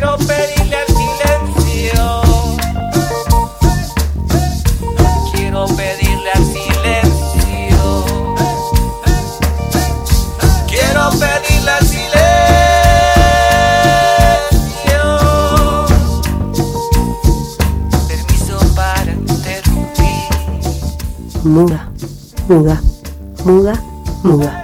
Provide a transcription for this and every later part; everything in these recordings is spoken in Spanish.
Quiero pedirle al silencio. Quiero pedirle al silencio. Quiero pedirle al silencio. Permiso para interrumpir. Muda, muda, muda, muda.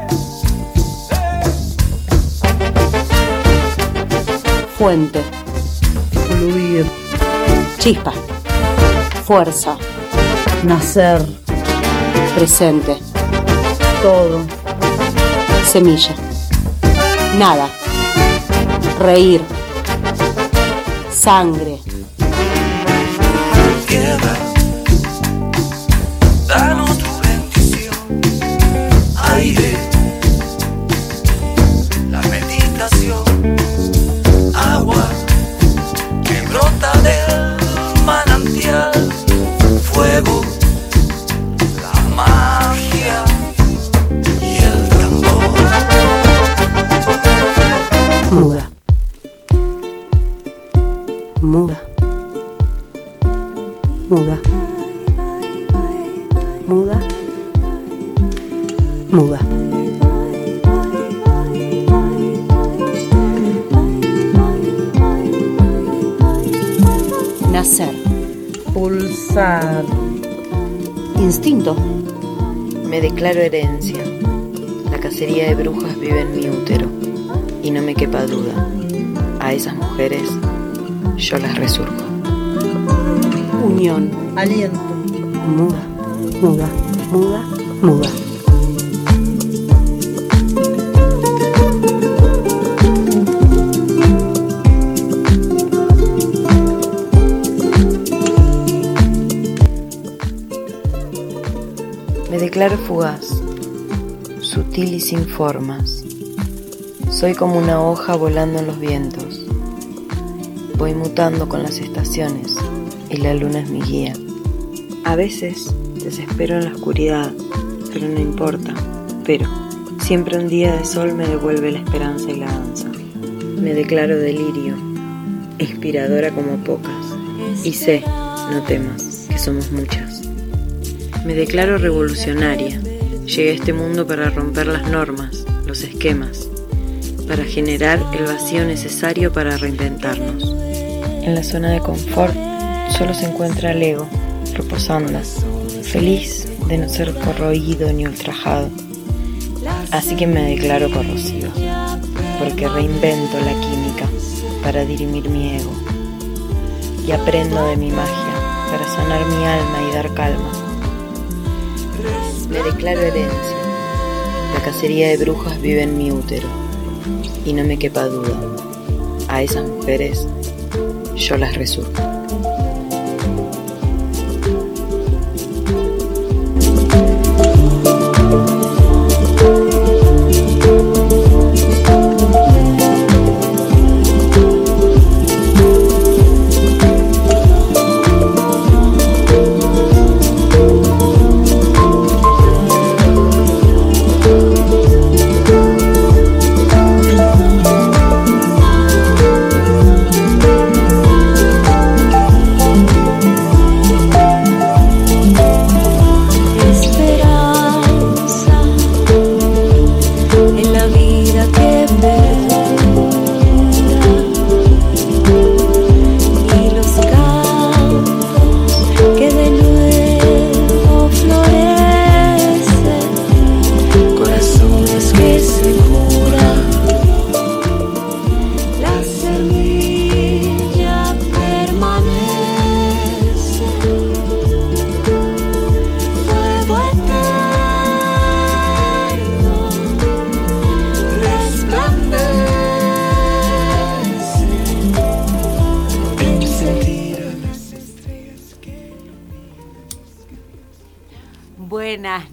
Fuente, fluir, chispa, fuerza, nacer, presente, todo, semilla, nada, reír, sangre. Tierra, danos tu bendición, aire, la meditación, agua que brota del manantial, fuego, la magia y el tambor. Muda, muda, muda, muda, muda. Nacer, pulsar, instinto. Me declaro herencia. La cacería de brujas vive en mi útero. Y no me quepa duda, a esas mujeres yo las resurjo. Unión, aliento. Muda, muda, muda, muda. Me declaro fugaz, sutil y sin formas. Soy como una hoja volando en los vientos. Voy mutando con las estaciones y la luna es mi guía. A veces desespero en la oscuridad, pero no importa. Pero siempre un día de sol me devuelve la esperanza y la danza. Me declaro delirio, inspiradora como pocas. Y sé, no temas, que somos muchas. Me declaro revolucionaria. Llegué a este mundo para romper las normas, los esquemas, para generar el vacío necesario para reinventarnos. En la zona de confort solo se encuentra el ego, reposando, feliz de no ser corroído ni ultrajado. Así que me declaro corrosiva, porque reinvento la química para dirimir mi ego. Y aprendo de mi magia para sanar mi alma y dar calma. Me declaro herencia. La cacería de brujas vive en mi útero. Y no me quepa duda, a esas mujeres yo las resurjo. Buenas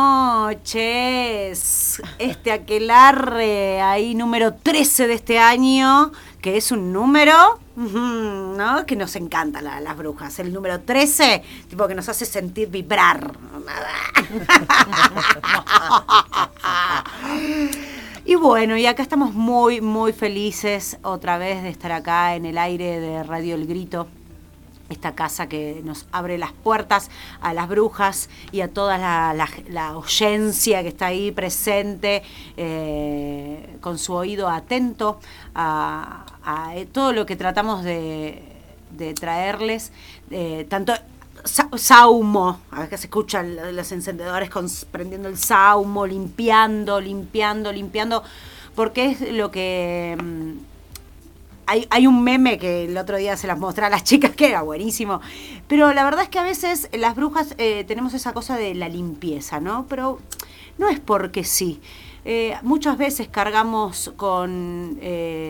noches. Este aquelarre ahí número 13 de este año, que es un número, ¿no? Que nos encanta las brujas. El número 13, tipo que nos hace sentir vibrar. Y bueno, y acá estamos muy, muy felices otra vez de estar acá en el aire de Radio El Grito, esta casa que nos abre las puertas a las brujas y a toda la oyencia que está ahí presente, con su oído atento a todo lo que tratamos de traerles, tanto saumo, a ver que se escuchan los encendedores prendiendo el saumo, limpiando, porque es lo que... Hay un meme que el otro día se las mostré a las chicas que era buenísimo, pero la verdad es que a veces las brujas tenemos esa cosa de la limpieza, ¿no? Pero no es porque sí. Muchas veces cargamos con...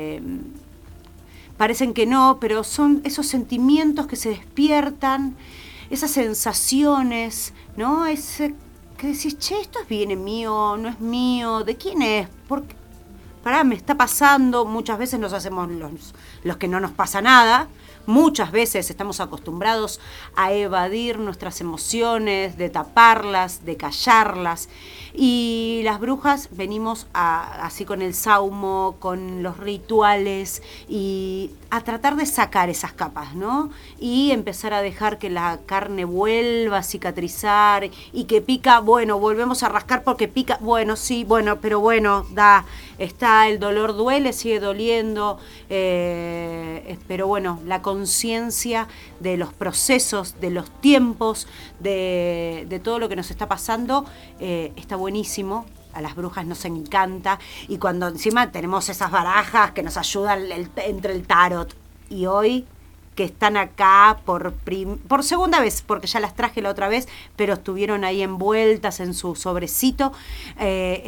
parecen que no, pero son esos sentimientos que se despiertan, esas sensaciones, ¿no? Que decís, che, esto viene mío, no es mío, ¿de quién es? Porque, pará, me está pasando. Muchas veces nos hacemos los que no nos pasa nada. Muchas veces estamos acostumbrados a evadir nuestras emociones, de taparlas, de callarlas. Y las brujas venimos así con el saumo, con los rituales y a tratar de sacar esas capas, ¿no? Y empezar a dejar que la carne vuelva a cicatrizar y que pica, bueno, volvemos a rascar porque pica, bueno, sí, bueno, pero bueno, está el dolor, duele, sigue doliendo, pero bueno, la conciencia de los procesos, de los tiempos, de todo lo que nos está pasando, está buenísimo. A las brujas nos encanta, y cuando encima tenemos esas barajas que nos ayudan entre el tarot, y hoy que están acá por segunda vez, porque ya las traje la otra vez, pero estuvieron ahí envueltas en su sobrecito, en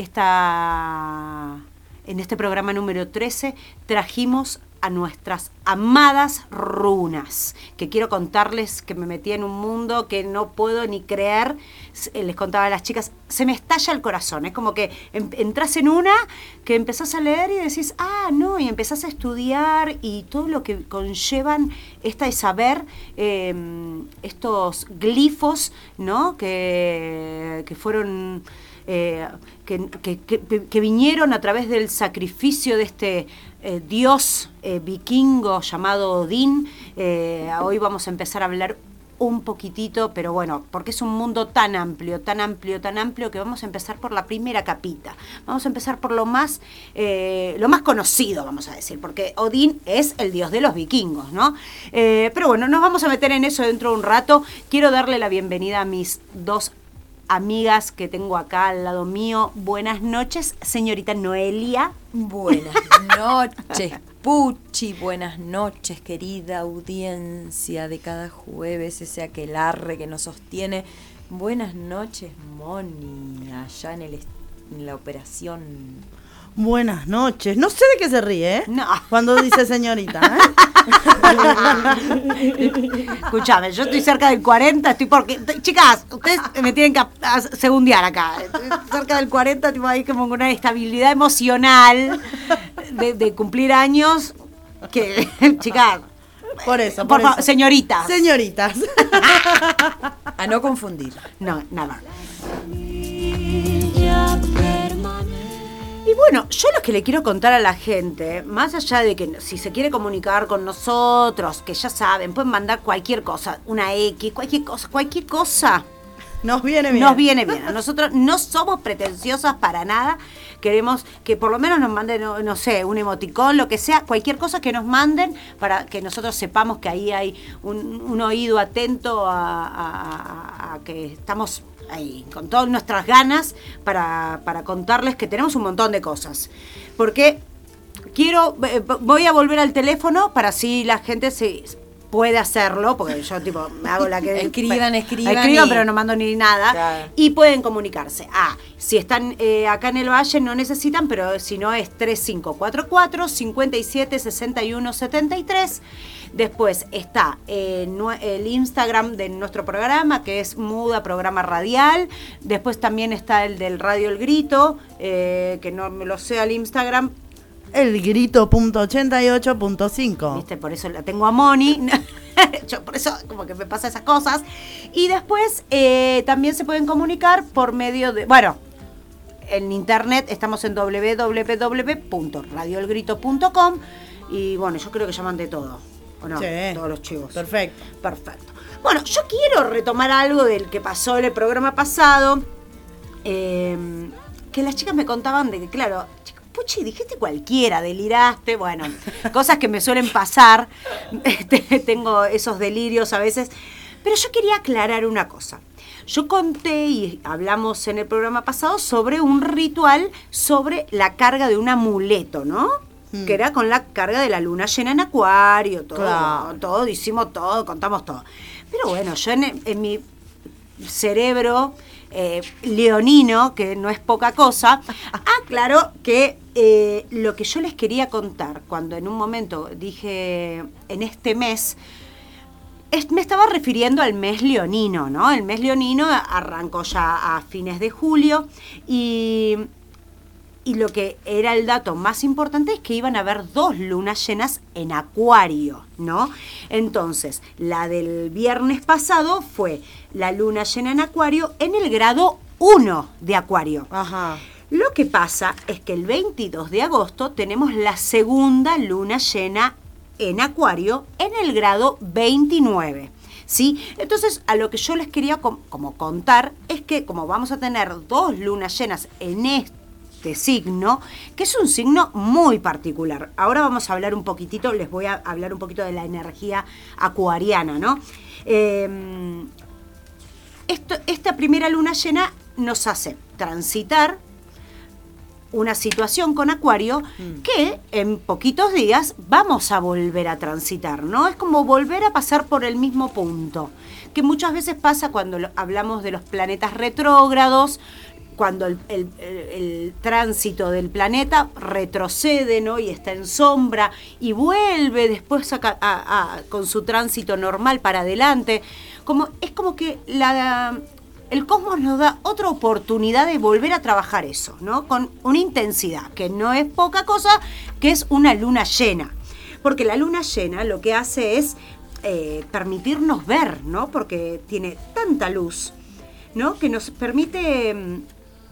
este programa número 13 trajimos a nuestras amadas runas, que quiero contarles que me metí en un mundo que no puedo ni creer. Les contaba a las chicas, se me estalla el corazón, es como que entras en una, que empezás a leer y decís, no, y empezás a estudiar y todo lo que conllevan de saber, estos glifos, ¿no? Que fueron... que vinieron a través del sacrificio de este dios vikingo llamado Odín. Hoy vamos a empezar a hablar un poquitito, pero bueno, porque es un mundo tan amplio, que vamos a empezar por la primera capita. Vamos a empezar por lo más conocido, vamos a decir, porque Odín es el dios de los vikingos, ¿no? Pero bueno, nos vamos a meter en eso dentro de un rato. Quiero darle la bienvenida a mis dos amigas que tengo acá al lado mío. Buenas noches, señorita Noelia. Buenas noches, Puchi. Buenas noches, querida audiencia de cada jueves, ese aquelarre que nos sostiene. Buenas noches, Moni, allá en la operación. Buenas noches. No sé de qué se ríe, ¿eh? No. Cuando dice señorita, ¿eh? Escuchame, yo estoy cerca del 40, chicas, ustedes me tienen que segundear acá. Estoy cerca del 40, tipo ahí como una estabilidad emocional de cumplir años que, chicas, por eso. señoritas. Señoritas. A no confundir. No, nada. Y bueno, yo lo que le quiero contar a la gente, más allá de que si se quiere comunicar con nosotros, que ya saben, pueden mandar cualquier cosa, una X, cualquier cosa. Nos viene bien. Nos viene bien. A nosotros no somos pretenciosas para nada. Queremos que por lo menos nos manden, no sé, un emoticón, lo que sea, cualquier cosa que nos manden para que nosotros sepamos que ahí hay un oído atento a que estamos ahí con todas nuestras ganas para contarles que tenemos un montón de cosas. Porque voy a volver al teléfono para así la gente se puede hacerlo, porque yo me hago la que... escriban, pero no mando ni nada. Claro. Y pueden comunicarse. Si están acá en el Valle no necesitan, pero si no es 3544-576173. Después está el Instagram de nuestro programa, que es Muda Programa Radial. Después también está el del Radio El Grito, que no me lo sé al Instagram. Elgrito.88.5. ¿Viste? Por eso la tengo a Moni. Yo por eso como que me pasa esas cosas. Y después también se pueden comunicar por medio de... Bueno, en internet estamos en www.radioelgrito.com y bueno, yo creo que llaman de todo, ¿o no? Sí. Todos los chivos. Perfecto. Perfecto. Bueno, yo quiero retomar algo del que pasó en el programa pasado, que las chicas me contaban de que, claro, Puchi, dijiste cualquiera, deliraste, bueno, cosas que me suelen pasar, tengo esos delirios a veces, pero yo quería aclarar una cosa. Yo conté y hablamos en el programa pasado sobre un ritual sobre la carga de un amuleto, ¿no? Que era con la carga de la luna llena en Acuario, todo, Claro. todo, hicimos todo, contamos todo. Pero bueno, yo en mi cerebro leonino, que no es poca cosa, aclaro que lo que yo les quería contar, cuando en un momento dije en este mes, me estaba refiriendo al mes leonino, ¿no? El mes leonino arrancó ya a fines de julio y lo que era el dato más importante es que iban a haber 2 lunas llenas en Acuario, ¿no? Entonces, la del viernes pasado fue la luna llena en Acuario en el grado 1 de Acuario. Ajá. Lo que pasa es que el 22 de agosto tenemos la segunda luna llena en Acuario en el grado 29. ¿Sí? Entonces, a lo que yo les quería como contar es que como vamos a tener 2 lunas llenas en este signo, que es un signo muy particular. Ahora vamos a hablar un poquitito, les voy a hablar un poquito de la energía acuariana, ¿no? Esta primera luna llena nos hace transitar una situación con Acuario que en poquitos días vamos a volver a transitar, ¿no? Es como volver a pasar por el mismo punto, que muchas veces pasa cuando hablamos de los planetas retrógrados, cuando el tránsito del planeta retrocede, ¿no? Y está en sombra y vuelve después con su tránsito normal para adelante. Es como que el cosmos nos da otra oportunidad de volver a trabajar eso, ¿no? Con una intensidad, que no es poca cosa, que es una luna llena. Porque la luna llena lo que hace es permitirnos ver, ¿no? Porque tiene tanta luz, ¿no? Que nos permite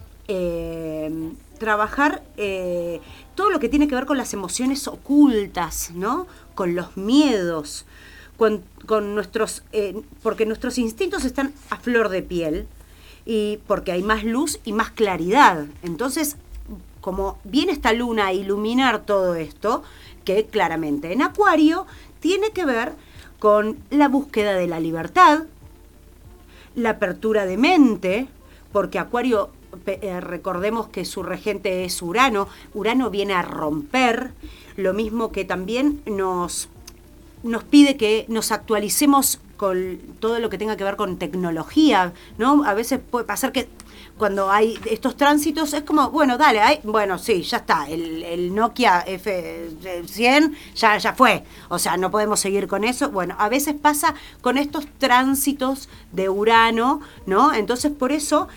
trabajar todo lo que tiene que ver con las emociones ocultas, ¿no? Con los miedos, con nuestros, porque nuestros instintos están a flor de piel y porque hay más luz y más claridad. Entonces, como viene esta luna a iluminar todo esto, que claramente en Acuario tiene que ver con la búsqueda de la libertad, la apertura de mente, porque Acuario, recordemos que su regente es Urano. Urano viene a romper, lo mismo que también nos pide que nos actualicemos con todo lo que tenga que ver con tecnología, ¿no? A veces puede pasar que cuando hay estos tránsitos es como, bueno, dale, bueno, sí, ya está, el Nokia F100 ya fue, o sea, no podemos seguir con eso. Bueno, a veces pasa con estos tránsitos de Urano, ¿no? Entonces, por eso,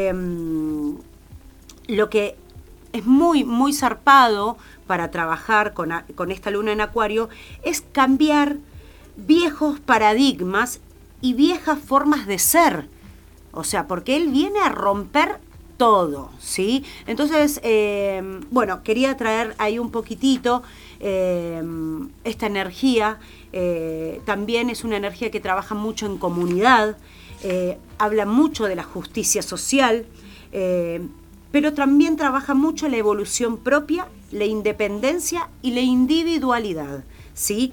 lo que es muy, muy zarpado para trabajar con esta luna en Acuario es cambiar viejos paradigmas y viejas formas de ser. O sea, porque él viene a romper todo, ¿sí? Entonces, bueno, quería traer ahí un poquitito esta energía. También es una energía que trabaja mucho en comunidad, habla mucho de la justicia social, pero también trabaja mucho la evolución propia, la independencia y la individualidad, ¿sí?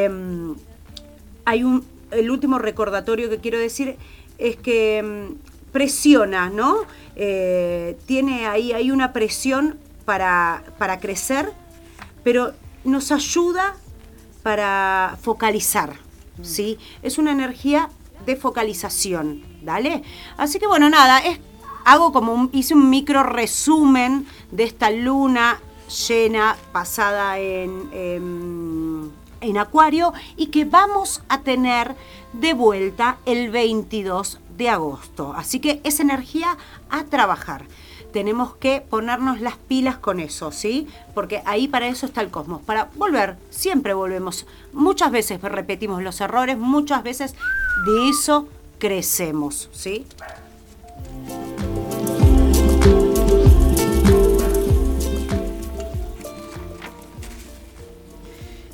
El último recordatorio que quiero decir es que presiona, ¿no? Hay una presión para crecer, pero nos ayuda para focalizar, ¿sí? Es una energía de focalización, ¿dale? Así que bueno, nada, hice un micro resumen de esta luna llena pasada en Acuario y que vamos a tener de vuelta el 22 de agosto. Así que esa energía a trabajar. Tenemos que ponernos las pilas con eso, ¿sí? Porque ahí para eso está el cosmos, para volver. Siempre volvemos. Muchas veces repetimos los errores, muchas veces de eso crecemos, ¿sí?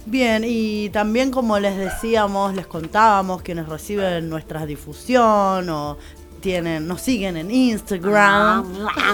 Bien, y también como les decíamos, les contábamos, quienes reciben nuestra difusión o nos siguen en Instagram.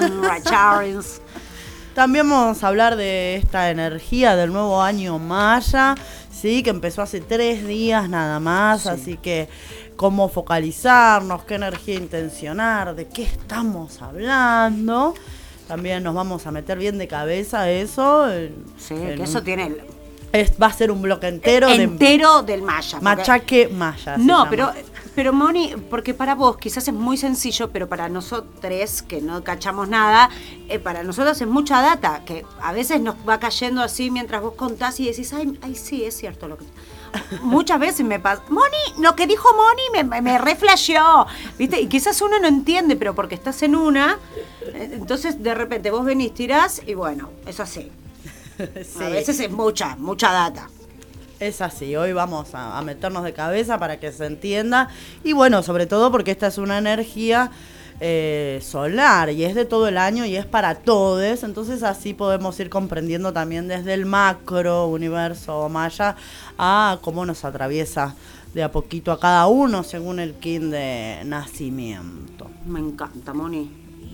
También vamos a hablar de esta energía del nuevo año maya, sí, que empezó hace 3 días nada más, sí. Así que cómo focalizarnos, qué energía intencionar, de qué estamos hablando. También nos vamos a meter bien de cabeza a eso. Sí, que eso tiene... va a ser un bloque entero del maya. Machaque maya. No, pero Moni, porque para vos quizás es muy sencillo, pero para nosotros que no cachamos nada, para nosotros es mucha data, que a veces nos va cayendo así mientras vos contás y decís, ay sí, es cierto lo que... Muchas veces me pasa, Moni, lo que dijo Moni me reflasheó, ¿viste? Y quizás uno no entiende, pero porque estás en una, entonces de repente vos venís, tirás y bueno, es así. Sí. A veces es mucha data. Es así, hoy vamos a meternos de cabeza para que se entienda. Y bueno, sobre todo porque esta es una energía solar y es de todo el año y es para todos. Entonces así podemos ir comprendiendo también desde el macro universo maya a cómo nos atraviesa de a poquito a cada uno según el kin de nacimiento. Me encanta, Moni.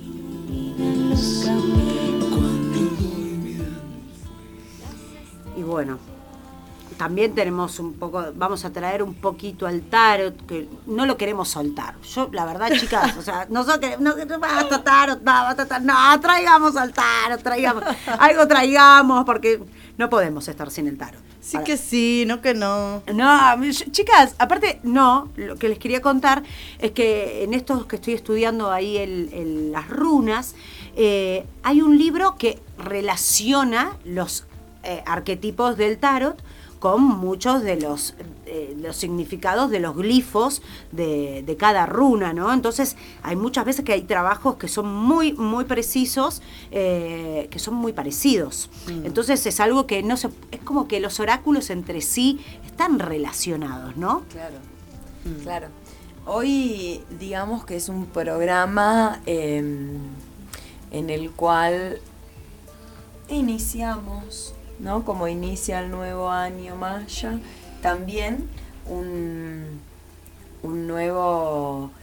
Y bueno, también tenemos vamos a traer un poquito al tarot, que no lo queremos soltar. Yo, la verdad, chicas, o sea, nosotros no basta tarot, no, traigamos al tarot, algo traigamos, porque no podemos estar sin el tarot. Sí que sí, no que no. No, chicas, aparte, no, lo que les quería contar es que en estos que estoy estudiando ahí las runas, hay un libro que relaciona los arquetipos del tarot con muchos de los significados de los glifos de cada runa, ¿no? Entonces hay muchas veces que hay trabajos que son muy, muy precisos, que son muy parecidos. Entonces es algo que es como que los oráculos entre sí están relacionados, ¿no? Claro, claro. Hoy digamos que es un programa en el cual iniciamos, ¿no? Como inicia el nuevo año maya, también un nuevo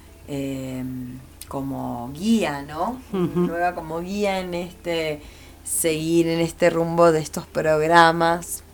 como guía, ¿no? Nueva como guía en seguir en este rumbo de estos programas.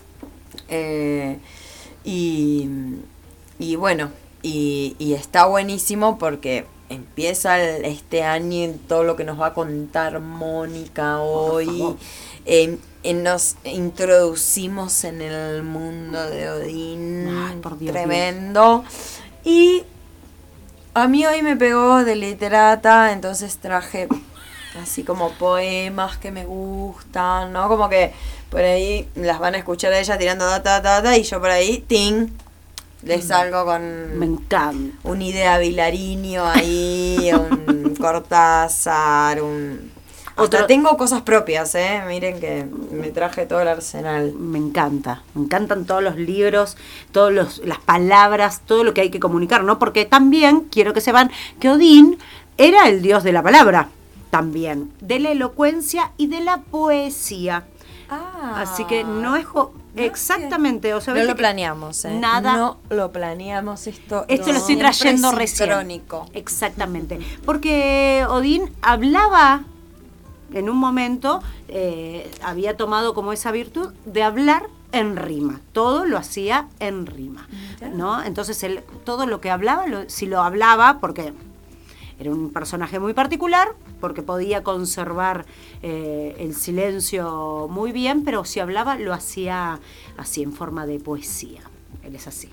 Y bueno, y está buenísimo porque empieza este año en todo lo que nos va a contar Mónica hoy. Nos introducimos en el mundo de Odín. Ay, por Dios, tremendo. Dios. Y a mí hoy me pegó de literata, entonces traje así como poemas que me gustan, ¿no? Como que por ahí las van a escuchar a ella tirando data, y yo por ahí, ting, les salgo con... Me encanta. Un Idea Vilariño ahí, un Cortázar, Hasta tengo cosas propias, miren que me traje todo el arsenal. Me encantan todos los libros, las palabras, todo lo que hay que comunicar, ¿no? Porque también quiero que sepan que Odín era el dios de la palabra, también, de la elocuencia y de la poesía. Así que no es... exactamente, o sea, no lo planeamos, nada. No lo planeamos esto. Esto lo estoy trayendo recién. Exactamente, porque Odín hablaba... En un momento había tomado como esa virtud de hablar en rima. Todo lo hacía en rima, ¿no? Entonces él todo lo que hablaba, si lo hablaba, porque era un personaje muy particular, porque podía conservar el silencio muy bien, pero si hablaba lo hacía así en forma de poesía. Él es así.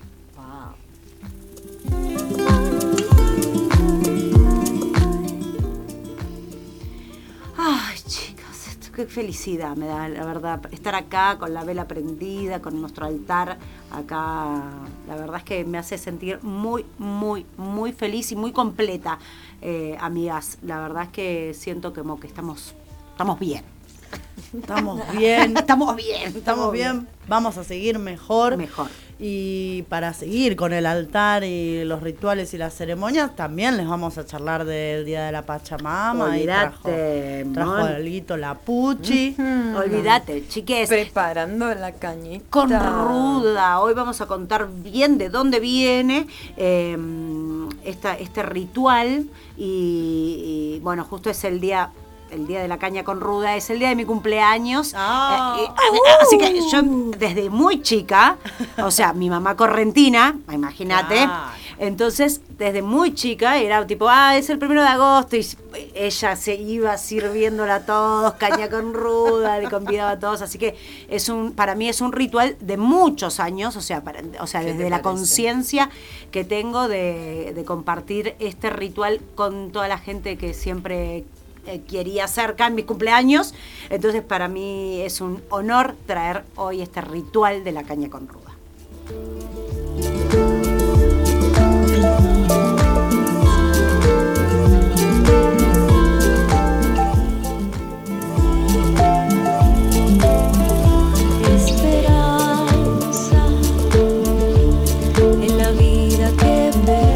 Ay, chicas, qué felicidad me da, la verdad, estar acá con la vela prendida, con nuestro altar acá. La verdad es que me hace sentir muy, muy, muy feliz y muy completa, amigas. La verdad es que siento como que estamos bien. Estamos bien. Estamos bien. Vamos a seguir mejor. Mejor. Y para seguir con el altar y los rituales y las ceremonias, también les vamos a charlar del Día de la Pachamama. Olvídate, y trajo alguito la Puchi. Olvídate, chiques. Preparando la cañita. Con ruda. Hoy vamos a contar bien de dónde viene este ritual. Y bueno, justo es el día de la caña con ruda, es el día de mi cumpleaños. Así que yo desde muy chica, o sea, mi mamá correntina, imagínate, entonces desde muy chica era tipo, es el 1 de agosto y ella se iba sirviéndola a todos, caña con ruda, le convidaba a todos, así que para mí es un ritual de muchos años, o sea desde la conciencia que tengo de compartir este ritual con toda la gente que siempre quería cerca en mis cumpleaños. Entonces para mí es un honor traer hoy este ritual de la caña con ruda. Esperanza en la vida que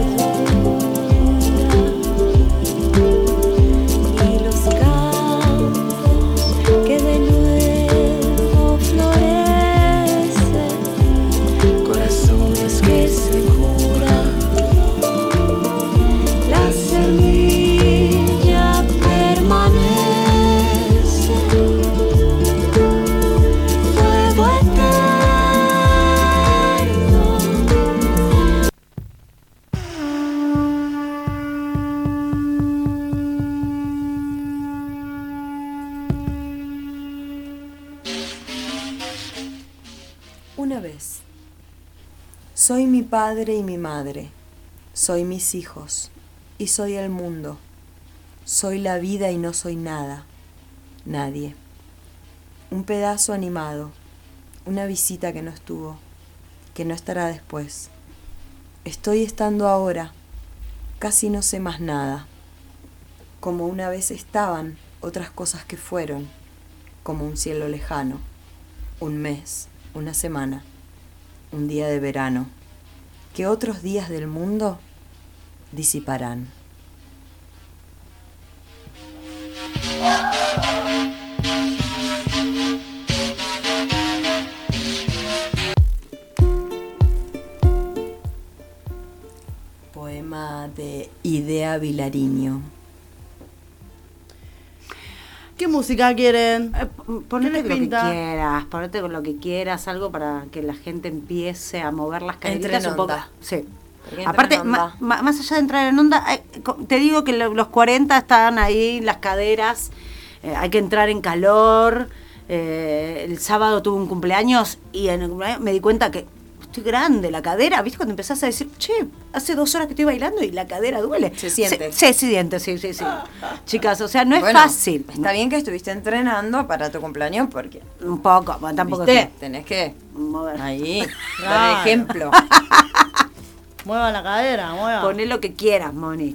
Una vez. Soy mi padre y mi madre. Soy mis hijos. Y soy el mundo. Soy la vida y no soy nada. Nadie. Un pedazo animado. Una visita que no estuvo. Que no estará después. Estoy estando ahora. Casi no sé más nada. Como una vez estaban otras cosas que fueron. Como un cielo lejano. Un mes. Una semana, un día de verano, que otros días del mundo disiparán. Poema de Idea Vilariño. ¿Qué música quieren? Ponete con lo que quieras, algo para que la gente empiece a mover las caderitas un poco. Sí. Aparte, más allá de entrar en onda, te digo que los 40 están ahí, las caderas, hay que entrar en calor. El sábado tuve un cumpleaños y en el cumpleaños me di cuenta que estoy grande, la cadera, ¿viste? Cuando empezás a decir, che, hace 2 horas que estoy bailando y la cadera duele. Se siente. Se siente, sí. Chicas, o sea, no es fácil. Está bien que estuviste entrenando para tu cumpleaños porque... Un poco, bueno, tampoco... ¿Viste? Tenés que mover. Ahí, dar ejemplo. Mueva la cadera, mueva. Poné lo que quieras, Moni.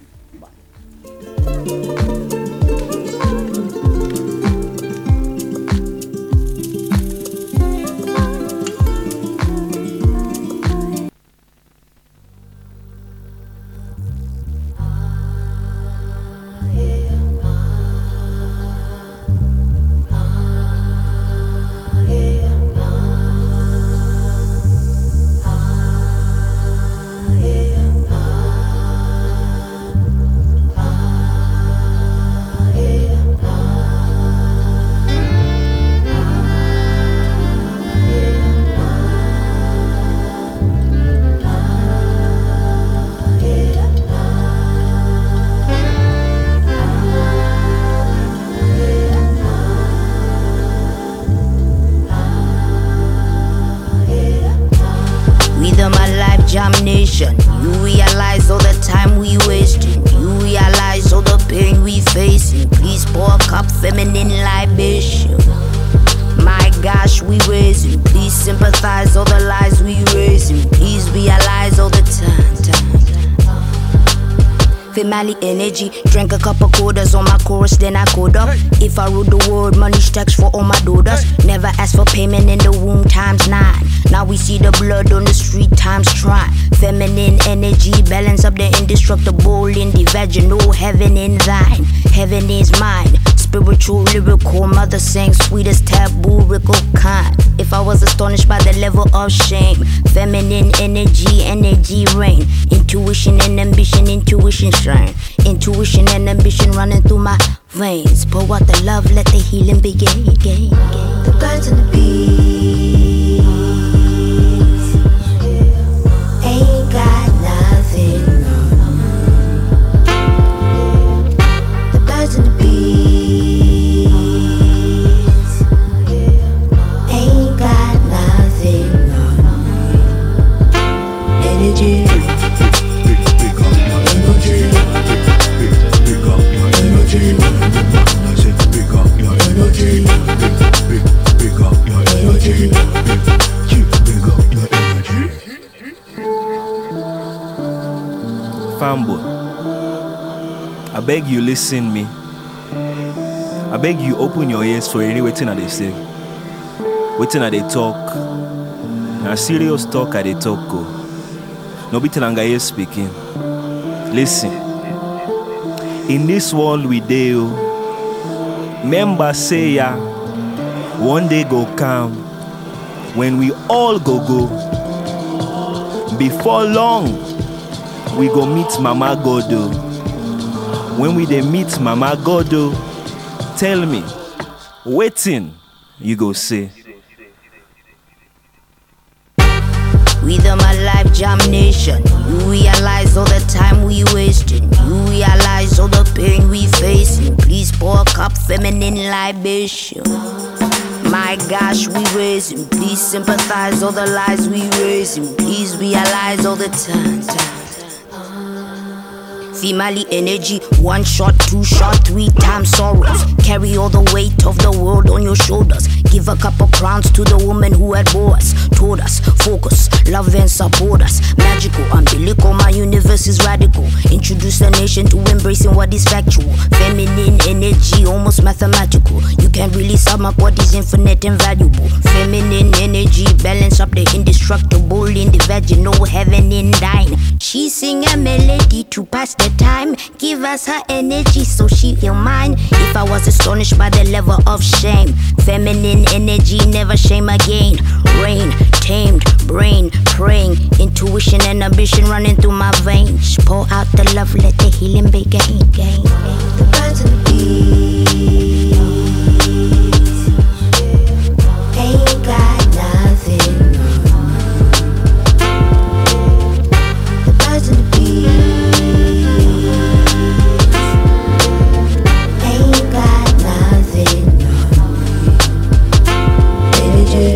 Nation, you realize all the time we wasting. You realize all the pain we facing. Please pour a cup, feminine libation. My gosh, we raising. Please sympathize all the lies we raising. Please realize all the time. Female energy, drank a couple quarters on my chorus, then I code up. If I rule the world, money stacks for all my daughters. Never asked for payment in the womb times 9. Now we see the blood on the street times try. Feminine energy, balance up the indestructible in the vaginal. Heaven in thine, heaven is mine. Spiritual, lyrical, mother sang sweetest taboo, rickle kind. If I was astonished by the level of shame, feminine energy, energy reign. Intuition and ambition, intuition shine. Intuition and ambition running through my veins. Pour out the love, let the healing begin. The birds and the bees ain't got nothing. The birds and the bees ain't got nothing. Energy. Fanboy, I beg you listen me. I beg you open your ears for any waiting that they say. Waiting that they talk. Now serious talk at they talk go. No be Telangaye speaking. Listen. In this world we deal. Members say ya, one day go come when we all go. Before long, we go meet Mama Godo. When we dey meet Mama Godo, tell me, waiting, you go say. Rhythm of life, jam nation. You realize all the time we wasting. You realize all the pain we facing. Please pour a cup, feminine libation. My gosh, we raising. Please sympathize all the lies we raising. Please realize all the time. Female energy, 1 shot, 2 shot, 3 times sorrows. Carry all the weight of the world on your shoulders. Give a couple crowns to the woman who had bore us. Told us, focus, love and support us. Magical, umbilical, my universe is radical. Introduce the nation to embracing what is factual. Feminine energy, almost mathematical. You can't really sum up what is infinite and valuable. Feminine energy, balance up the indestructible in the vaginal, heaven in thine. She sing a melody to pass the time. Give us her energy so she heal mine. If I was astonished by the level of shame, feminine energy, never shame again. Rain, tamed, brain, praying. Intuition and ambition running through my veins. Pour out the love, let the healing begin. The birds and the bees ain't got nothing. The birds and the bees ain't got nothing. Energy.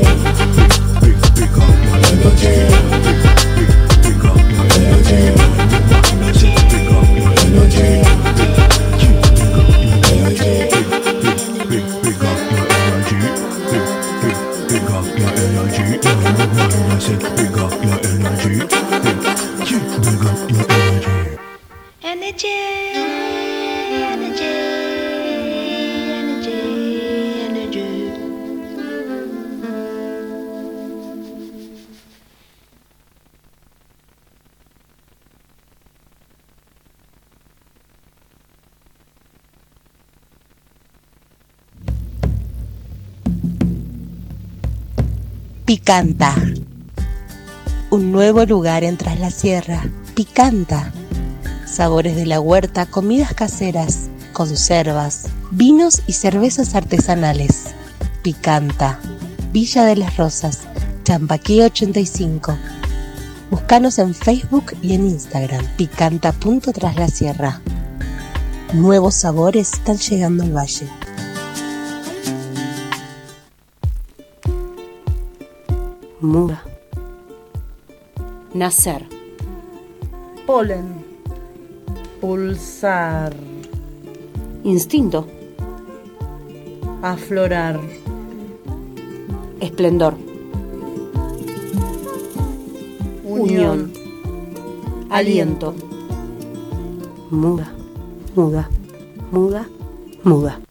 Picanta. Un nuevo lugar en Tras la Sierra. Picanta. Sabores de la huerta, comidas caseras, conservas, vinos y cervezas artesanales. Picanta. Villa de las Rosas, Champaquí 85. Búscanos en Facebook y en Instagram, picanta.traslasierra. Nuevos sabores están llegando al valle. Muda. Nacer. Polen. Pulsar. Instinto. Aflorar. Esplendor. Unión. Aliento. muda, muda, muda, muda.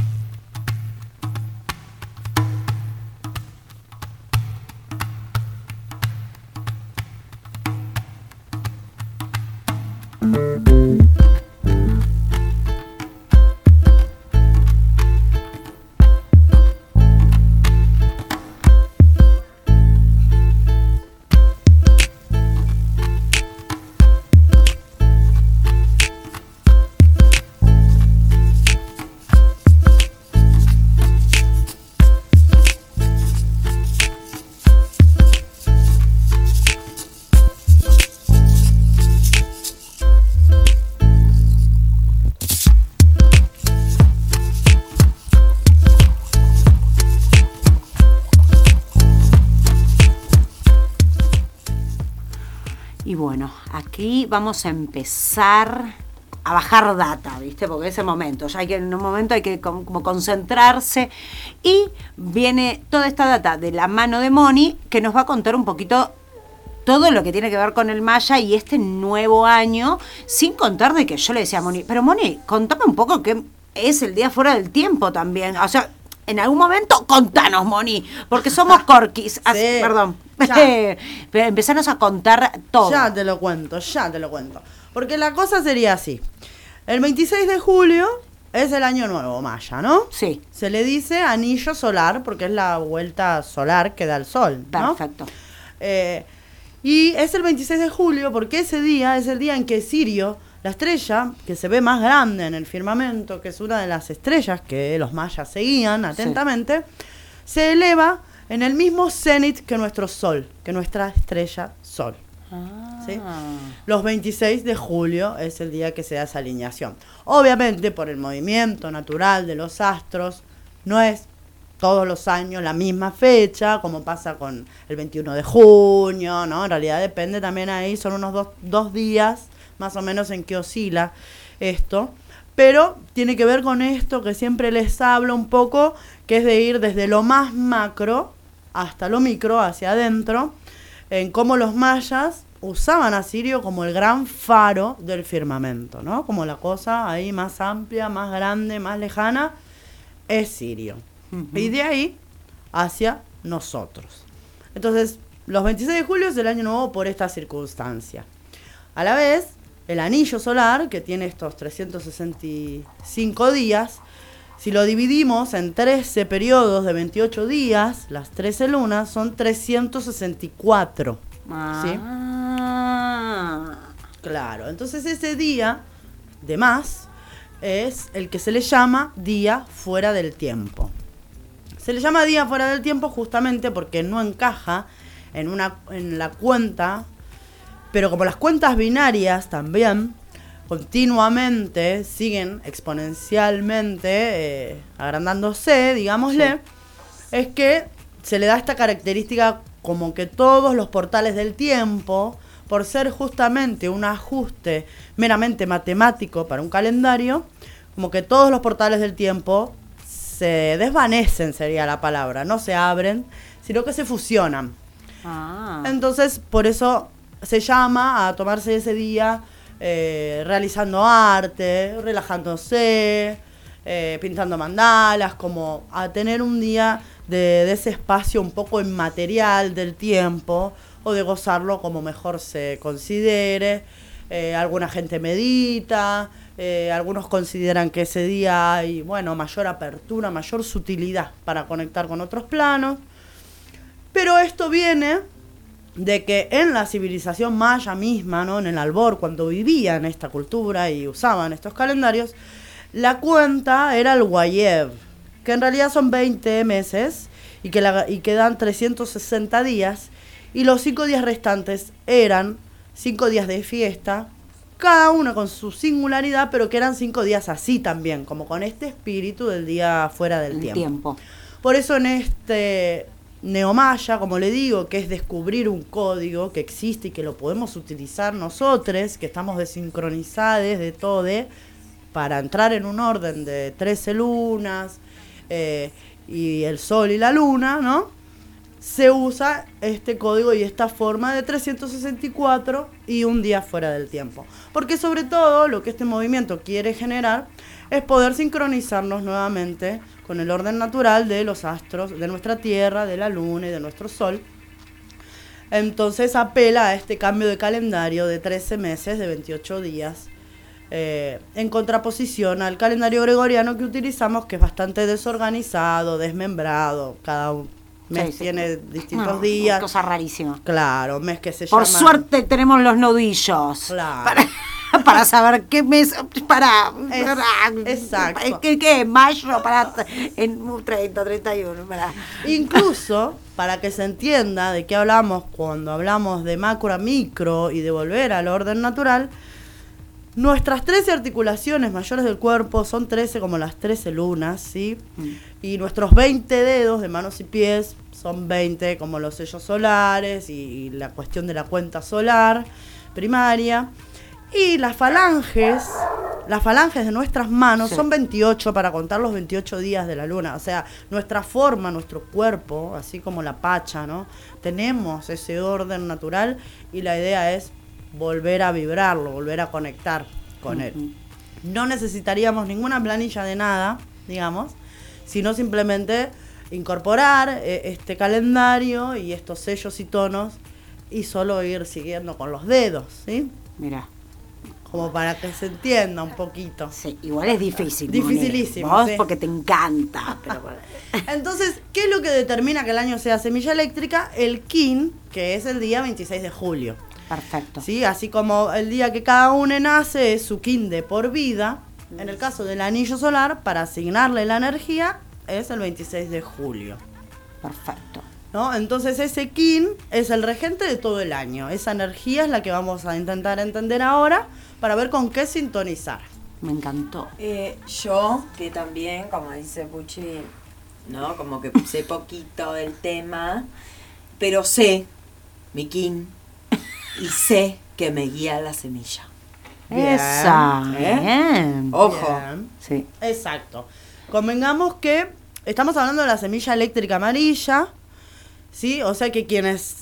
Y bueno, aquí vamos a empezar a bajar data, ¿viste? Porque es el momento, ya hay que, en un momento hay que como concentrarse. Y viene toda esta data de la mano de Moni, que nos va a contar un poquito todo lo que tiene que ver con el Maya y este nuevo año, sin contar de que yo le decía a Moni, pero Moni, contame un poco qué es el día fuera del tiempo también. O sea, en algún momento contanos, Moni, porque somos corquis. Sí. Perdón. Pero empezanos a contar todo. Ya te lo cuento. Porque la cosa sería así. El 26 de julio es el año nuevo maya, ¿no? Sí. Se le dice anillo solar porque es la vuelta solar que da el sol, ¿no? Perfecto. Y es el 26 de julio porque ese día es el día en que Sirio, la estrella que se ve más grande en el firmamento, que es una de las estrellas que los mayas seguían atentamente, se eleva en el mismo cenit que nuestro sol, que nuestra estrella sol. ¿Sí? Los 26 de julio es el día que se da esa alineación. Obviamente por el movimiento natural de los astros, no es todos los años la misma fecha, como pasa con el 21 de junio, ¿no? En realidad depende también ahí, son unos dos días más o menos en que oscila esto. Pero tiene que ver con esto que siempre les hablo un poco, que es de ir desde lo más macro hasta lo micro, hacia adentro, en cómo los mayas usaban a Sirio como el gran faro del firmamento, ¿no? Como la cosa ahí más amplia, más grande, más lejana, es Sirio. Y de ahí hacia nosotros. Entonces, los 26 de julio es el año nuevo por esta circunstancia. A la vez, el anillo solar, que tiene estos 365 días, si lo dividimos en 13 periodos de 28 días, las 13 lunas son 364. ¿Sí? Claro, entonces ese día de más es el que se le llama día fuera del tiempo. Se le llama día fuera del tiempo justamente porque no encaja en la cuenta, pero como las cuentas binarias también continuamente siguen exponencialmente agrandándose, digámosle, es que se le da esta característica como que todos los portales del tiempo, por ser justamente un ajuste meramente matemático para un calendario, como que todos los portales del tiempo se desvanecen, sería la palabra, no se abren, sino que se fusionan. Entonces, por eso se llama a tomarse ese día realizando arte, relajándose, pintando mandalas, como a tener un día de ese espacio un poco inmaterial del tiempo, o de gozarlo como mejor se considere. Alguna gente medita, algunos consideran que ese día hay, bueno, mayor apertura, mayor sutilidad para conectar con otros planos. Pero esto viene de que en la civilización maya misma, ¿no? En el albor, cuando vivían esta cultura y usaban estos calendarios, la cuenta era el Guayev, que en realidad son 20 meses y que dan 360 días, y los 5 días restantes eran 5 días de fiesta, cada uno con su singularidad, pero que eran 5 días así también, como con este espíritu del día fuera del tiempo. Por eso en este neomaya, como le digo, que es descubrir un código que existe y que lo podemos utilizar nosotros, que estamos desincronizados de todo, para entrar en un orden de 13 lunas y el sol y la luna, ¿no? se usa este código y esta forma de 364 y un día fuera del tiempo. Porque sobre todo lo que este movimiento quiere generar es poder sincronizarnos nuevamente con el orden natural de los astros, de nuestra Tierra, de la Luna y de nuestro Sol. Entonces apela a este cambio de calendario de 13 meses, de 28 días, en contraposición al calendario gregoriano que utilizamos, que es bastante desorganizado, desmembrado, cada mes tiene distintos días. Cosa rarísima. Claro, mes que se Por llama... suerte tenemos los nudillos. Claro. Para saber qué mes, exacto. ¿Qué? Mayo, en 30, 31, para. Incluso, para que se entienda de qué hablamos cuando hablamos de macro a micro y de volver al orden natural, nuestras 13 articulaciones mayores del cuerpo son 13 como las 13 lunas, ¿sí? Y nuestros 20 dedos de manos y pies son 20 como los sellos solares y la cuestión de la cuenta solar primaria. Y las falanges de nuestras manos son 28 para contar los 28 días de la luna. O sea, nuestra forma, nuestro cuerpo, así como la pacha, ¿no? Tenemos ese orden natural y la idea es volver a vibrarlo, volver a conectar con él. No necesitaríamos ninguna planilla de nada, digamos, sino simplemente incorporar este calendario y estos sellos y tonos y solo ir siguiendo con los dedos, ¿sí? Mira. Como para que se entienda un poquito. Sí, igual es difícil. Dificilísimo. Vos Sí. porque te encanta. Pero... Entonces, ¿qué es lo que determina que el año sea semilla eléctrica? El kin, que es el día 26 de julio. Perfecto. ¿Sí? Así como el día que cada uno nace es su kin de por vida, en el caso del anillo solar, para asignarle la energía, es el 26 de julio. Perfecto. ¿No? Entonces ese kin es el regente de todo el año. Esa energía es la que vamos a intentar entender ahora para ver con qué sintonizar. Me encantó. Yo, que también, como dice Puchi, ¿no? Como que sé poquito del tema, pero sé mi kin y sé que me guía la semilla. Bien. Esa. Bien. Ojo. Bien. Sí. Exacto. Convengamos que estamos hablando de la semilla eléctrica amarilla, ¿sí? O sea que quienes,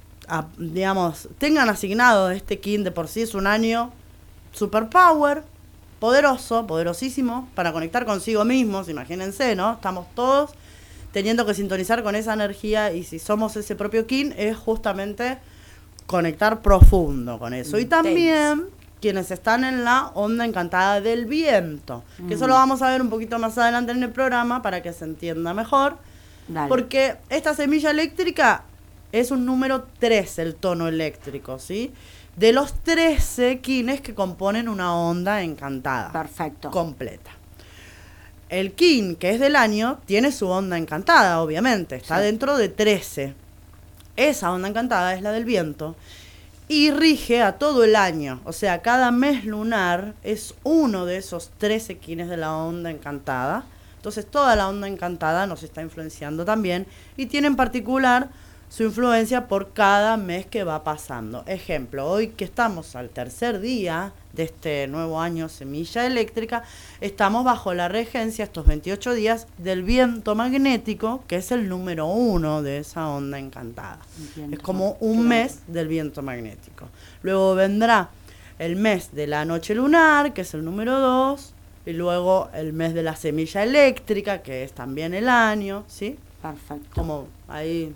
digamos, tengan asignado este kin de por sí es un año superpower, poderoso, poderosísimo, para conectar consigo mismos, imagínense, ¿no? Estamos todos teniendo que sintonizar con esa energía y si somos ese propio kin es justamente conectar profundo con eso. Y también quienes están en la onda encantada del viento, que eso lo vamos a ver un poquito más adelante en el programa para que se entienda mejor. Dale. Porque esta semilla eléctrica es un número 13, el tono eléctrico, ¿sí? De los 13 kines que componen una onda encantada. Perfecto. Completa. El kin, que es del año, tiene su onda encantada, obviamente. Está dentro de 13. Esa onda encantada es la del viento. Y rige a todo el año. O sea, cada mes lunar es uno de esos 13 kines de la onda encantada. Entonces toda la onda encantada nos está influenciando también y tiene en particular su influencia por cada mes que va pasando. Ejemplo, hoy que estamos al tercer día de este nuevo año semilla eléctrica, estamos bajo la regencia estos 28 días del viento magnético, que es el número 1 de esa onda encantada. Es como un mes del viento magnético. Luego vendrá el mes de la noche lunar, que es el número 2. Y luego el mes de la semilla eléctrica, que es también el año, ¿sí? Perfecto. Como ahí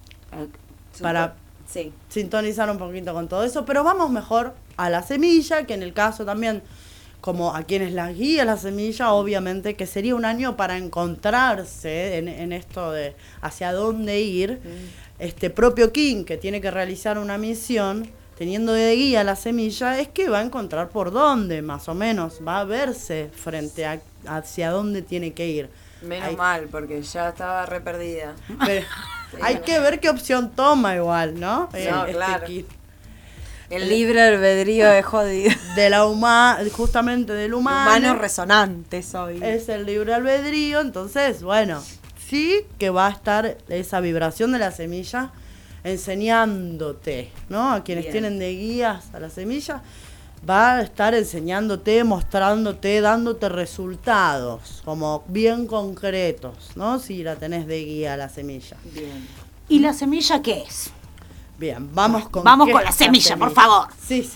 para sintonizar un poquito con todo eso. Pero vamos mejor a la semilla, que en el caso también, como a quienes la guía la semilla, obviamente que sería un año para encontrarse en esto de hacia dónde ir. Este propio kin, que tiene que realizar una misión, teniendo de guía la semilla, es que va a encontrar por dónde, más o menos, va a verse frente a hacia dónde tiene que ir. Menos mal, porque ya estaba re perdida. Pero hay que ver qué opción toma igual, ¿no? No, claro. kit. El libre albedrío es jodido. De la justamente del humano. Humano resonante soy. Es el libre albedrío, entonces, bueno, sí que va a estar esa vibración de la semilla enseñándote, ¿no? A quienes tienen de guías a la semilla, va a estar enseñándote, mostrándote, dándote resultados, como bien concretos, ¿no? Si la tenés de guía a la semilla. Bien. ¿Y la semilla qué es? Bien, vamos con la semilla, por favor. Sí.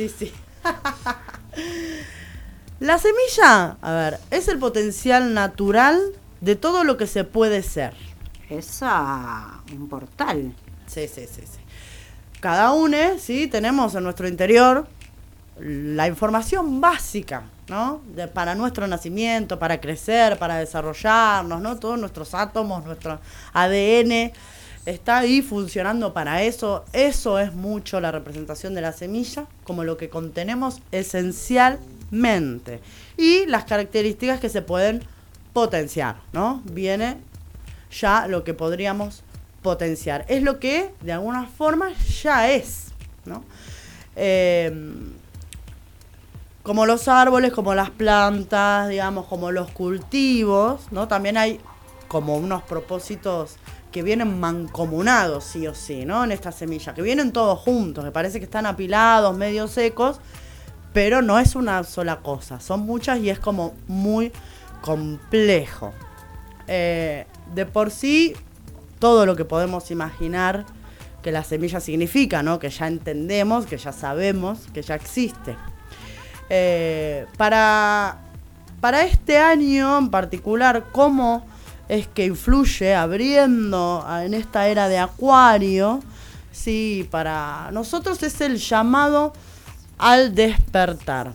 La semilla, a ver, es el potencial natural de todo lo que se puede ser. Un portal. Sí. Cada uno, ¿sí? Tenemos en nuestro interior la información básica, ¿no? Para nuestro nacimiento, para crecer, para desarrollarnos, ¿no? Todos nuestros átomos, nuestro ADN está ahí funcionando para eso. Eso es mucho la representación de la semilla, como lo que contenemos esencialmente. Y las características que se pueden potenciar, ¿no? Viene ya lo que podríamos potenciar. Es lo que, de alguna forma, ya es, ¿no? Como los árboles, como las plantas, digamos, como los cultivos, ¿no? También hay como unos propósitos que vienen mancomunados, sí o sí, ¿no? En esta semilla, que vienen todos juntos, que parece que están apilados, medio secos, pero no es una sola cosa, son muchas y es como muy complejo. De por sí, todo lo que podemos imaginar que la semilla significa, ¿no? Que ya entendemos, que ya sabemos, que ya existe. Para este año en particular, ¿cómo es que influye abriendo en esta era de Acuario? Sí, para nosotros es el llamado al despertar.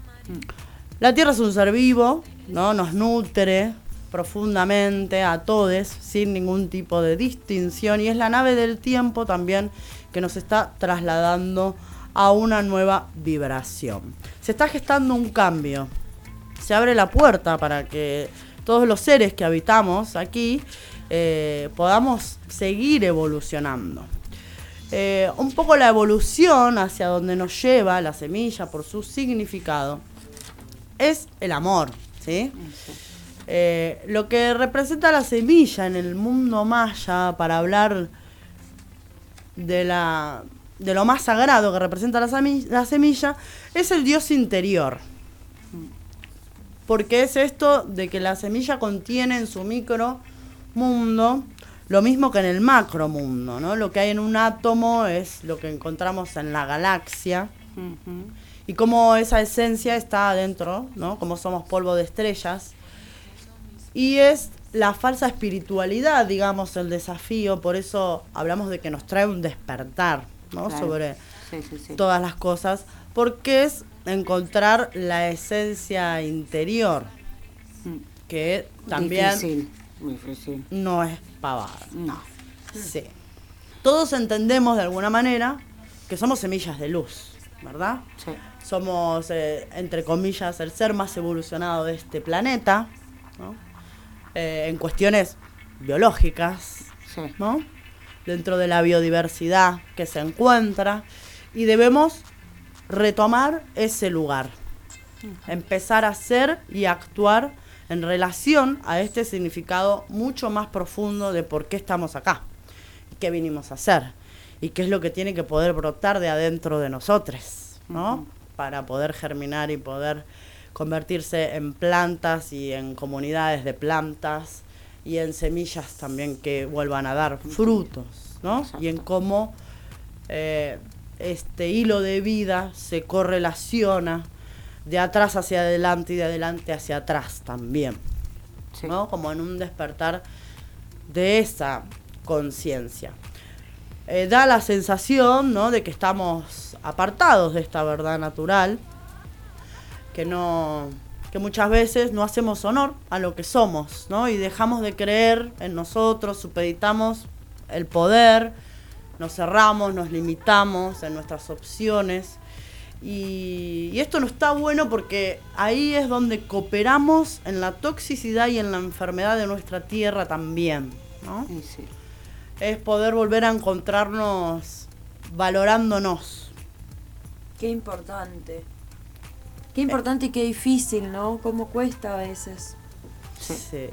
La Tierra es un ser vivo, ¿no? Nos nutre profundamente a todos, sin ningún tipo de distinción, y es la nave del tiempo también que nos está trasladando a una nueva vibración. Se está gestando un cambio, se abre la puerta para que todos los seres que habitamos aquí podamos seguir evolucionando. Un poco la evolución hacia donde nos lleva la semilla por su significado es el amor, ¿sí? Lo que representa la semilla en el mundo maya, para hablar de lo más sagrado que representa la semilla, es el Dios interior. Porque es esto de que la semilla contiene en su micro mundo lo mismo que en el macro mundo, ¿no? Lo que hay en un átomo es lo que encontramos en la galaxia. Y cómo esa esencia está adentro, ¿no? Como somos polvo de estrellas. Y es la falsa espiritualidad, digamos, el desafío. Por eso hablamos de que nos trae un despertar, ¿no? Claro. Sobre todas las cosas. Porque es encontrar la esencia interior, que también muy difícil. No es pavada. No. Sí. Todos entendemos de alguna manera que somos semillas de luz, ¿verdad? Sí. Somos, entre comillas, el ser más evolucionado de este planeta, ¿no? En cuestiones biológicas, sí, ¿no? Dentro de la biodiversidad que se encuentra, y debemos retomar ese lugar, empezar a ser y actuar en relación a este significado mucho más profundo de por qué estamos acá, qué vinimos a hacer y qué es lo que tiene que poder brotar de adentro de nosotros, ¿no? Para poder germinar y poder convertirse en plantas y en comunidades de plantas y en semillas también que vuelvan a dar frutos, ¿no? Exacto. Y en cómo este hilo de vida se correlaciona de atrás hacia adelante y de adelante hacia atrás también, sí, ¿no? Como en un despertar de esa conciencia. Da la sensación, ¿no?, de que estamos apartados de esta verdad natural, que muchas veces no hacemos honor a lo que somos, ¿no? Y dejamos de creer en nosotros, supeditamos el poder, nos cerramos, nos limitamos en nuestras opciones. Y esto no está bueno, porque ahí es donde cooperamos en la toxicidad y en la enfermedad de nuestra tierra también, ¿no? Sí. Es poder volver a encontrarnos valorándonos. Qué importante. Qué importante y qué difícil, ¿no? Cómo cuesta a veces. Sí.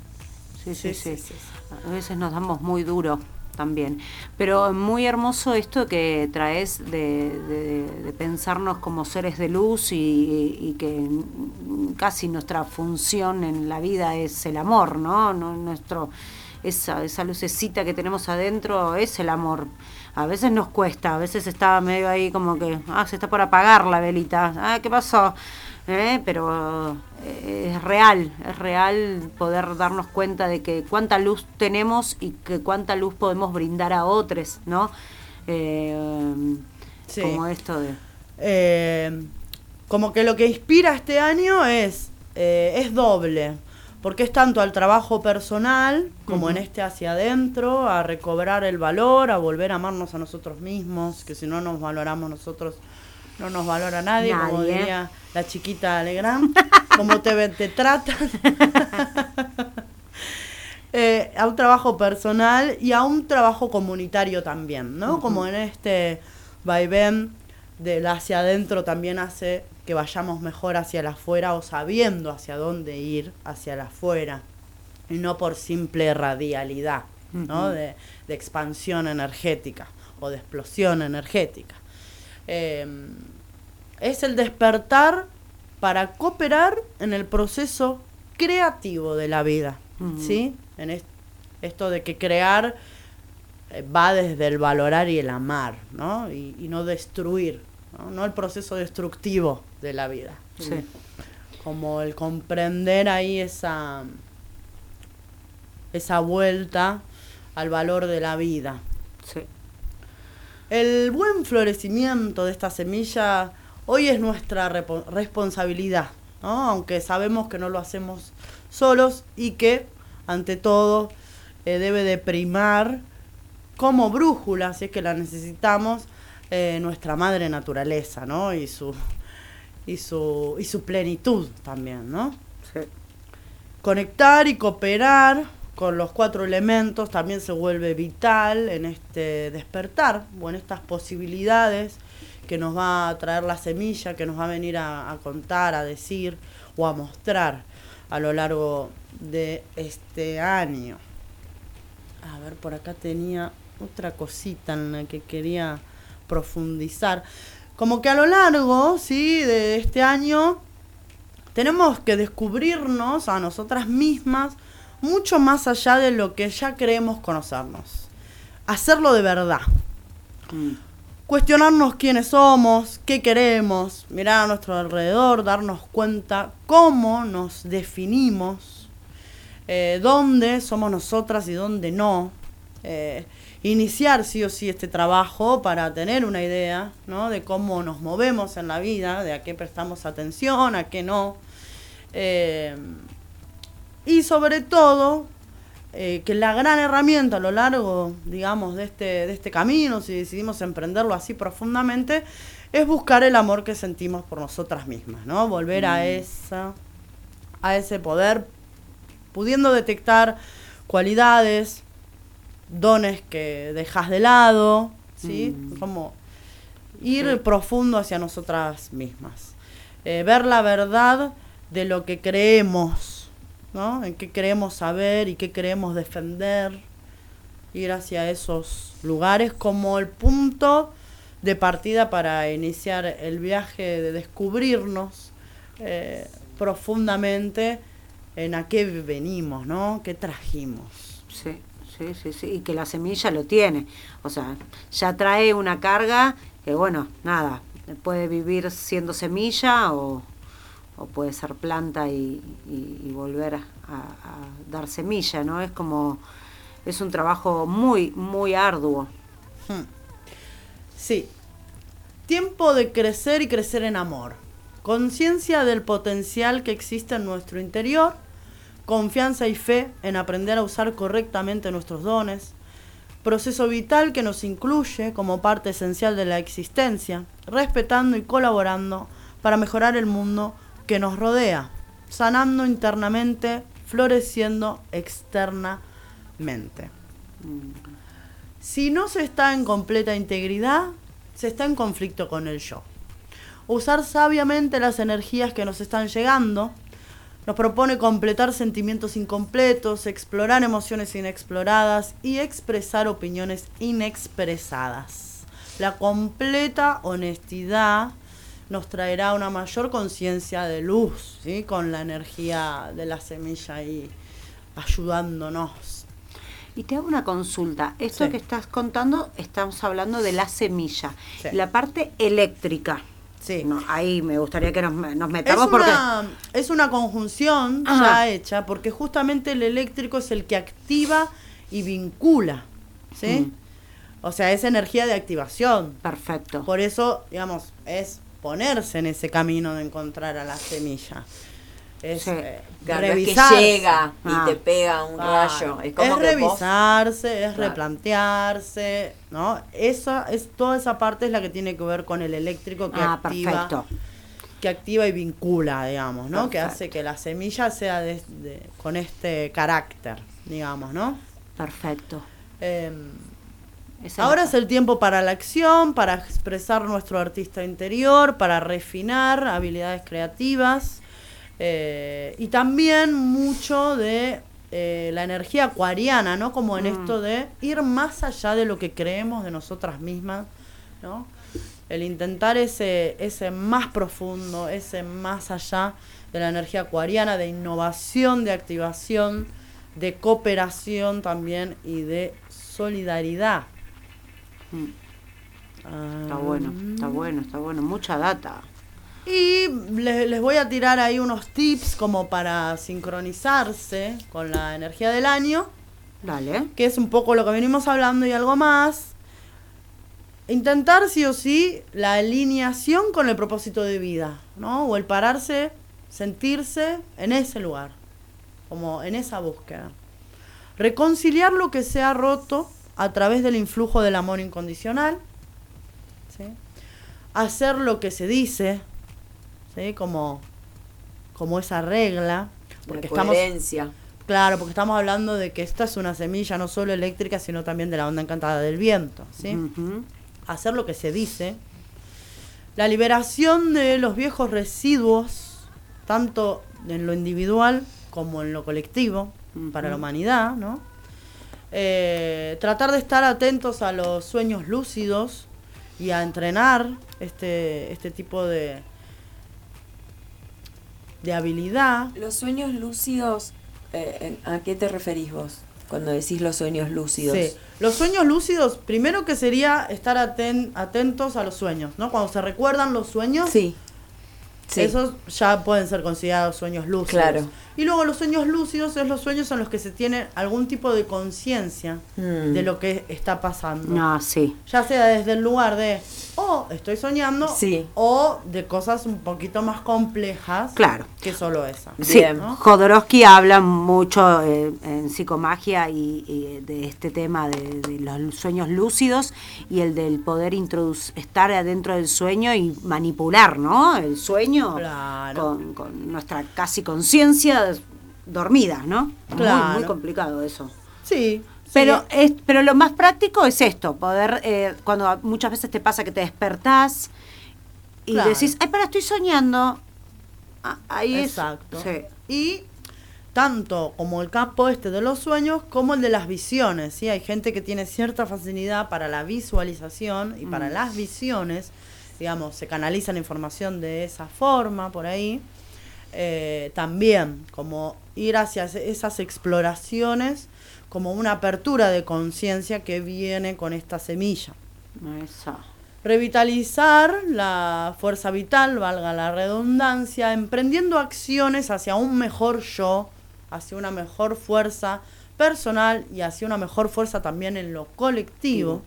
A veces nos damos muy duro también. Pero muy hermoso esto que traes de pensarnos como seres de luz y que casi nuestra función en la vida es el amor, ¿no? Nuestro esa lucecita que tenemos adentro es el amor. A veces nos cuesta, a veces está medio ahí como que, se está por apagar la velita, ¿qué pasó? Pero es real poder darnos cuenta de que cuánta luz tenemos y que cuánta luz podemos brindar a otros, ¿no? Sí. Como esto de... como que lo que inspira este año es doble, porque es tanto al trabajo personal como en este hacia adentro, a recobrar el valor, a volver a amarnos a nosotros mismos, que si no nos valoramos nosotros, no nos valora nadie. Como diría la chiquita Legrand, como te tratan. A un trabajo personal y a un trabajo comunitario también, ¿no? Como en este vaivén del hacia adentro también hace que vayamos mejor hacia el afuera o sabiendo hacia dónde ir hacia el afuera y no por simple radialidad, ¿no? De expansión energética o de explosión energética. Es el despertar para cooperar en el proceso creativo de la vida, ¿sí? En esto de que crear va desde el valorar y el amar, ¿no? Y no destruir, ¿no? El proceso destructivo de la vida. Sí. Como el comprender ahí esa vuelta al valor de la vida. Sí. El buen florecimiento de esta semilla hoy es nuestra responsabilidad, ¿no? Aunque sabemos que no lo hacemos solos y que, ante todo, debe de primar como brújula, si es que la necesitamos, nuestra madre naturaleza, ¿no? Y su plenitud también, ¿no? Sí. Conectar y cooperar con los 4 elementos también se vuelve vital en este despertar o en estas posibilidades que nos va a traer la semilla, que nos va a venir a contar, a decir o a mostrar a lo largo de este año. A ver, por acá tenía otra cosita en la que quería profundizar. Como que a lo largo, ¿sí?, de este año tenemos que descubrirnos a nosotras mismas mucho más allá de lo que ya creemos conocernos. Hacerlo de verdad. Cuestionarnos quiénes somos, qué queremos, mirar a nuestro alrededor, darnos cuenta cómo nos definimos, dónde somos nosotras y dónde no. Iniciar sí o sí este trabajo para tener una idea, ¿no?, de cómo nos movemos en la vida, de a qué prestamos atención, a qué no. Y sobre todo, que la gran herramienta a lo largo, digamos, de este camino, si decidimos emprenderlo así profundamente, es buscar el amor que sentimos por nosotras mismas, ¿no? Volver a ese poder, pudiendo detectar cualidades, dones que dejas de lado, ¿sí? Como ir profundo hacia nosotras mismas. Ver la verdad de lo que creemos, ¿no? En qué queremos saber y qué queremos defender. Ir hacia esos lugares como el punto de partida para iniciar el viaje de descubrirnos profundamente en a qué venimos, ¿no? ¿Qué trajimos? Sí. Sí, y que la semilla lo tiene, o sea, ya trae una carga que, bueno, nada, puede vivir siendo semilla o puede ser planta y volver a dar semilla, ¿no? Es un trabajo muy, muy arduo. Sí. Tiempo de crecer y crecer en amor. Conciencia del potencial que existe en nuestro interior. Confianza y fe en aprender a usar correctamente nuestros dones, proceso vital que nos incluye como parte esencial de la existencia, respetando y colaborando para mejorar el mundo que nos rodea, sanando internamente, floreciendo externamente. Si no se está en completa integridad, se está en conflicto con el yo. Usar sabiamente las energías que nos están llegando. Nos propone completar sentimientos incompletos, explorar emociones inexploradas y expresar opiniones inexpresadas. La completa honestidad nos traerá una mayor conciencia de luz, ¿sí?, con la energía de la semilla ahí ayudándonos. Y te hago una consulta. Esto Sí. que estás contando, estamos hablando de la semilla. Sí. La parte eléctrica. Sí. No, ahí me gustaría que nos metamos porque... Es una conjunción Ajá. ya hecha, porque justamente el eléctrico es el que activa y vincula, ¿sí? O sea, es energía de activación. Perfecto. Por eso, digamos, es ponerse en ese camino de encontrar a la semilla. Es Sí. Claro, no es que revisarse. llega Ah. y te pega un Claro. rayo. Es como que revisarse, es Claro. replantearse, ¿no? Toda esa parte es la que tiene que ver con el eléctrico que Perfecto. activa y vincula, digamos, ¿no? Que Perfecto. hace que la semilla sea con este carácter, digamos, ¿no? Perfecto. Ahora es el tiempo para la acción, para expresar nuestro artista interior, para refinar habilidades creativas y también mucho de la energía acuariana, ¿no? Como en esto de ir más allá de lo que creemos de nosotras mismas, ¿no? El intentar ese más profundo, ese más allá de la energía acuariana, de innovación, de activación, de cooperación también y de solidaridad. Está bueno. Mucha data. Y les voy a tirar ahí unos tips como para sincronizarse con la energía del año, Dale. que es un poco lo que venimos hablando y algo más. Intentar sí o sí la alineación con el propósito de vida, ¿no? O el pararse, sentirse en ese lugar, como en esa búsqueda. Reconciliar lo que se ha roto a través del influjo del amor incondicional, ¿sí? Hacer lo que se dice, ¿sí? Como esa regla, porque la coherencia. Claro, porque estamos hablando de que esta es una semilla no solo eléctrica, sino también de la onda encantada del viento, ¿sí? Ujú. Hacer lo que se dice. La liberación de los viejos residuos, tanto en lo individual como en lo colectivo, para la humanidad, ¿no? Tratar de estar atentos a los sueños lúcidos y a entrenar este tipo de habilidad. Los sueños lúcidos, ¿a qué te referís vos cuando decís los sueños lúcidos? Sí, los sueños lúcidos, primero que sería estar atentos a los sueños, ¿no? Cuando se recuerdan los sueños, Sí. Sí. esos ya pueden ser considerados sueños lúcidos. Claro. Y luego los sueños lúcidos es los sueños en los que se tiene algún tipo de conciencia de lo que está pasando. No, sí. Ya sea desde el lugar de, estoy soñando, Sí. o de cosas un poquito más complejas Claro. que solo esa. Sí, Bien. ¿no? Jodorowsky habla mucho en psicomagia y de este tema de los sueños lúcidos y el del poder estar adentro del sueño y manipular, ¿no? El sueño Claro. con nuestra casi conciencia dormida, ¿no? Claro. Muy complicado eso. Sí. Pero sí. pero lo más práctico es esto, poder, cuando muchas veces te pasa que te despertás y Claro. decís, ay, para, estoy soñando. Ahí Exacto. es. Sí. Y tanto como el campo de los sueños como el de las visiones, ¿sí? Hay gente que tiene cierta facilidad para la visualización y para las visiones, digamos, se canaliza la información de esa forma por ahí. También como ir hacia esas exploraciones como una apertura de conciencia que viene con esta semilla. Eso. Revitalizar la fuerza vital, valga la redundancia, emprendiendo acciones hacia un mejor yo, hacia una mejor fuerza personal y hacia una mejor fuerza también en lo colectivo.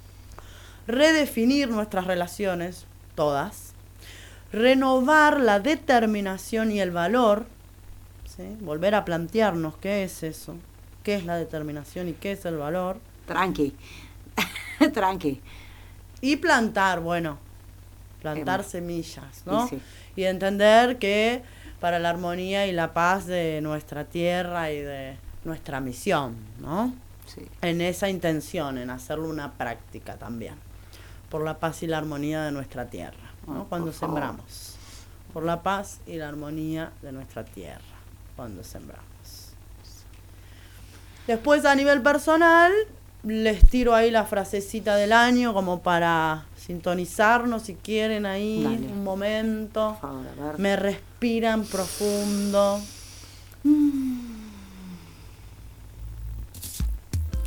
Redefinir nuestras relaciones, todas. Renovar la determinación y el valor, ¿sí? Volver a plantearnos qué es eso, qué es la determinación y qué es el valor. Tranqui. Tranqui. Y plantar, semillas, ¿no? Sí. Y entender que para la armonía y la paz de nuestra tierra y de nuestra misión, ¿no? Sí. En esa intención, en hacerlo una práctica también. Por la paz y la armonía de nuestra tierra, ¿no? Cuando por favor. sembramos. Por la paz y la armonía de nuestra tierra, cuando sembramos. Después, a nivel personal, les tiro ahí la frasecita del año como para sintonizarnos, si quieren, ahí. Dale. Un momento. Por favor, a ver. Me respiran profundo.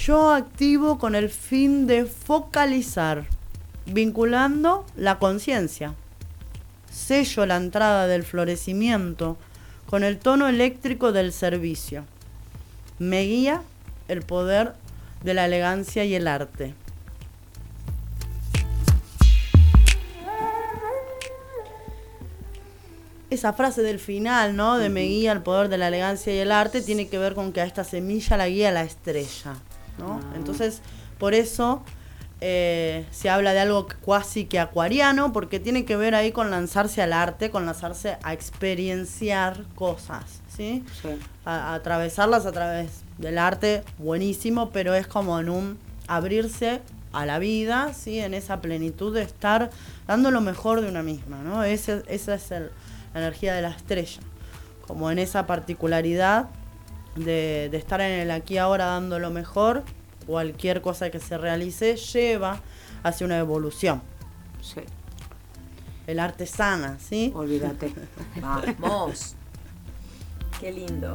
Yo activo con el fin de focalizar, vinculando la conciencia. Sello la entrada del florecimiento con el tono eléctrico del servicio. Me guía el poder de la elegancia y el arte. Esa frase del final, ¿no? De me guía el poder de la elegancia y el arte, tiene que ver con que a esta semilla la guía la estrella, ¿no? Entonces, por eso se habla de algo cuasi que acuariano, porque tiene que ver ahí con lanzarse al arte, con lanzarse a experienciar cosas, ¿sí? Sí. A atravesarlas a través del arte, buenísimo, pero es como en un abrirse a la vida, ¿sí? En esa plenitud de estar dando lo mejor de una misma, ¿no? Esa es la energía de la estrella, como en esa particularidad de estar en el aquí y ahora dando lo mejor. Cualquier cosa que se realice lleva hacia una evolución. Sí. El arte sana, ¿sí? Olvídate. Vamos. Qué lindo.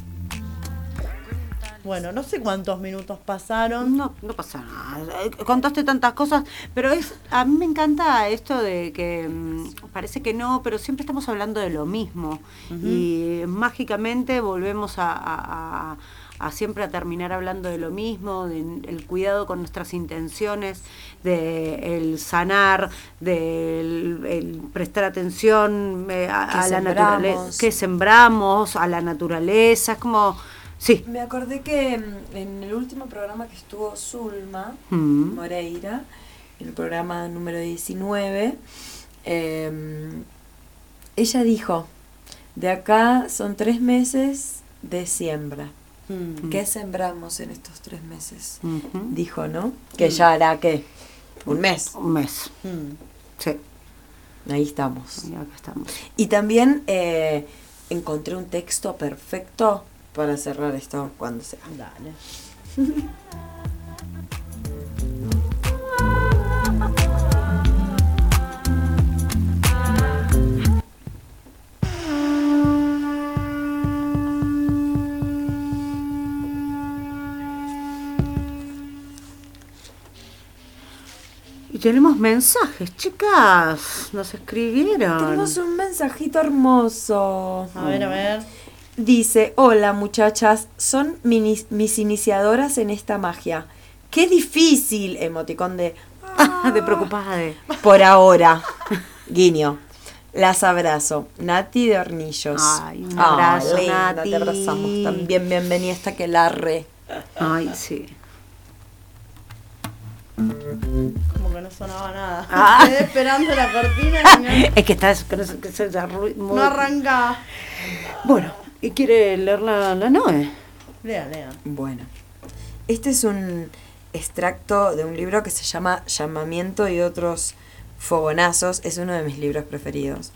Bueno, no sé cuántos minutos pasaron. No pasa nada. Contaste tantas cosas, pero a mí me encanta esto de que parece que no, pero siempre estamos hablando de lo mismo. Y mágicamente volvemos a siempre a terminar hablando de lo mismo, del cuidado con nuestras intenciones, del sanar, del el prestar atención a la naturaleza, que sembramos, a la naturaleza. Es como... Sí. Me acordé que en el último programa que estuvo Zulma Moreira, el programa número 19, ella dijo, de acá son 3 meses de siembra. ¿Qué sembramos en estos 3 meses? Dijo, ¿no? Que ya hará, ¿qué? Un mes. Un mes. Sí. Ahí estamos. Y acá estamos. Y también encontré un texto perfecto para cerrar esto cuando sea. Dale. Y tenemos mensajes, chicas. Nos escribieron. Tenemos un mensajito hermoso. A ver. Dice, hola muchachas, son mis iniciadoras en esta magia. ¡Qué difícil! Emoticón de preocupada. Por ahora. Guiño. Las abrazo. Nati de Hornillos. Ay, un abrazo, linda, Nati. te abrazamos también. Bienvenida hasta que larre. Ay, sí. Como que no sonaba nada. Quedé esperando la cortina. Es que está No arranca. Bueno, ¿y quiere leer la Noe? Lea. Bueno, este es un extracto de un libro que se llama Llamamiento y otros fogonazos. Es uno de mis libros preferidos.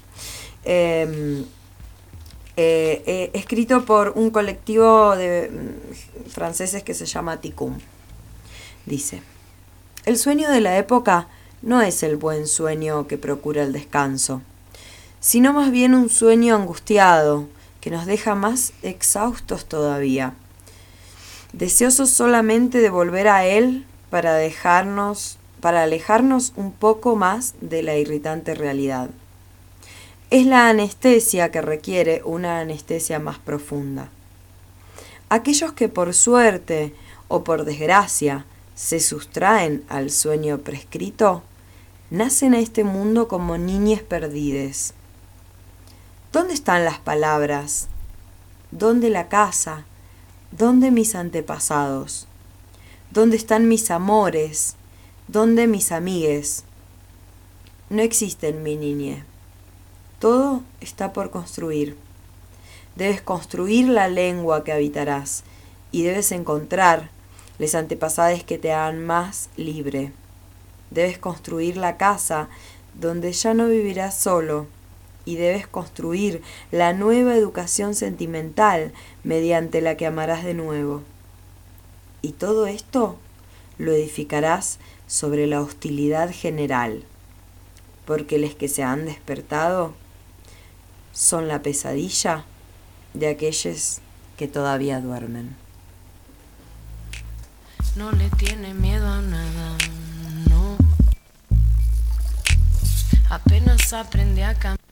Escrito por un colectivo de franceses que se llama Ticum. Dice: el sueño de la época no es el buen sueño que procura el descanso, sino más bien un sueño angustiado que nos deja más exhaustos todavía, deseosos solamente de volver a él para alejarnos un poco más de la irritante realidad. Es la anestesia que requiere una anestesia más profunda. Aquellos que por suerte o por desgracia se sustraen al sueño prescrito, nacen a este mundo como niñes perdides. ¿Dónde están las palabras? ¿Dónde la casa? ¿Dónde mis antepasados? ¿Dónde están mis amores? ¿Dónde mis amigues? No existen, mi niñe. Todo está por construir. Debes construir la lengua que habitarás y debes encontrar les antepasades que te hagan más libre. Debes construir la casa donde ya no vivirás solo y debes construir la nueva educación sentimental mediante la que amarás de nuevo. Y todo esto lo edificarás sobre la hostilidad general, porque los que se han despertado son la pesadilla de aquellos que todavía duermen. no le tiene miedo a nada, no. Apenas aprendí a caminar.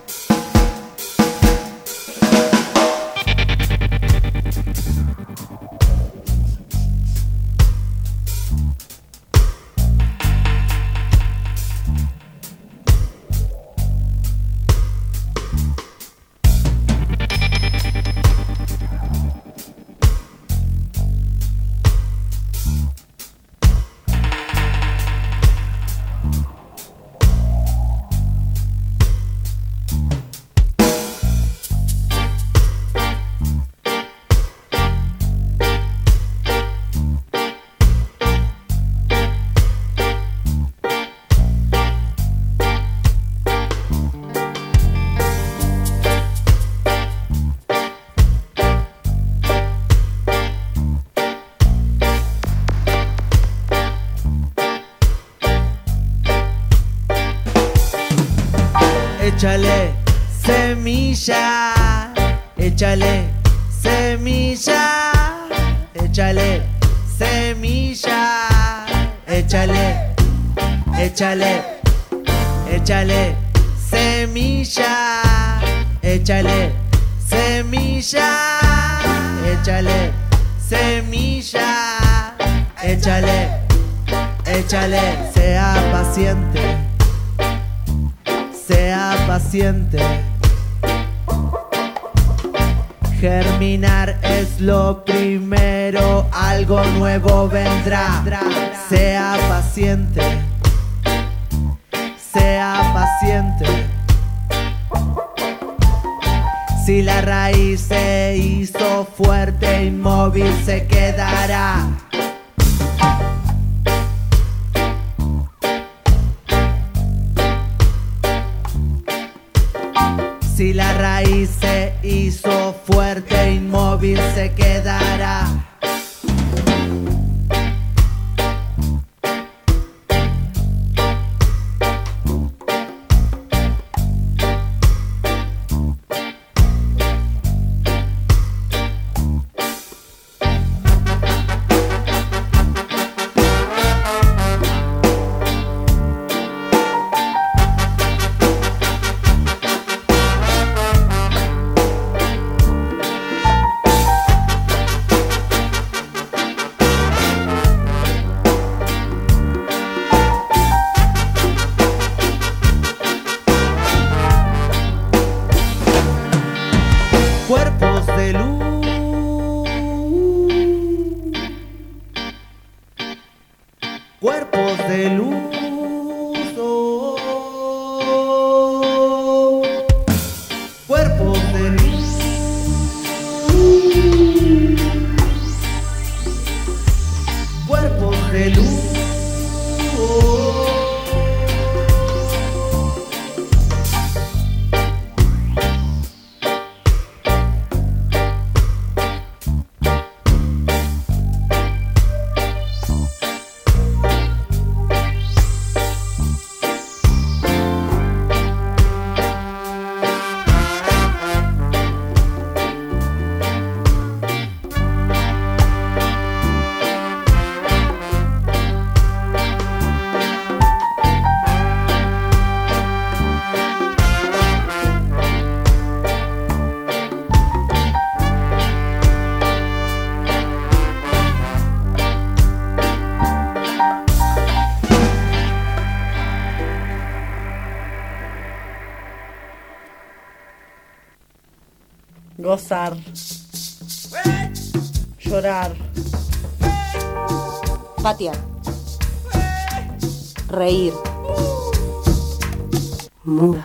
Échale semilla, échale semilla, échale semilla, échale, échale, échale semilla, échale semilla, échale semilla, échale, échale, sea paciente. Sea paciente. Germinar es lo primero, algo nuevo vendrá. Sea paciente. Sea paciente. Si la raíz se hizo fuerte, inmóvil se quedará. Si la raíz se hizo fuerte, inmóvil se quedará. Cuerpos de luz, cuerpos de luz, oh, cuerpos de luz, cuerpos de luz, oh. Gozar, llorar, Patear. Reír. Muda.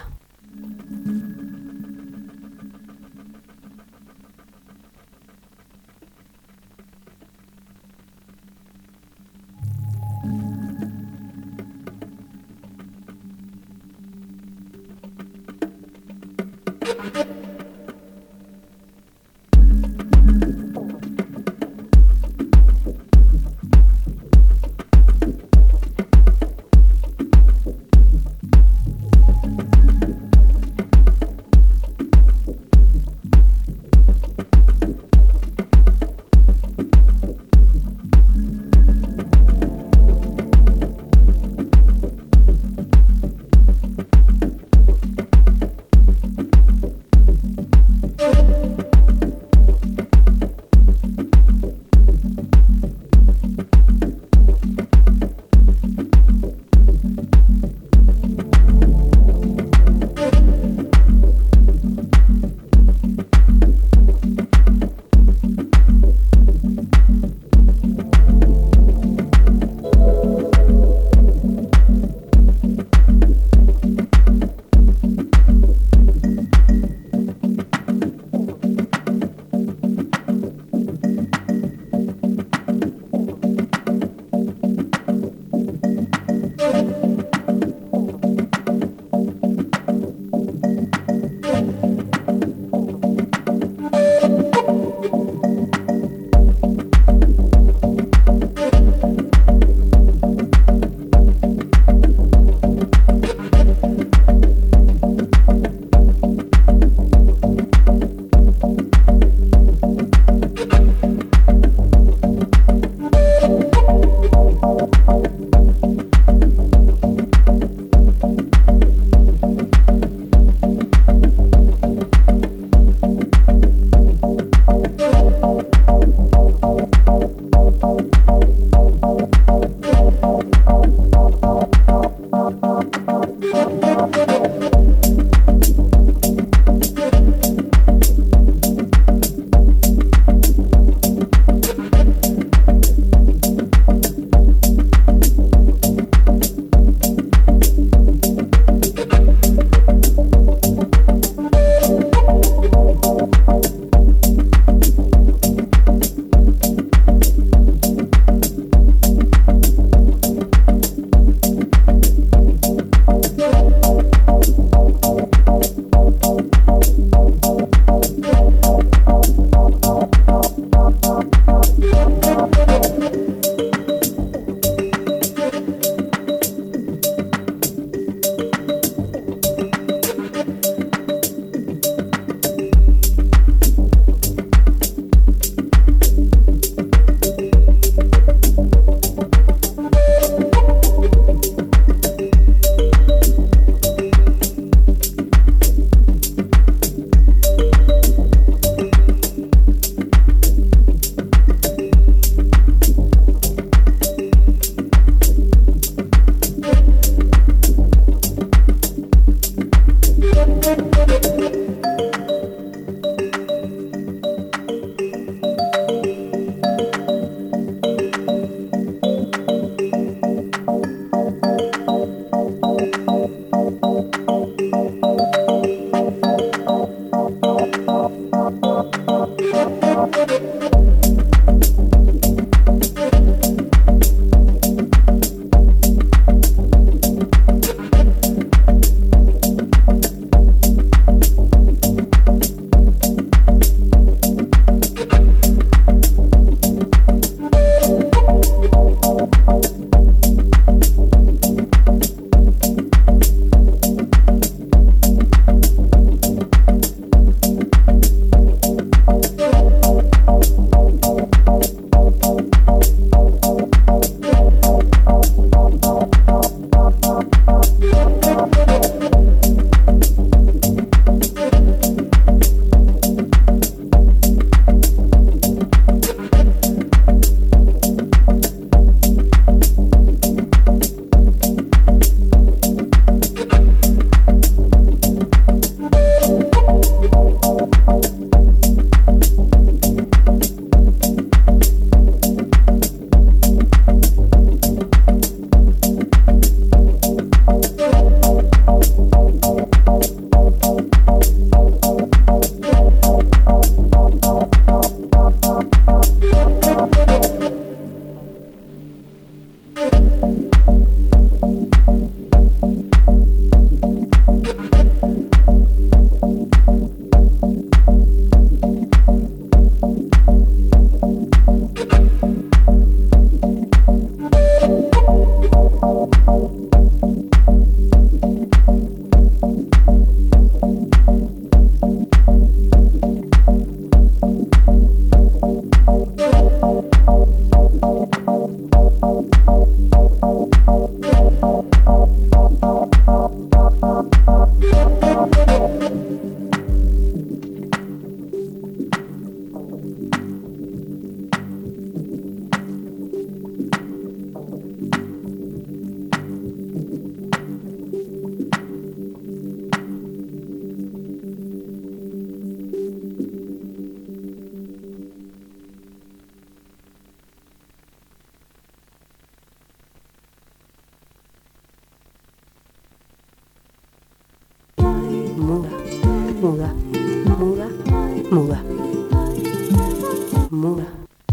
Muda.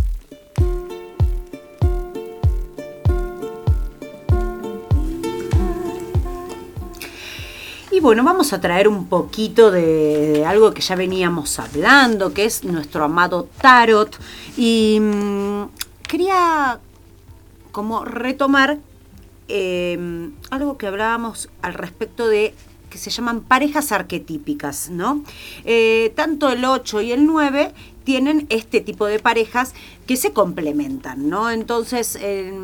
Y bueno, vamos a traer un poquito de algo que ya veníamos hablando, que es nuestro amado tarot. Y quería como retomar algo que hablábamos al respecto de que se llaman parejas arquetípicas, ¿no? Tanto el 8 y el 9 tienen este tipo de parejas que se complementan, ¿no? Entonces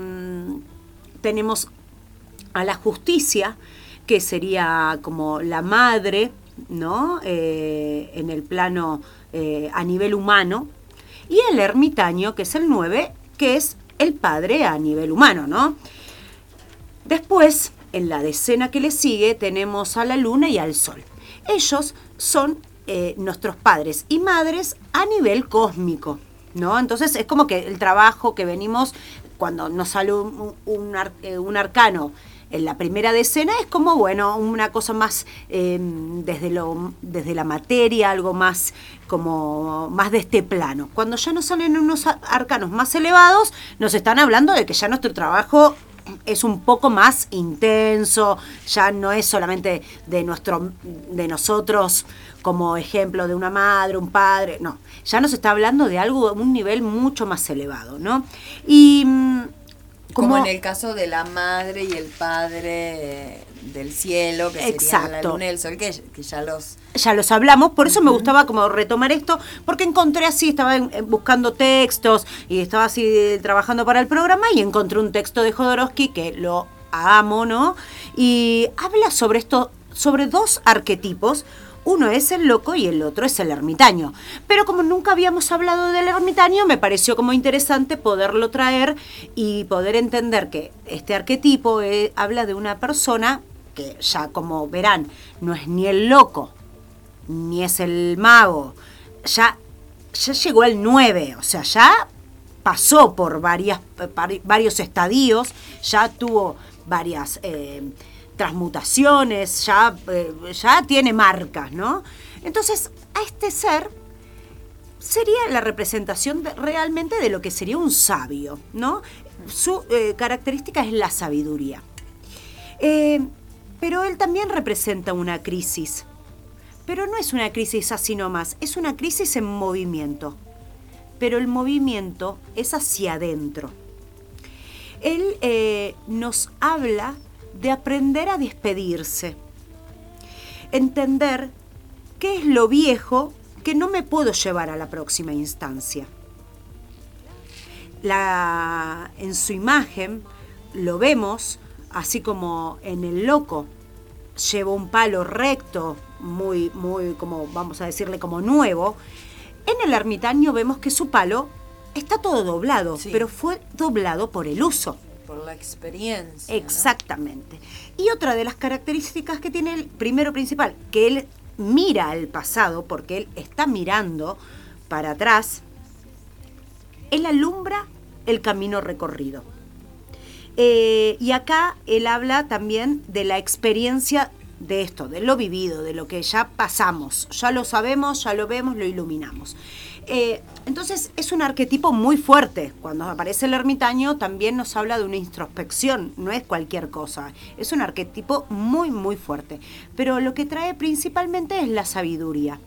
tenemos a la justicia, que sería como la madre, ¿no? En el plano a nivel humano, y el ermitaño, que es el 9, que es el padre a nivel humano, ¿no? Después, en la decena que le sigue, tenemos a la luna y al sol. Ellos son nuestros padres y madres a nivel cósmico, ¿no? Entonces es como que el trabajo que venimos, cuando nos sale un arcano en la primera decena, es como, bueno, una cosa más desde la materia, algo más como más de este plano. Cuando ya nos salen unos arcanos más elevados, nos están hablando de que ya nuestro trabajo es un poco más intenso, ya no es solamente de nosotros como ejemplo de una madre, un padre, no, ya nos está hablando de algo, un nivel mucho más elevado, ¿no? Y como en el caso de la madre y el padre del cielo, que serían la luna y el sol, que ya los hablamos, por eso me gustaba como retomar esto, porque encontré así, estaba buscando textos y estaba así trabajando para el programa y encontré un texto de Jodorowsky que lo amo, ¿no? Y habla sobre dos arquetipos. Uno es el loco y el otro es el ermitaño. Pero como nunca habíamos hablado del ermitaño, me pareció como interesante poderlo traer y poder entender que este arquetipo habla de una persona que ya, como verán, no es ni el loco, ni es el mago. Ya llegó el 9, o sea, ya pasó por varios estadios, ya tuvo varias transmutaciones, ya tiene marcas, ¿no? Entonces, a este ser sería la representación realmente de lo que sería un sabio, ¿no? Su característica es la sabiduría. Pero él también representa una crisis. Pero no es una crisis así nomás, es una crisis en movimiento. Pero el movimiento es hacia adentro. Él nos habla de aprender a despedirse, entender qué es lo viejo que no me puedo llevar a la próxima instancia. En su imagen lo vemos así como en el loco lleva un palo recto, muy, como vamos a decirle, como nuevo, en el ermitaño vemos que su palo está todo doblado, Sí. pero fue doblado por el uso. Por la experiencia. Exactamente. Y otra de las características que tiene el primero principal, que él mira al pasado, porque él está mirando para atrás, él alumbra el camino recorrido. Y acá él habla también de la experiencia de esto, de lo vivido, de lo que ya pasamos, ya lo sabemos, ya lo vemos, lo iluminamos. Entonces es un arquetipo muy fuerte. Cuando aparece el ermitaño también nos habla de una introspección, no es cualquier cosa, es un arquetipo muy, muy fuerte. Pero lo que trae principalmente es la sabiduría.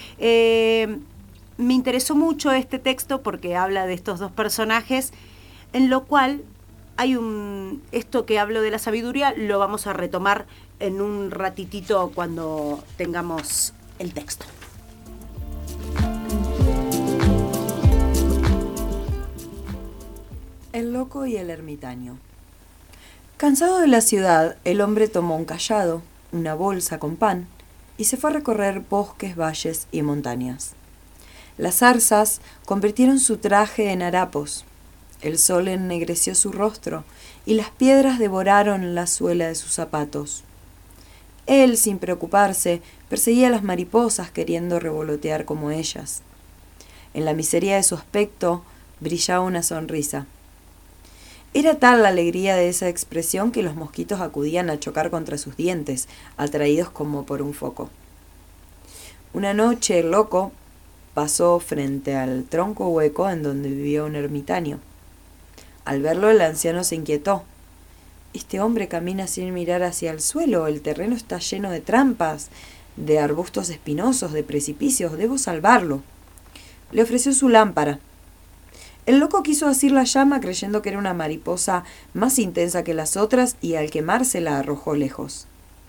Me interesó mucho este texto porque habla de estos dos personajes, en lo cual hay esto que hablo de la sabiduría, lo vamos a retomar en un ratitito cuando tengamos el texto. El loco y el ermitaño. Cansado de la ciudad, el hombre tomó un cayado, una bolsa con pan, y se fue a recorrer bosques, valles y montañas. Las zarzas convirtieron su traje en harapos, el sol ennegreció su rostro, y las piedras devoraron la suela de sus zapatos. Él, sin preocuparse, perseguía las mariposas queriendo revolotear como ellas. En la miseria de su aspecto brillaba una sonrisa. Era tal la alegría de esa expresión que los mosquitos acudían a chocar contra sus dientes, atraídos como por un foco. Una noche el loco pasó frente al tronco hueco en donde vivía un ermitaño. Al verlo el anciano se inquietó. Este hombre camina sin mirar hacia el suelo, el terreno está lleno de trampas, de arbustos espinosos, de precipicios, debo salvarlo. Le ofreció su lámpara. El loco quiso asir la llama creyendo que era una mariposa más intensa que las otras y al quemarse la arrojó lejos.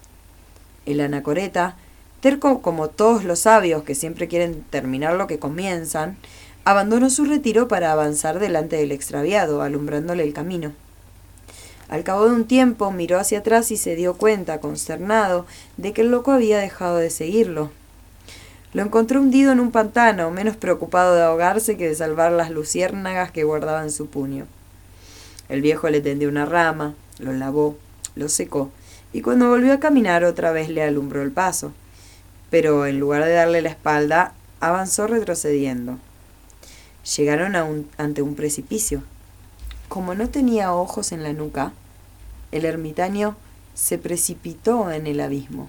El anacoreta, terco como todos los sabios que siempre quieren terminar lo que comienzan, abandonó su retiro para avanzar delante del extraviado, alumbrándole el camino. Al cabo de un tiempo miró hacia atrás y se dio cuenta, consternado, de que el loco había dejado de seguirlo. Lo encontró hundido en un pantano, menos preocupado de ahogarse que de salvar las luciérnagas que guardaba en su puño. El viejo le tendió una rama, lo lavó, lo secó, y cuando volvió a caminar otra vez le alumbró el paso. Pero en lugar de darle la espalda, avanzó retrocediendo. Llegaron ante un precipicio. Como no tenía ojos en la nuca, el ermitaño se precipitó en el abismo.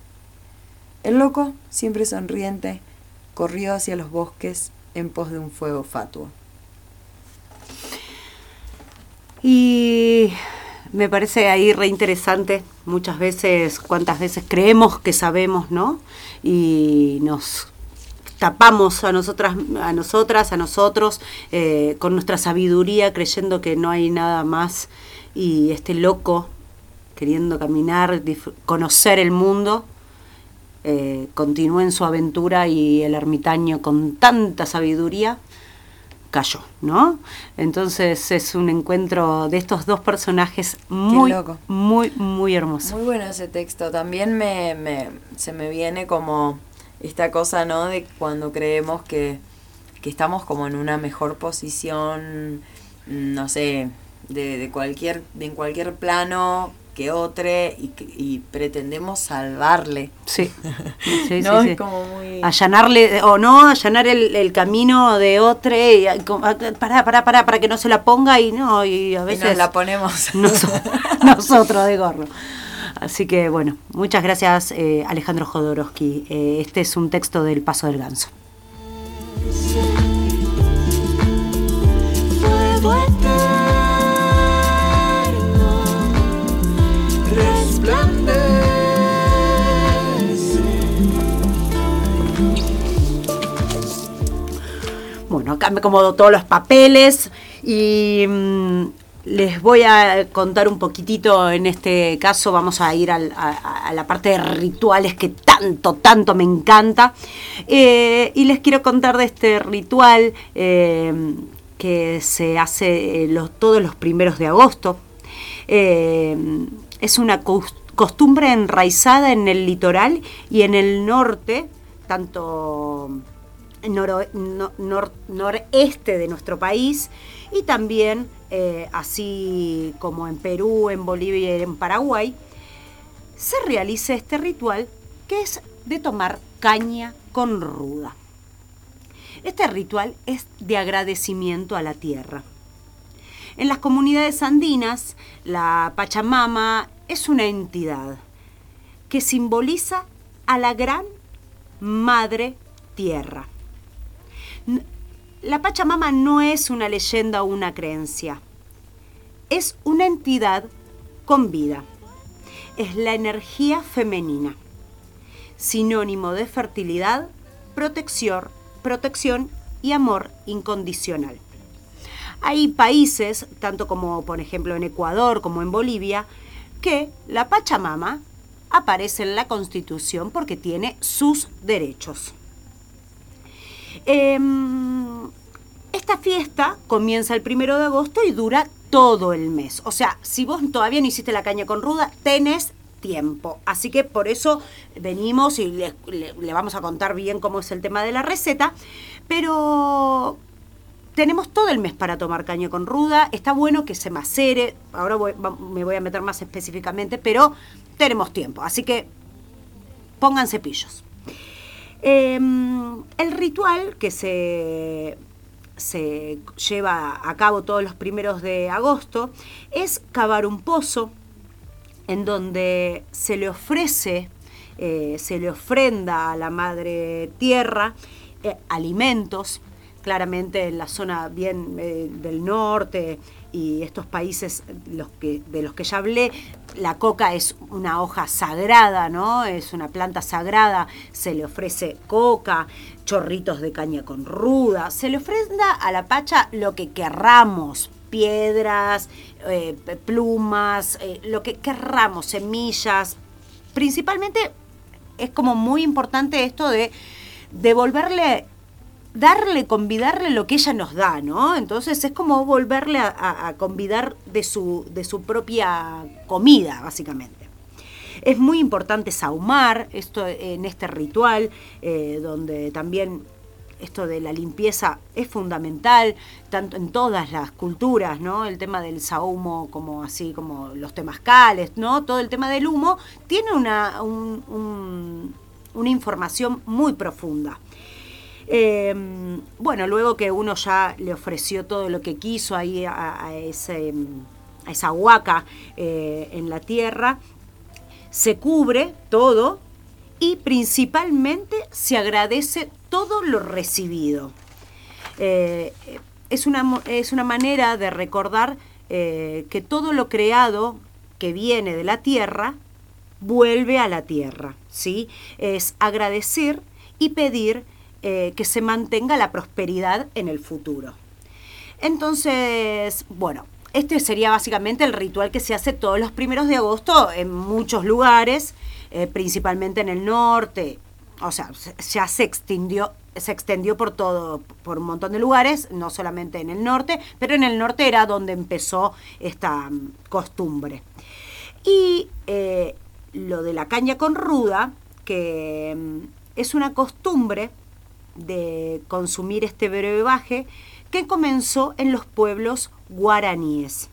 El loco, siempre sonriente, corrió hacia los bosques en pos de un fuego fatuo. Y me parece ahí re interesante, muchas veces, cuántas veces creemos que sabemos, ¿no? Y nos tapamos a nosotros, con nuestra sabiduría, creyendo que no hay nada más, y este loco, queriendo caminar, conocer el mundo, continuó en su aventura y el ermitaño con tanta sabiduría cayó, ¿no? Entonces es un encuentro de estos dos personajes muy, muy, muy hermoso. Muy bueno ese texto. También se me viene como esta cosa, ¿no? De cuando creemos que estamos como en una mejor posición, no sé, en cualquier plano que otro y pretendemos salvarle. Sí, sí, ¿no? sí, Es como muy... allanarle, o no, allanar el camino de otro, y para que no se la ponga, y no, y a veces... Y nos la ponemos. Nosotros de gorro. Así que bueno, muchas gracias Alejandro Jodorowsky. Este es un texto del Paso del Ganso. Fuego eterno resplandece. Bueno, acá me acomodo todos los papeles y les voy a contar un poquitito. En este caso vamos a ir a la parte de rituales que tanto me encanta. Y les quiero contar de este ritual que se hace todos los primeros de agosto. Es una costumbre enraizada en el litoral y en el norte, tanto noreste de nuestro país, y también así como en Perú, en Bolivia y en Paraguay, se realiza este ritual que es de tomar caña con ruda. Este ritual es de agradecimiento a la tierra. En las comunidades andinas, la Pachamama es una entidad que simboliza a la gran madre tierra. La Pachamama no es una leyenda o una creencia, es una entidad con vida. Es la energía femenina, sinónimo de fertilidad, protección y amor incondicional. Hay países, tanto como por ejemplo en Ecuador como en Bolivia, que la Pachamama aparece en la Constitución porque tiene sus derechos. Esta fiesta comienza el 1 de agosto y dura todo el mes. O sea, si vos todavía no hiciste la caña con ruda, tenés tiempo. Así que por eso venimos y le vamos a contar bien cómo es el tema de la receta. Pero tenemos todo el mes para tomar caña con ruda. Está bueno que se macere. Ahora me voy a meter más específicamente, pero tenemos tiempo. Así que pónganse pillos. El ritual que se lleva a cabo todos los 1 de agosto es cavar un pozo en donde se le ofrenda a la madre tierra alimentos. Claramente en la zona bien del norte y estos países de los que ya hablé, la coca es una hoja sagrada, ¿no? Es una planta sagrada, se le ofrece coca, chorritos de caña con ruda, se le ofrenda a la Pacha lo que querramos, piedras, plumas, lo que querramos, semillas. Principalmente es como muy importante esto de devolverle, convidarle lo que ella nos da, ¿no? Entonces es como volverle a convidar de su propia comida, básicamente. Es muy importante sahumar esto en este ritual, donde también esto de la limpieza es fundamental, tanto en todas las culturas, ¿no? El tema del sahumo, como así como los temazcales, ¿no? Todo el tema del humo tiene una información muy profunda. Bueno, luego que uno ya le ofreció todo lo que quiso ahí a esa huaca en la tierra, se cubre todo y principalmente se agradece todo lo recibido. Es una manera de recordar que todo lo creado que viene de la tierra vuelve a la tierra, ¿sí? Es agradecer y pedir que se mantenga la prosperidad en el futuro. Entonces, bueno, este sería básicamente el ritual que se hace todos los 1 de agosto en muchos lugares, principalmente en el norte. O sea, ya se extendió por un montón de lugares, no solamente en el norte, pero en el norte era donde empezó esta costumbre. Y lo de la caña con ruda, que es una costumbre de consumir este brebaje que comenzó en los pueblos guaraníes.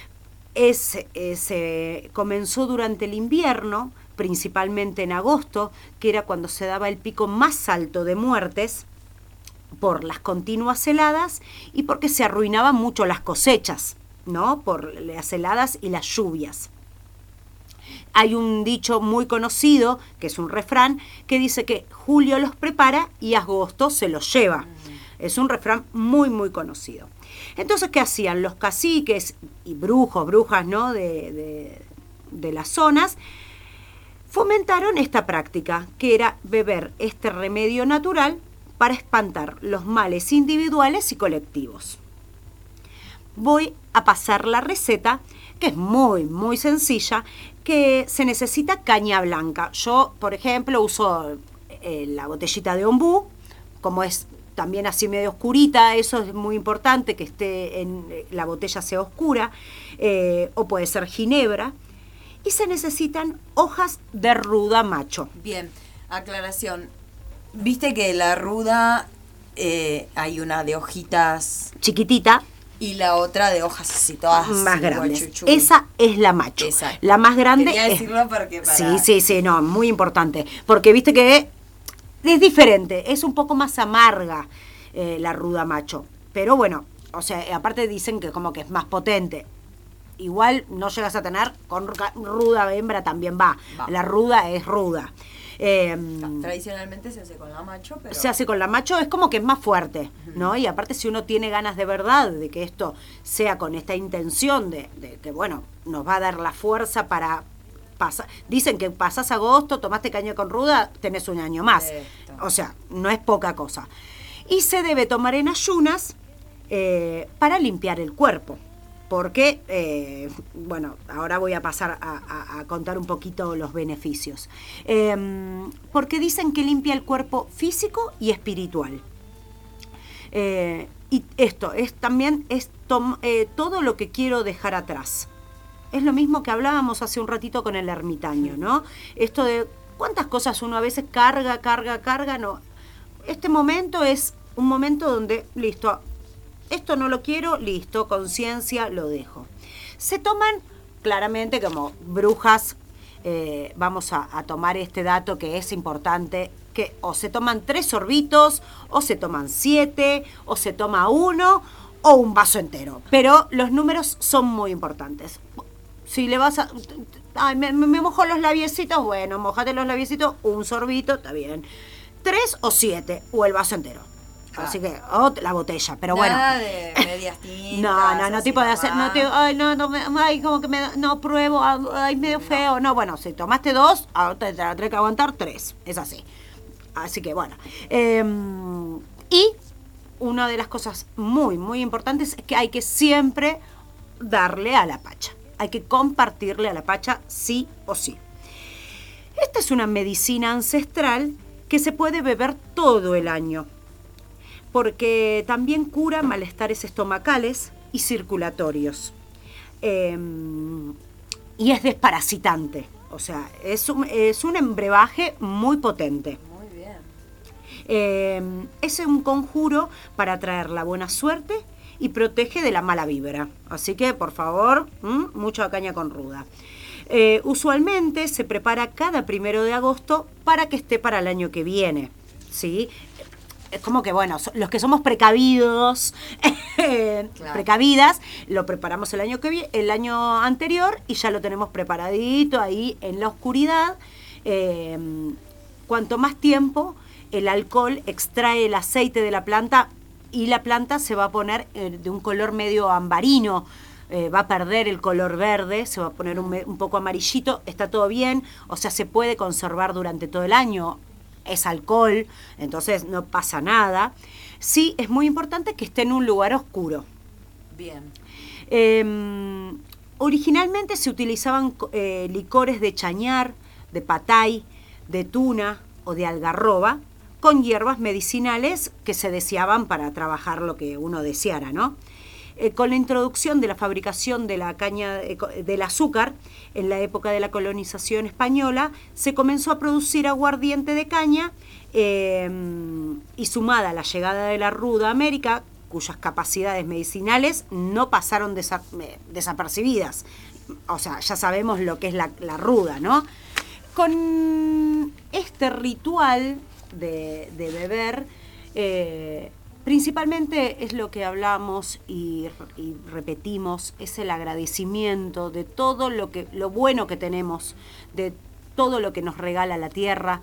Comenzó durante el invierno, principalmente en agosto, que era cuando se daba el pico más alto de muertes por las continuas heladas y porque se arruinaban mucho las cosechas, ¿no? Por las heladas y las lluvias. Hay un dicho muy conocido, que es un refrán, que dice que julio los prepara y agosto se los lleva. Es un refrán muy, muy conocido. Entonces, ¿qué hacían? Los caciques y brujas, ¿no? de las zonas, fomentaron esta práctica, que era beber este remedio natural para espantar los males individuales y colectivos. Voy a pasar la receta, que es muy, muy sencilla, que se necesita caña blanca. Yo, por ejemplo, uso la botellita de ombú, como es también así medio oscurita, eso es muy importante, que esté la botella sea oscura, o puede ser ginebra. Y se necesitan hojas de ruda macho. Bien, aclaración. Viste que la ruda hay una de hojitas chiquitita y la otra de hojas así todas más grandes. guachuchú. Esa es la macho. Esa. La más grande Quería es... decirlo porque para... Sí, no, muy importante. Porque viste que es diferente, es un poco más amarga la ruda macho. Pero bueno, o sea, aparte dicen que como que es más potente. Igual no llegas a tener, con ruda hembra también va. La ruda es ruda. Tradicionalmente se hace con la macho, pero... Se hace con la macho, es como que es más fuerte, ¿no? Y aparte si uno tiene ganas de verdad de que esto sea con esta intención de que, bueno, nos va a dar la fuerza para pasar. Dicen que pasás agosto, tomaste caña con ruda, tenés un año más. O sea, no es poca cosa. Y se debe tomar en ayunas para limpiar el cuerpo. Porque, bueno, ahora voy a pasar a contar un poquito los beneficios. Porque dicen que limpia el cuerpo físico y espiritual. Y esto es también todo lo que quiero dejar atrás. Es lo mismo que hablábamos hace un ratito con el ermitaño, ¿no? Esto de cuántas cosas uno a veces carga, no. Este momento es un momento donde, listo, esto no lo quiero, listo, conciencia, lo dejo. Se toman claramente como brujas, vamos a tomar este dato que es importante, que o se toman 3 sorbitos, o se toman 7, o se toma 1, o un vaso entero. Pero los números son muy importantes. Si le vas a... Ay, me mojo los labiecitos, bueno, mojate los labiecitos, un sorbito, está bien. 3 o 7, o el vaso entero. Así que, la botella, pero nada bueno. De medias tintas. No, tipo de hacer, ay, como que no pruebo, ay, medio feo. No, bueno, si tomaste 2, te la tenés que aguantar 3, es así. Así que, bueno. Y una de las cosas muy, muy importantes es que hay que siempre darle a la pacha. Hay que compartirle a la pacha sí o sí. Esta es una medicina ancestral que se puede beber todo el año, porque también cura malestares estomacales y circulatorios. Y es desparasitante, o sea, es un embrebaje muy potente. Muy bien. Es un conjuro para atraer la buena suerte y protege de la mala vibra. Así que, por favor, mucha caña con ruda. Usualmente se prepara cada 1 de agosto para que esté para el año que viene, ¿sí? Es como que, bueno, los que somos precavidos, claro, precavidas, lo preparamos el año anterior y ya lo tenemos preparadito ahí en la oscuridad. Cuanto más tiempo, el alcohol extrae el aceite de la planta y la planta se va a poner de un color medio ambarino, va a perder el color verde, se va a poner un poco amarillito, está todo bien, o sea, se puede conservar durante todo el año. Es alcohol, entonces no pasa nada. Sí, es muy importante que esté en un lugar oscuro. Bien. Originalmente se utilizaban licores de chañar, de patay, de tuna o de algarroba, con hierbas medicinales que se deseaban para trabajar lo que uno deseara, ¿no? Con la introducción de la fabricación de la caña del azúcar, en la época de la colonización española, se comenzó a producir aguardiente de caña y sumada a la llegada de la ruda a América, cuyas capacidades medicinales no pasaron desapercibidas. O sea, ya sabemos lo que es la ruda, ¿no? Con este ritual de beber, principalmente es lo que hablamos y repetimos, es el agradecimiento de todo lo bueno que tenemos, de todo lo que nos regala la tierra.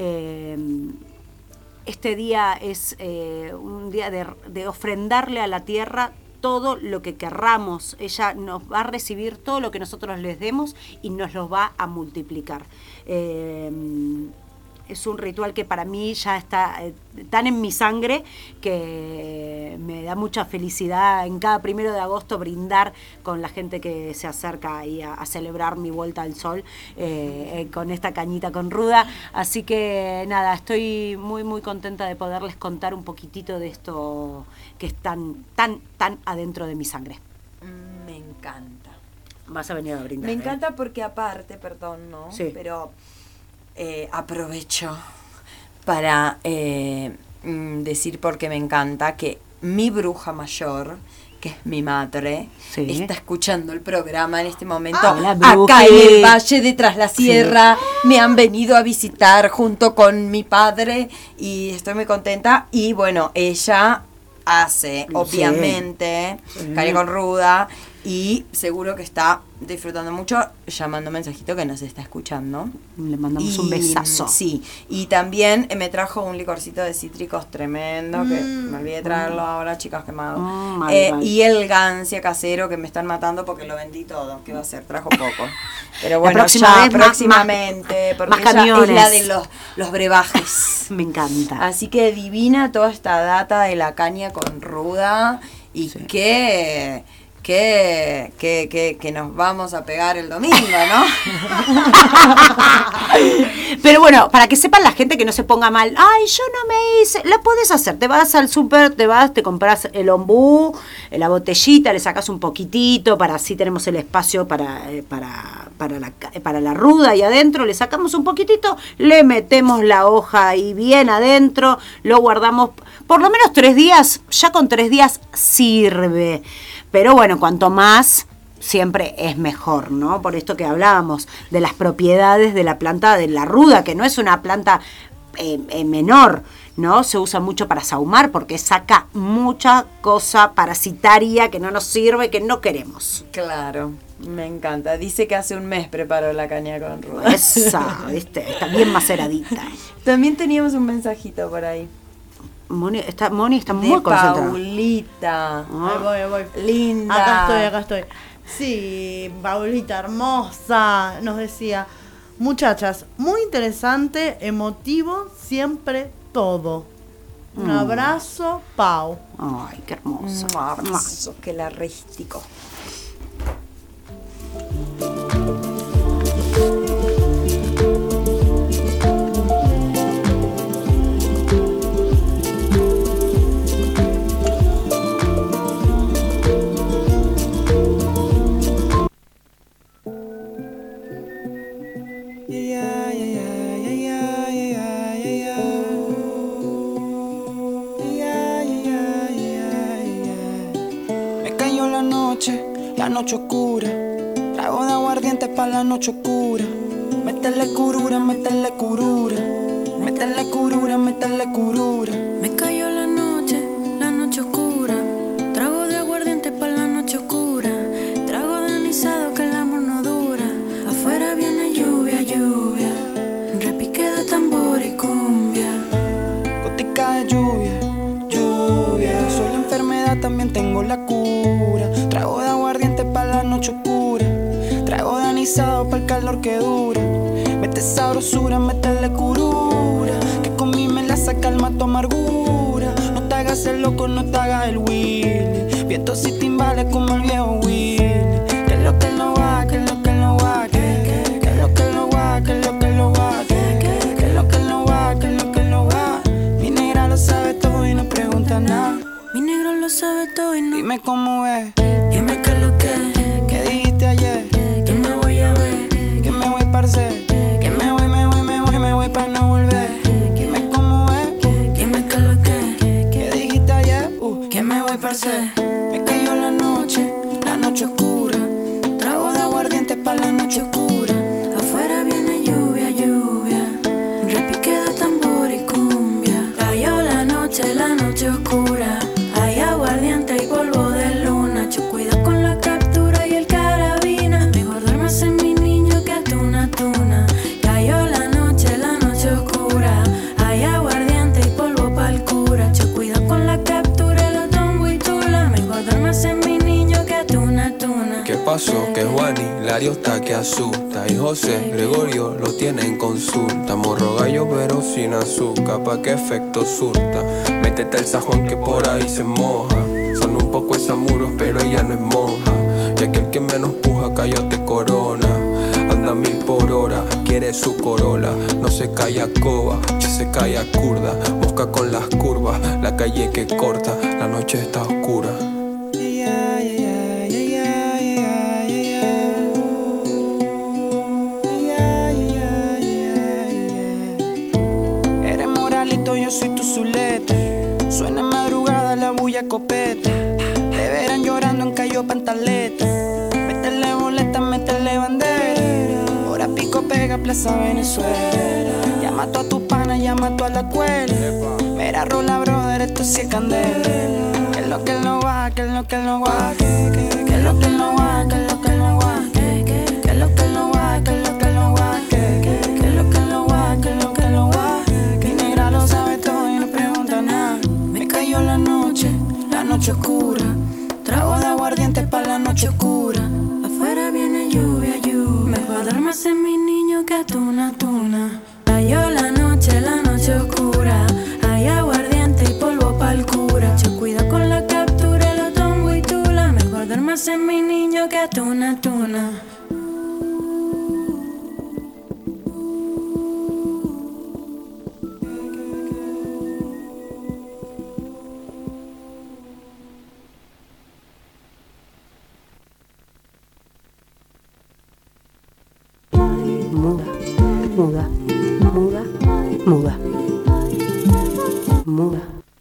Este día es un día de ofrendarle a la tierra todo lo que querramos. Ella nos va a recibir todo lo que nosotros les demos y nos lo va a multiplicar. es un ritual que para mí ya está tan en mi sangre que me da mucha felicidad en cada 1 de agosto brindar con la gente que se acerca ahí a celebrar mi vuelta al sol con esta cañita con ruda. Así que nada, estoy muy muy contenta de poderles contar un poquitito de esto que es tan adentro de mi sangre. Me encanta. Vas a venir a brindar. Me encanta porque aparte, perdón, ¿no? Sí. Pero aprovecho para decir porque me encanta que mi bruja mayor, que es mi madre, sí, está escuchando el programa en este momento. Acá en el Valle de Tras la Sierra. Sí. Me han venido a visitar junto con mi padre y estoy muy contenta. Y bueno, ella hace, obviamente, caña con ruda. Y seguro que está disfrutando mucho, llamando mensajito que nos está escuchando. Le mandamos un besazo. Sí, y también me trajo un licorcito de cítricos tremendo, que me olvidé de traerlo ahora, chicas, quemado. Y el gancia casero que me están matando porque lo vendí todo. ¿Qué va a hacer? Trajo poco. Pero bueno, ya próximamente, porque más camiones. Es la de los brebajes. Me encanta. Así que divina toda esta data de la caña con ruda y que nos vamos a pegar el domingo, ¿no? Pero bueno, para que sepan la gente que no se ponga mal, ay, yo no me hice, lo puedes hacer, te vas al súper, te compras el ombú, la botellita, le sacas un poquitito, para así tenemos el espacio para la ruda ahí adentro, le sacamos un poquitito, le metemos la hoja ahí bien adentro, lo guardamos por lo menos 3 días, ya con 3 días sirve. Pero bueno, cuanto más, siempre es mejor, ¿no? Por esto que hablábamos de las propiedades de la planta de la ruda, que no es una planta menor, ¿no? Se usa mucho para sahumar porque saca mucha cosa parasitaria que no nos sirve, que no queremos. Claro, me encanta. Dice que hace un mes preparó la caña con ruda. Esa, ¿viste? Está bien maceradita. También teníamos un mensajito por ahí. Moni está muy concentrada. Paulita. Ahí voy. Linda. Acá estoy. Sí, Paulita, hermosa. Nos decía, muchachas, muy interesante, emotivo, siempre todo. Un abrazo, Pau. Ay, qué hermoso. Un abrazo, que la rístico. La noche oscura, trago de aguardiente pa' la noche oscura. Métele curura, métele curura, métele curura, métele curura. Me cayó la noche oscura, trago de aguardiente pa' la noche oscura. Trago de anisado que el amor no dura. Afuera viene lluvia, lluvia, repique de tambor y cumbia. Gotica de lluvia, lluvia. Soy la enfermedad, también tengo la cura. Trago de aguardiente pa' la noche oscura, trago de anisado pa' el calor que dura. Mete sabrosura, métele curura, que con mí me la saca calma tu amargura. No te hagas el loco, no te hagas el Willy. Vientos y timbales como el viejo Willy. Que es lo que no va, que es lo que no va, que es lo que no va, que es lo que no va, que es lo que no va, que es lo que no va. Mi negra lo sabe todo y no pregunta nada. Mi negro lo sabe todo y no. Dime cómo es. Dime qué es lo que. ¿Qué dijiste ayer? Que me voy a ver. Que me voy, parce. Que me voy pa' no volver. Dime cómo es. Dime qué es lo que. ¿Qué dijiste ayer? Que me voy, parce. Me cayó la noche oscura. Trago de aguardiente pa' la noche oscura. Afuera viene lluvia, lluvia, repique de tambor y cumbia. Cayó la noche oscura. Hay aguardiente y polvo de luna. Yo cuido con la captura y el carabina. Mejor duermas en mi niño que tuna, tuna. Cayó la noche oscura. Hay aguardiente y polvo pa'l cura. Yo cuido con la captura y los tombo y tula. Mejor duermas en mi niño que tuna, tuna. ¿Qué pasó? Que Juani, Hilario está que asusta y José Gregorio lo tiene en consulta. Morro gallo pero sin azúcar, pa' que efecto surta. Métete el sajón que por ahí se moja. Son un poco esamuros pero ella no es monja. Y aquel que menos puja cayó te corona. Anda 1000 por hora, quiere su corola. No se calla coba, se calla curda. Busca con las curvas, la calle que corta. La noche está oscura. Eres moralito, yo soy tu zulete. Suena en madrugada la bulla copeta. Te verán llorando en Cayo Pantaleta. Métele boleta, métele bandera. Hora pico pega, Plaza Venezuela. Llama a tu pana, llama a la escuela. Mira, rola, brother, esto sí es candela. Que es lo que no va, que es lo que no va. Que es lo que no va, que es lo que no va. Que es lo que no va, que es lo que no va. Que es lo que no va, que es lo que no va. Mi negra lo sabe todo y no pregunta nada. Me cayó la noche oscura. Trago de aguardiente pa' la noche oscura. Afuera viene lluvia, lluvia. Mejor duermas en mi niño que tuna, tuna. Cayó la noche oscura. Hay aguardiente y polvo pa'l cura. Che, cuida con la captura, la tongo y tula. Mejor duermas en mi niño que tuna, tuna. Muda, muda, muda, muda, muda.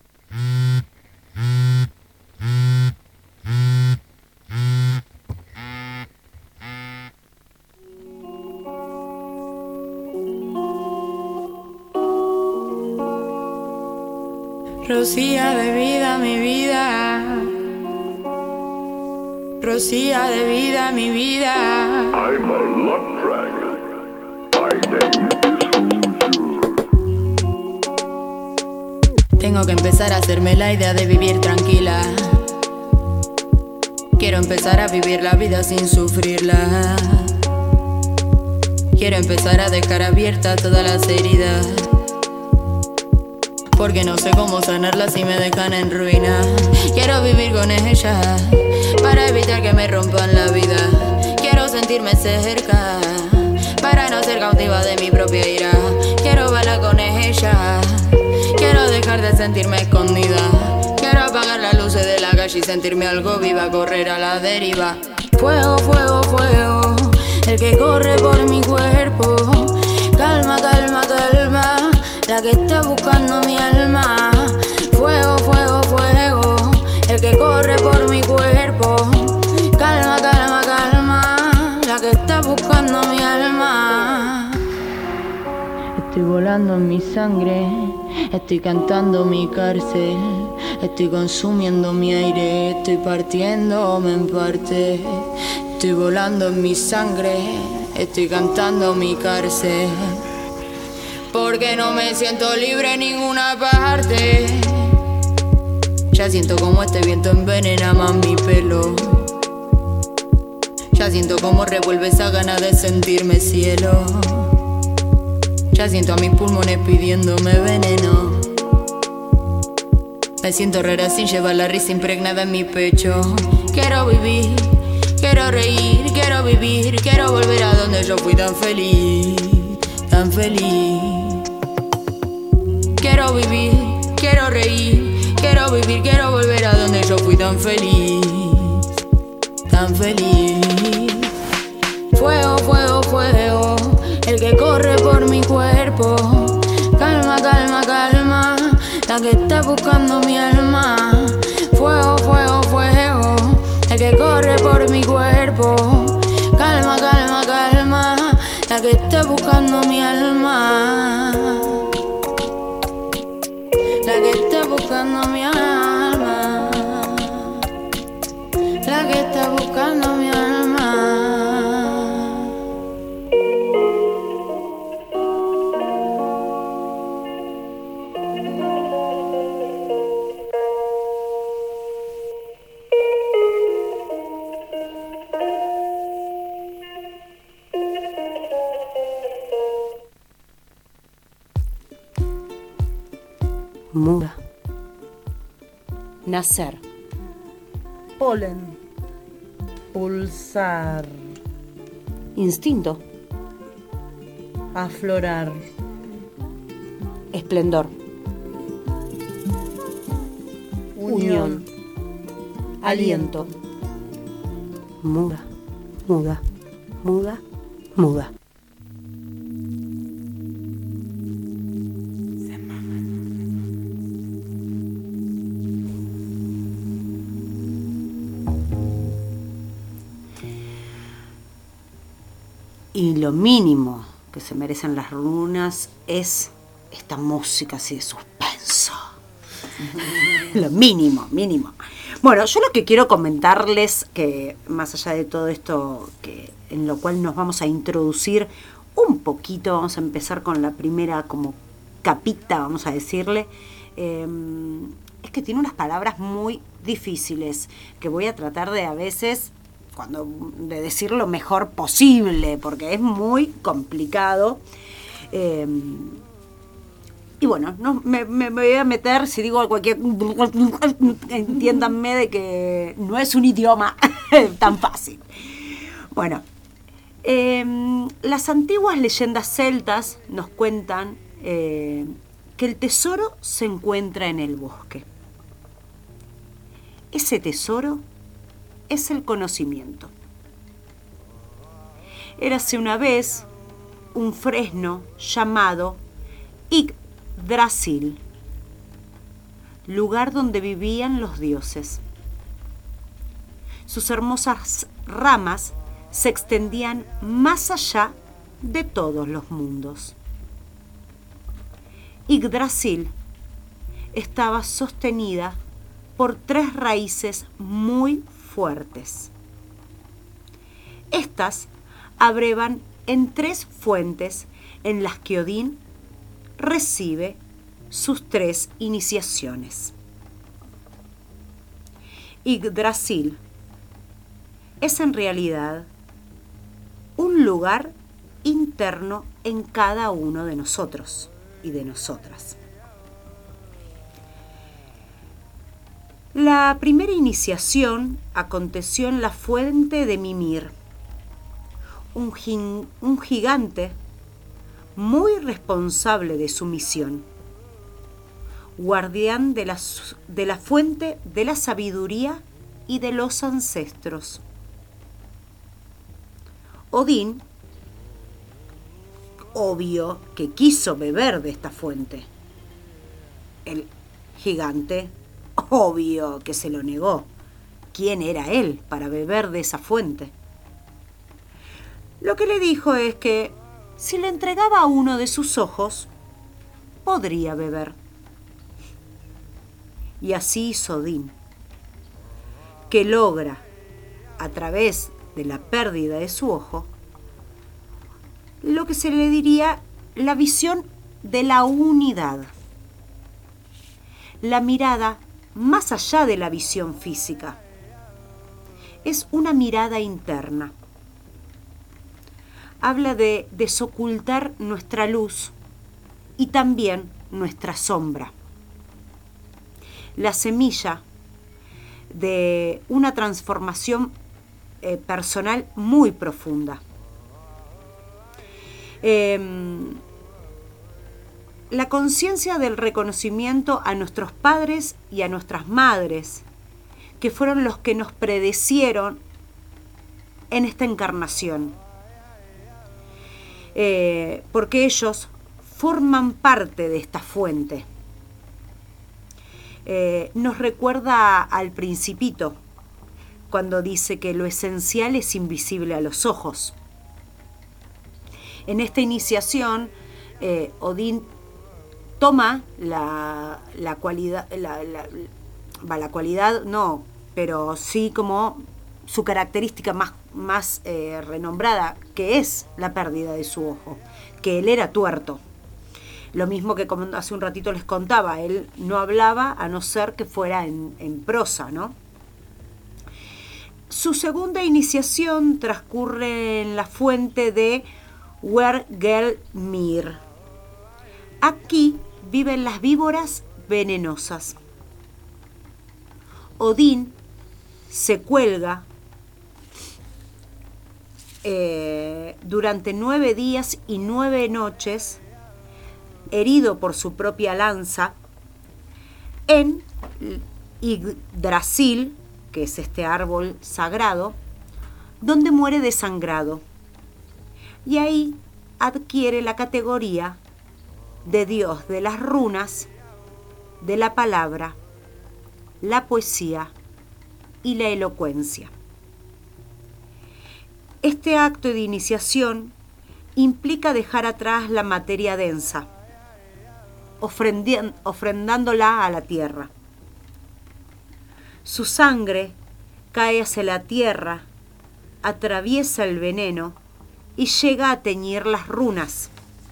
Rocía de vida mi vida. Rocía de vida mi vida. I'm a luck dragon. My name Tengo que empezar a hacerme la idea de vivir tranquila. Quiero empezar a vivir la vida sin sufrirla. Quiero empezar a dejar abiertas todas las heridas, porque no sé cómo sanarlas si me dejan en ruina. Quiero vivir con ella para evitar que me rompan la vida. Quiero sentirme cerca para no ser cautiva de mi propia ira. Quiero bailar con ella. Quiero dejar de sentirme escondida. Quiero apagar las luces de la calle y sentirme algo viva, correr a la deriva. Fuego, fuego, fuego, el que corre por mi cuerpo. Calma, calma, calma, la que está buscando mi alma. Fuego, fuego, fuego, el que corre por mi cuerpo. Calma, calma, calma, la que está buscando mi alma. Estoy volando en mi sangre, estoy cantando mi cárcel. Estoy consumiendo mi aire, estoy partiéndome en parte. Estoy volando en mi sangre, estoy cantando mi cárcel. Porque no me siento libre en ninguna parte. Ya siento como este viento envenena más mi pelo. Ya siento como revuelve esa gana de sentirme cielo. Ya siento a mis pulmones pidiéndome veneno. Me siento rara sin llevar la risa impregnada en mi pecho. Quiero vivir, quiero reír, quiero vivir. Quiero volver a donde yo fui tan feliz, tan feliz. Quiero vivir, quiero reír, quiero vivir. Quiero volver a donde yo fui tan feliz, tan feliz. Fuego, fuego, fuego, el que corre por mi cuerpo. Calma, calma, calma, la que está buscando mi alma. Fuego, fuego, fuego, el que corre por mi cuerpo. Calma, calma, calma, la que está buscando mi alma. La que está buscando mi alma. La que está buscando mi alma. muda. Nacer. Polen. Pulsar. Instinto. Aflorar. Esplendor. Unión. Aliento. Muda, muda, muda, muda. Y lo mínimo que se merecen las runas es esta música así de suspenso. Lo mínimo, mínimo. Bueno, yo lo que quiero comentarles, que más allá de todo esto que en lo cual nos vamos a introducir un poquito, vamos a empezar con la primera como capita, vamos a decirle, es que tiene unas palabras muy difíciles, que voy a tratar de a veces de decir lo mejor posible, porque es muy complicado. Y bueno, no, me voy a meter, si digo cualquier... Entiéndanme de que no es un idioma tan fácil. Bueno, las antiguas leyendas celtas nos cuentan que el tesoro se encuentra en el bosque. Ese tesoro es el conocimiento. Érase una vez un fresno llamado Yggdrasil, lugar donde vivían los dioses. Sus hermosas ramas se extendían más allá de todos los mundos. Yggdrasil estaba sostenida por 3 raíces muy fuertes. Estas abrevan en 3 fuentes en las que Odín recibe sus 3 iniciaciones. Yggdrasil es en realidad un lugar interno en cada uno de nosotros y de nosotras. La primera iniciación aconteció en la fuente de Mimir, un gigante muy responsable de su misión, guardián de la fuente de la sabiduría y de los ancestros. Odín, obvio que quiso beber de esta fuente. El gigante, obvio que se lo negó. ¿Quién era él para beber de esa fuente? Lo que le dijo es que si le entregaba uno de sus ojos, podría beber. Y así hizo Odín, que logra, a través de la pérdida de su ojo, lo que se le diría la visión de la unidad, la mirada más allá de la visión física. Es una mirada interna. Habla de desocultar nuestra luz y también nuestra sombra. La semilla de una transformación personal muy profunda. La conciencia del reconocimiento a nuestros padres y a nuestras madres, que fueron los que nos predecieron en esta encarnación. Porque ellos forman parte de esta fuente. Nos recuerda al Principito, cuando dice que lo esencial es invisible a los ojos. En esta iniciación, Odín toma la cualidad, la cualidad no, pero sí como su característica más renombrada, que es la pérdida de su ojo, que él era tuerto. Lo mismo que como hace un ratito les contaba, él no hablaba a no ser que fuera en prosa, ¿no? Su segunda iniciación transcurre en la fuente de Hvergelmir. Aquí viven las víboras venenosas. Odín se cuelga durante 9 días y 9 noches, herido por su propia lanza, en Yggdrasil, que es este árbol sagrado, donde muere desangrado. Y ahí adquiere la categoría de dios de las runas, de la palabra, la poesía y la elocuencia. Este acto de iniciación implica dejar atrás la materia densa, ofrendándola a la tierra. Su sangre cae hacia la tierra, atraviesa el veneno y llega a teñir las runas.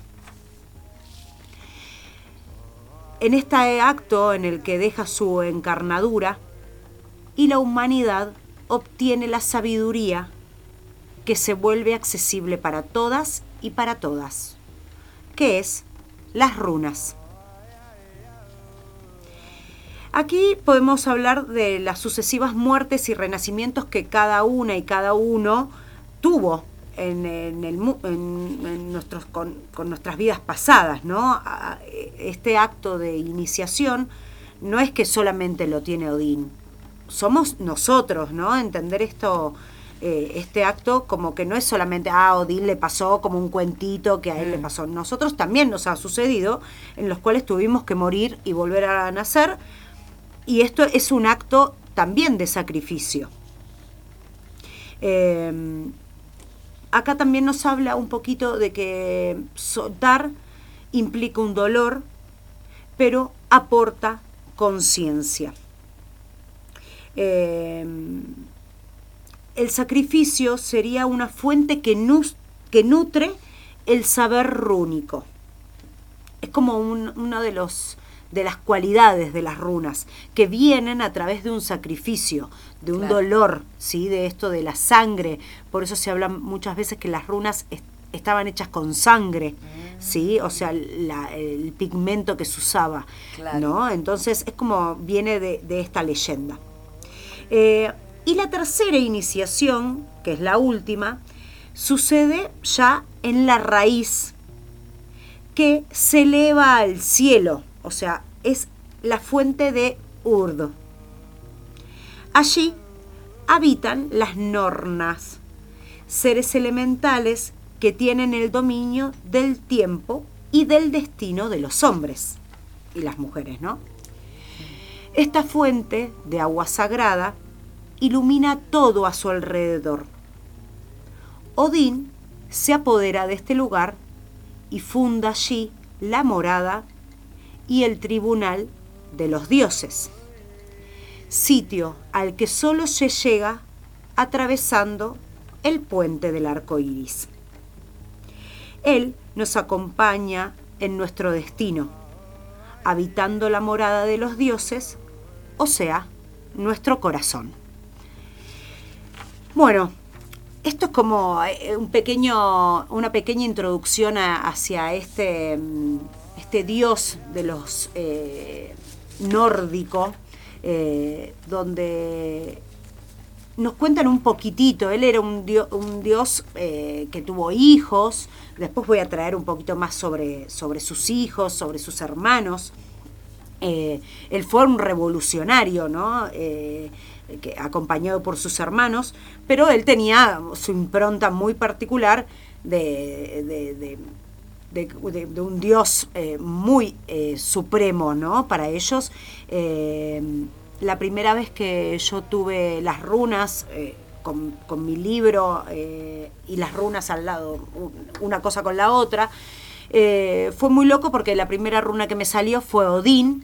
En este acto en el que deja su encarnadura y la humanidad obtiene la sabiduría que se vuelve accesible para todas y para todas, que es las runas. Aquí podemos hablar de las sucesivas muertes y renacimientos que cada una y cada uno tuvo con nuestras vidas pasadas, ¿no? Este acto de iniciación no es que solamente lo tiene Odín, somos nosotros, ¿no? Entender esto, este acto como que no es solamente a Odín le pasó como un cuentito que a él le pasó. Nosotros también nos ha sucedido, en los cuales tuvimos que morir y volver a nacer. Y esto es un acto también de sacrificio. Acá también nos habla un poquito de que soltar implica un dolor, pero aporta conciencia. El sacrificio sería una fuente que nutre el saber rúnico. Es como uno de las cualidades de las runas, que vienen a través de un sacrificio, de un dolor, ¿sí? De esto de la sangre. Por eso se habla muchas veces que las runas estaban hechas con sangre, ¿sí? O sea, el pigmento que se usaba, ¿no? Entonces es como viene de esta leyenda. Y la tercera iniciación, que es la última, sucede ya en la raíz, que se eleva al cielo. O sea, es la fuente de Urd. Allí habitan las Nornas, seres elementales que tienen el dominio del tiempo y del destino de los hombres y las mujeres, ¿no? Esta fuente de agua sagrada ilumina todo a su alrededor. Odín se apodera de este lugar y funda allí la morada y el tribunal de los dioses, sitio al que solo se llega atravesando el puente del arco iris. Él nos acompaña en nuestro destino, habitando la morada de los dioses, o sea, nuestro corazón. Bueno, esto es como una pequeña introducción hacia este dios de los nórdico, donde nos cuentan un poquitito. Él era un dios que tuvo hijos. Después voy a traer un poquito más sobre sus hijos, sobre sus hermanos. Él fue un revolucionario, ¿no? Acompañado por sus hermanos, pero él tenía su impronta muy particular de un dios muy supremo, ¿no? Para ellos. La primera vez que yo tuve las runas con mi libro y las runas al lado, una cosa con la otra, fue muy loco porque la primera runa que me salió fue Odín,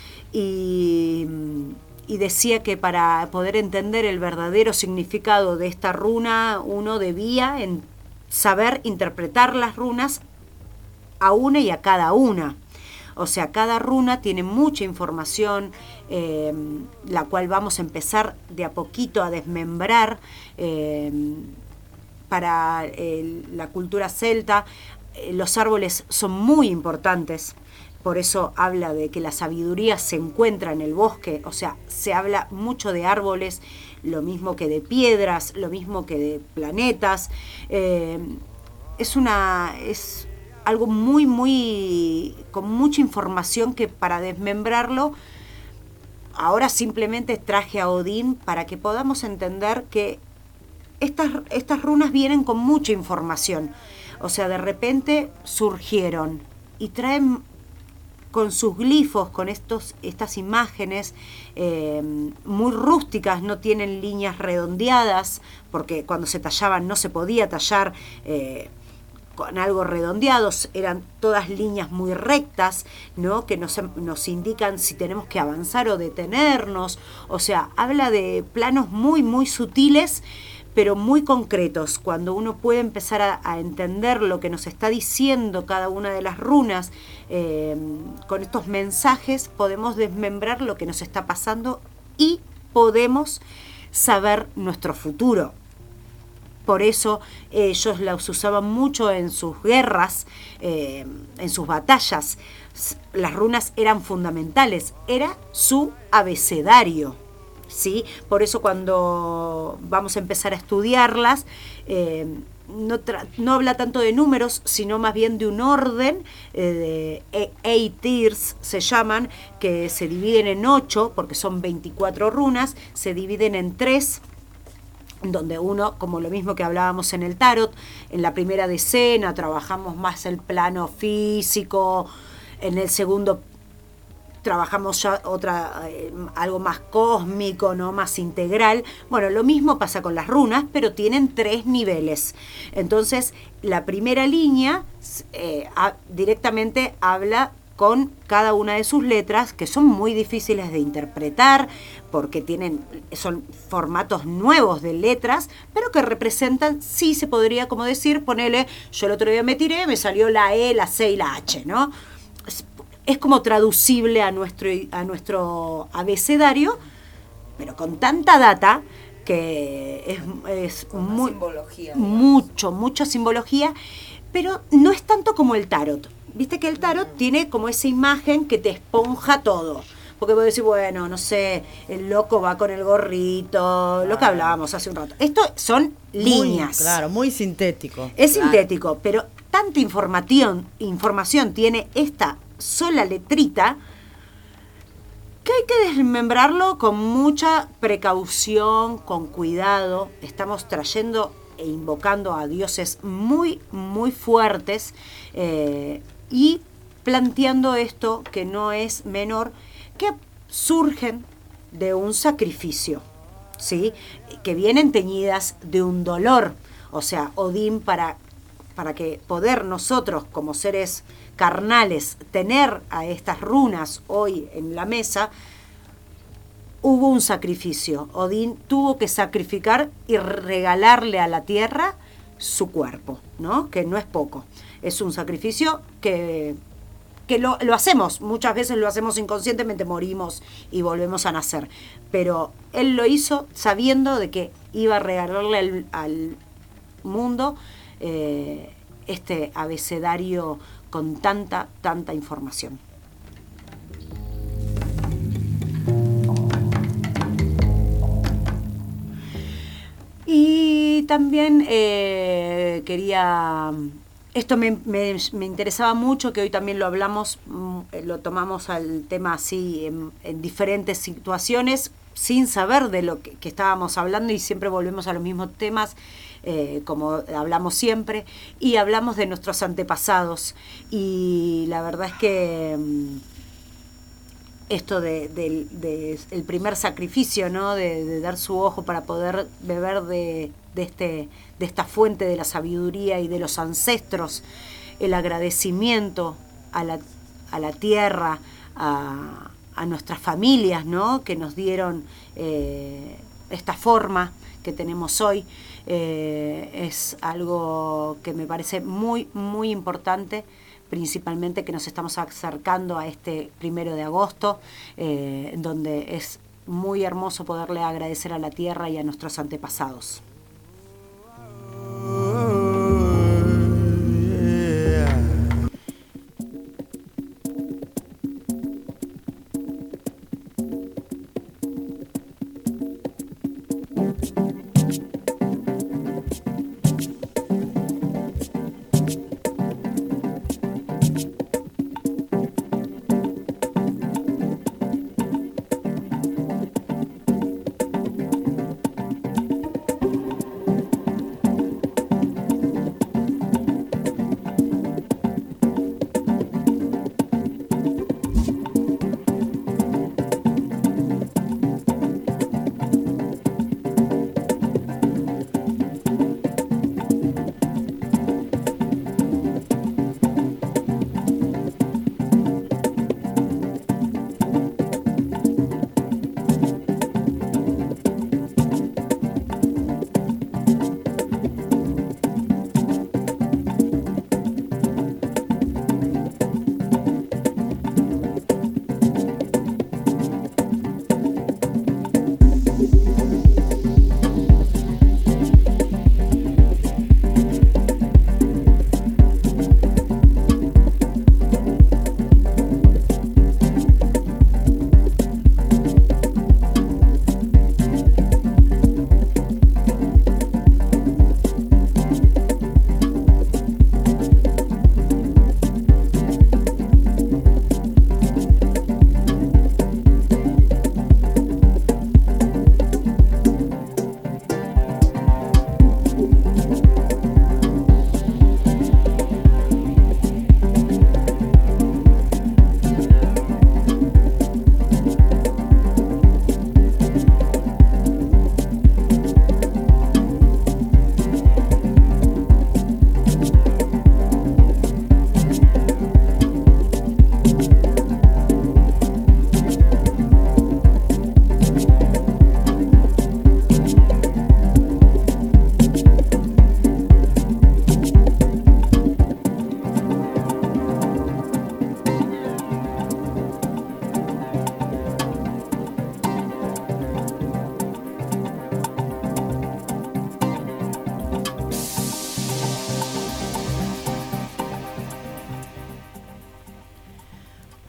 y decía que para poder entender el verdadero significado de esta runa uno debía saber interpretar las runas a una y a cada una. O sea, cada runa tiene mucha información, la cual vamos a empezar de a poquito a desmembrar. Para la cultura celta los árboles son muy importantes. Por eso habla de que la sabiduría se encuentra en el bosque, o sea, se habla mucho de árboles, lo mismo que de piedras, lo mismo que de planetas. Es algo muy, con mucha información que para desmembrarlo, ahora simplemente traje a Odín para que podamos entender que estas runas vienen con mucha información. O sea, de repente surgieron y traen con sus glifos, con estas imágenes muy rústicas, no tienen líneas redondeadas, porque cuando se tallaban no se podía tallar con algo redondeado, eran todas líneas muy rectas, ¿no? Que nos indican si tenemos que avanzar o detenernos. O sea, habla de planos muy sutiles, pero muy concretos. Cuando uno puede empezar a entender lo que nos está diciendo cada una de las runas, con estos mensajes podemos desmembrar lo que nos está pasando y podemos saber nuestro futuro. Por eso ellos las usaban mucho en sus guerras, en sus batallas. Las runas eran fundamentales, era su abecedario. ¿Sí? Por eso cuando vamos a empezar a estudiarlas, no habla tanto de números, sino más bien de un orden, de 8 tiers se llaman, que se dividen en 8, porque son 24 runas, se dividen en 3, donde uno, como lo mismo que hablábamos en el tarot, en la primera decena trabajamos más el plano físico, en el segundo trabajamos ya algo más cósmico, ¿no? Más integral. Bueno, lo mismo pasa con las runas, pero tienen 3 niveles. Entonces, la primera línea directamente habla con cada una de sus letras, que son muy difíciles de interpretar, porque son formatos nuevos de letras, pero que representan, sí se podría como decir, ponele, yo el otro día me salió la E, la C y la H, ¿no? Es como traducible a nuestro abecedario, pero con tanta data que es muy, simbología, mucha simbología, pero no es tanto como el tarot. Viste que el tarot tiene como esa imagen que te esponja todo. Porque vos decís, bueno, no sé, el loco va con el gorrito, lo que hablábamos hace un rato. Esto son líneas. Claro, muy sintético. Es sintético, pero tanta información tiene esta sola letrita que hay que desmembrarlo con mucha precaución, con cuidado. Estamos trayendo e invocando a dioses muy fuertes y planteando esto que no es menor, que surgen de un sacrificio, ¿sí? Que vienen teñidas de un dolor. O sea, Odín, para que poder nosotros como seres carnales tener a estas runas hoy en la mesa, hubo un sacrificio. Odín tuvo que sacrificar y regalarle a la tierra su cuerpo, ¿no? Que no es poco. Es un sacrificio que lo hacemos, muchas veces lo hacemos inconscientemente, morimos y volvemos a nacer. Pero él lo hizo sabiendo de que iba a regalarle al mundo este abecedario con tanta información. Y también quería... Esto me interesaba mucho, que hoy también lo hablamos, lo tomamos al tema así en diferentes situaciones, sin saber de lo que estábamos hablando, y siempre volvemos a los mismos temas, como hablamos siempre, y hablamos de nuestros antepasados. Y la verdad es que esto del primer sacrificio, ¿no? De dar su ojo para poder beber de esta fuente de la sabiduría y de los ancestros, el agradecimiento a la tierra, a nuestras familias, ¿no? Que nos dieron esta forma que tenemos hoy, es algo que me parece muy importante, principalmente que nos estamos acercando a este 1 de agosto, donde es muy hermoso poderle agradecer a la tierra y a nuestros antepasados.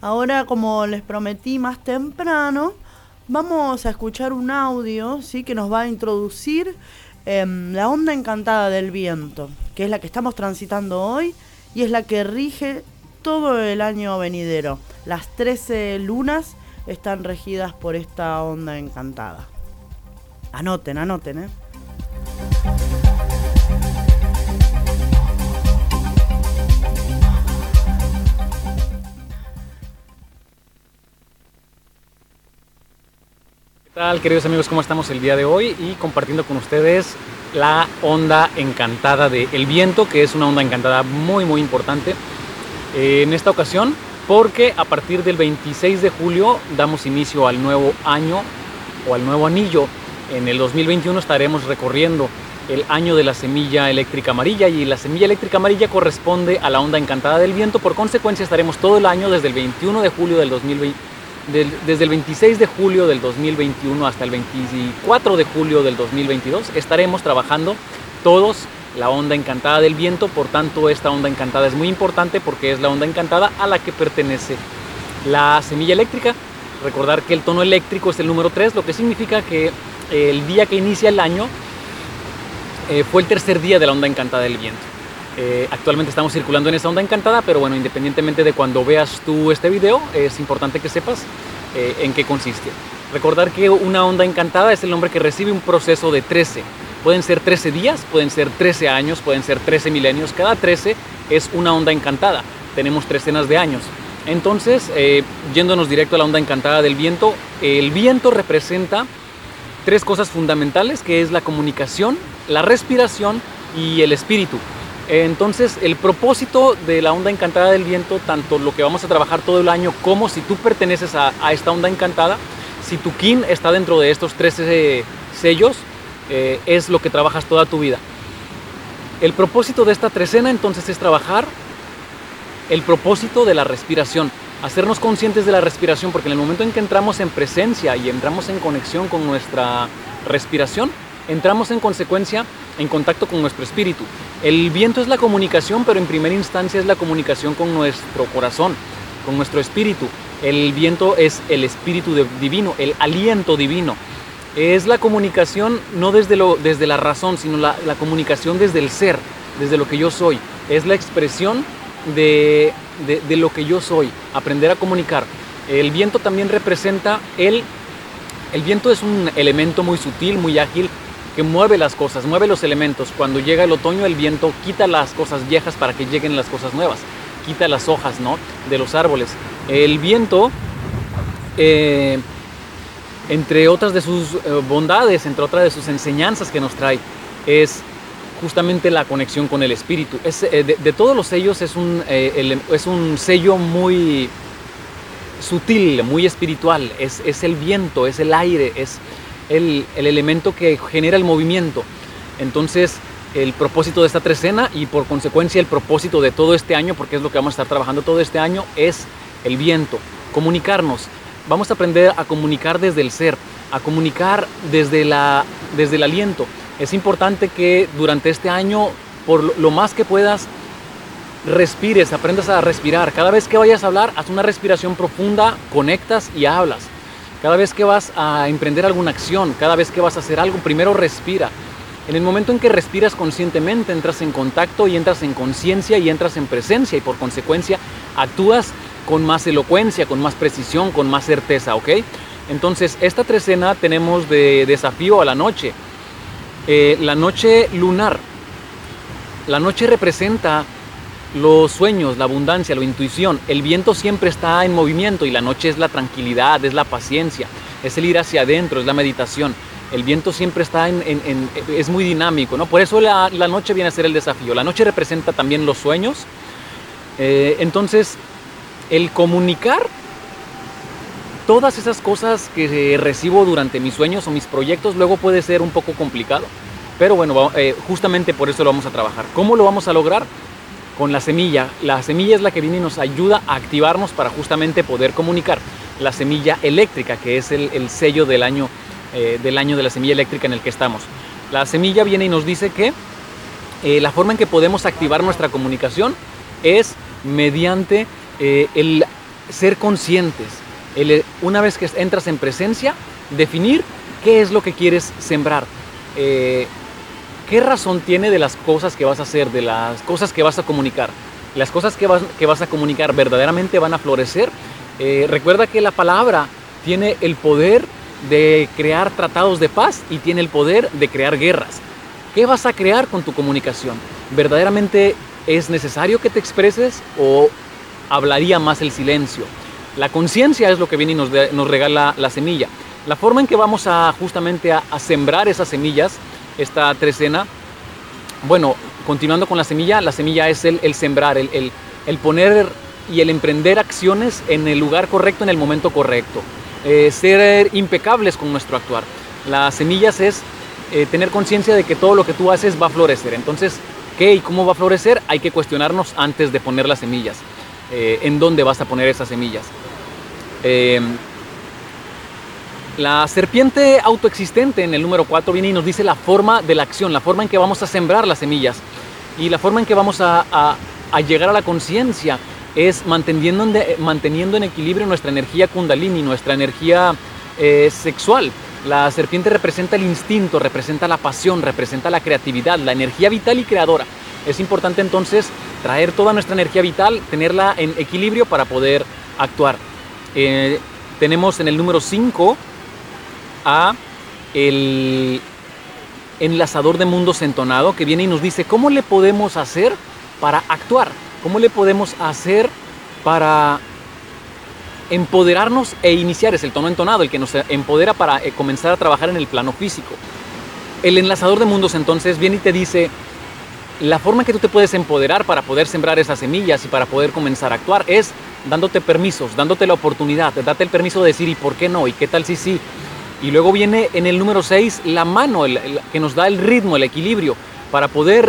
Ahora, como les prometí más temprano, vamos a escuchar un audio, ¿sí?, que nos va a introducir la onda encantada del viento, que es la que estamos transitando hoy y es la que rige todo el año venidero. Las 13 lunas están regidas por esta onda encantada. Anoten, ¿eh? ¿Qué tal, queridos amigos? ¿Cómo estamos el día de hoy? Y compartiendo con ustedes la onda encantada del viento, que es una onda encantada muy muy importante en esta ocasión, porque a partir del 26 de julio damos inicio al nuevo año o al nuevo anillo. En el 2021 estaremos recorriendo el año de la semilla eléctrica amarilla, y la semilla eléctrica amarilla corresponde a la onda encantada del viento. Por consecuencia, estaremos todo el año desde el 21 de julio del 2020, desde el 26 de julio del 2021 hasta el 24 de julio del 2022, estaremos trabajando todos la onda encantada del viento. Por tanto, esta onda encantada es muy importante porque es la onda encantada a la que pertenece la semilla eléctrica. Recordar que el tono eléctrico es el número 3, lo que significa que el día que inicia el año fue el tercer día de la onda encantada del viento. Actualmente estamos circulando en esa onda encantada, pero bueno, independientemente de cuando veas tú este video, es importante que sepas en qué consiste. Recordar que una onda encantada es el nombre que recibe un proceso de 13. Pueden ser 13 días, pueden ser 13 años, pueden ser 13 milenios. Cada 13 es una onda encantada. Tenemos trecenas de años. Entonces, yéndonos directo a la onda encantada del viento, el viento representa tres cosas fundamentales, que es la comunicación, la respiración y el espíritu. Entonces, el propósito de la onda encantada del viento, tanto lo que vamos a trabajar todo el año, como si tú perteneces a esta onda encantada, si tu kin está dentro de estos 13 sellos, es lo que trabajas toda tu vida. El propósito de esta trecena, entonces, es trabajar el propósito de la respiración, hacernos conscientes de la respiración, porque en el momento en que entramos en presencia y entramos en conexión con nuestra respiración, entramos en consecuencia en contacto con nuestro espíritu. El viento es la comunicación, pero en primera instancia es la comunicación con nuestro corazón, con nuestro espíritu. El viento es el espíritu divino, el aliento divino. Es la comunicación no desde la razón, sino la comunicación desde el ser, desde lo que yo soy. Es la expresión de lo que yo soy, aprender a comunicar. El viento también representa el viento es un elemento muy sutil, muy ágil, que mueve las cosas, mueve los elementos. Cuando llega el otoño, el viento quita las cosas viejas para que lleguen las cosas nuevas, quita las hojas, ¿no?, de los árboles. El viento, entre otras de sus bondades, entre otras de sus enseñanzas que nos trae, es justamente la conexión con el espíritu. De todos los sellos es un sello muy sutil, muy espiritual. Es el viento, es el aire, es el elemento que genera el movimiento. Entonces, el propósito de esta trecena, y por consecuencia el propósito de todo este año, porque es lo que vamos a estar trabajando todo este año, es el viento. Comunicarnos. Vamos a aprender a comunicar desde el ser, a comunicar desde el aliento. Es importante que durante este año, por lo más que puedas, respires, aprendas a respirar. Cada vez que vayas a hablar, haz una respiración profunda, conectas y hablas. Cada vez que vas a emprender alguna acción, cada vez que vas a hacer algo, primero respira. En el momento en que respiras conscientemente, entras en contacto y entras en conciencia y entras en presencia, y por consecuencia actúas con más elocuencia, con más precisión, con más certeza, ¿ok? Entonces, esta trecena tenemos de desafío a la noche. La noche lunar. La noche representa los sueños, la abundancia, la intuición. El viento siempre está en movimiento y la noche es la tranquilidad, es la paciencia, es el ir hacia adentro, es la meditación. El viento siempre está es muy dinámico, ¿no? Por eso la noche viene a ser el desafío. La noche representa también los sueños. Entonces, el comunicar todas esas cosas que recibo durante mis sueños o mis proyectos luego puede ser un poco complicado. Pero bueno, justamente por eso lo vamos a trabajar. ¿Cómo lo vamos a lograr? Con la semilla. La semilla es la que viene y nos ayuda a activarnos para justamente poder comunicar. La semilla eléctrica, que es el sello del año de la semilla eléctrica en el que estamos. La semilla viene y nos dice que la forma en que podemos activar nuestra comunicación es mediante ser conscientes. Una vez que entras en presencia, definir qué es lo que quieres sembrar. ¿Qué razón tiene de las cosas que vas a hacer, de las cosas que vas a comunicar? Las cosas que vas a comunicar verdaderamente van a florecer. Recuerda que la palabra tiene el poder de crear tratados de paz y tiene el poder de crear guerras. ¿Qué vas a crear con tu comunicación? ¿Verdaderamente es necesario que te expreses o hablaría más el silencio? La conciencia es lo que viene y nos regala la semilla. La forma en que vamos justamente a sembrar esas semillas, esta trecena, bueno, continuando con la semilla es el sembrar, el poner y el emprender acciones en el lugar correcto, en el momento correcto. Ser impecables con nuestro actuar. Las semillas es tener conciencia de que todo lo que tú haces va a florecer. Entonces, ¿qué y cómo va a florecer? Hay que cuestionarnos antes de poner las semillas. ¿En dónde vas a poner esas semillas? La serpiente autoexistente en el número 4 viene y nos dice la forma de la acción, la forma en que vamos a sembrar las semillas. Y la forma en que vamos a llegar a la conciencia es manteniendo en equilibrio nuestra energía kundalini, nuestra energía sexual. La serpiente representa el instinto, representa la pasión, representa la creatividad, la energía vital y creadora. Es importante entonces traer toda nuestra energía vital, tenerla en equilibrio para poder actuar. Tenemos en el número 5 a el enlazador de mundos entonado, que viene y nos dice cómo le podemos hacer para actuar, cómo le podemos hacer para empoderarnos e iniciar. Es el tono entonado el que nos empodera para comenzar a trabajar en el plano físico. El enlazador de mundos entonces viene y te dice la forma en que tú te puedes empoderar para poder sembrar esas semillas y para poder comenzar a actuar es dándote permisos, dándote la oportunidad, date el permiso de decir ¿y por qué no? ¿Y qué tal si sí? Y luego viene en el número 6 la mano, que nos da el ritmo, el equilibrio, para poder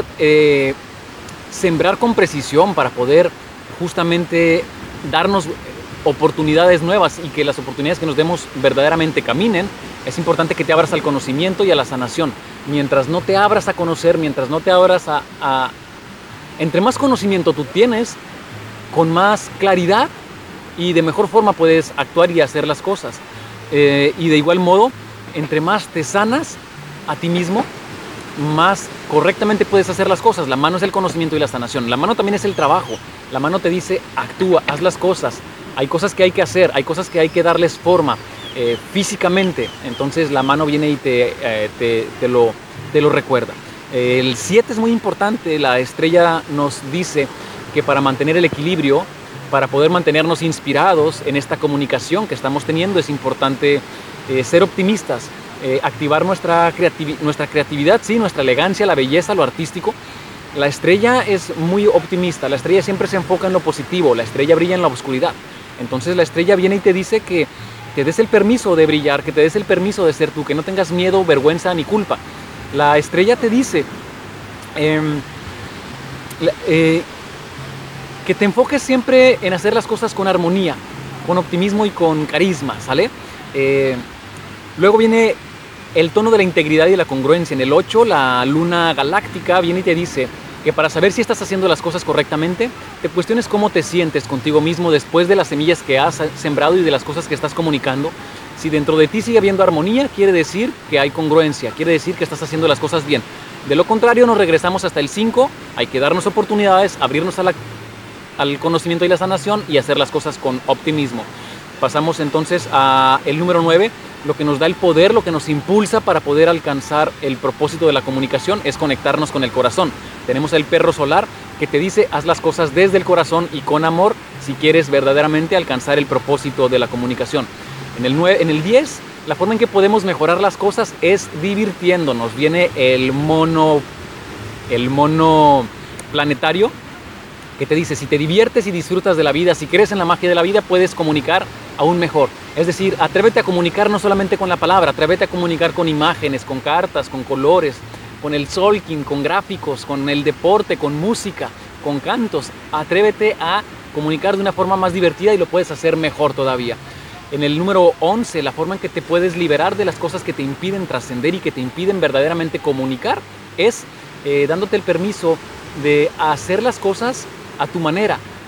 sembrar con precisión, para poder justamente darnos oportunidades nuevas y que las oportunidades que nos demos verdaderamente caminen. Es importante que te abras al conocimiento y a la sanación. Mientras no te abras a conocer, mientras no te abras entre más conocimiento tú tienes, con más claridad y de mejor forma puedes actuar y hacer las cosas. Y de igual modo, entre más te sanas a ti mismo, más correctamente puedes hacer las cosas. La mano es el conocimiento y la sanación. La mano también es el trabajo. La mano te dice, actúa, haz las cosas. Hay cosas que hay que hacer, hay cosas que hay que darles forma físicamente. Entonces la mano viene y te lo recuerda. El 7 es muy importante. La estrella nos dice que para mantener el equilibrio, para poder mantenernos inspirados en esta comunicación que estamos teniendo, es importante ser optimistas, activar nuestra creatividad, sí, nuestra elegancia, la belleza, lo artístico. La estrella es muy optimista, la estrella siempre se enfoca en lo positivo, la estrella brilla en la oscuridad. Entonces la estrella viene y te dice que te des el permiso de brillar, que te des el permiso de ser tú, que no tengas miedo, vergüenza ni culpa. La estrella te dice que te enfoques siempre en hacer las cosas con armonía, con optimismo y con carisma, ¿sale? Luego viene el tono de la integridad y la congruencia. En el 8, la luna galáctica viene y te dice que para saber si estás haciendo las cosas correctamente, te cuestiones cómo te sientes contigo mismo después de las semillas que has sembrado y de las cosas que estás comunicando. Si dentro de ti sigue habiendo armonía, quiere decir que hay congruencia, quiere decir que estás haciendo las cosas bien. De lo contrario, nos regresamos hasta el 5, hay que darnos oportunidades, abrirnos al conocimiento y la sanación y hacer las cosas con optimismo. Pasamos entonces a el número 9, lo que nos da el poder, lo que nos impulsa para poder alcanzar el propósito de la comunicación es conectarnos con el corazón. Tenemos el perro solar que te dice haz las cosas desde el corazón y con amor si quieres verdaderamente alcanzar el propósito de la comunicación. En el 10, la forma en que podemos mejorar las cosas es divirtiéndonos. Viene el mono planetario que te dice, si te diviertes y disfrutas de la vida, si crees en la magia de la vida, puedes comunicar aún mejor. Es decir, atrévete a comunicar no solamente con la palabra, atrévete a comunicar con imágenes, con cartas, con colores, con el solking, con gráficos, con el deporte, con música, con cantos. Atrévete a comunicar de una forma más divertida y lo puedes hacer mejor todavía. En el número 11, la forma en que te puedes liberar de las cosas que te impiden trascender y que te impiden verdaderamente comunicar es dándote el permiso de hacer las cosas a tu manera.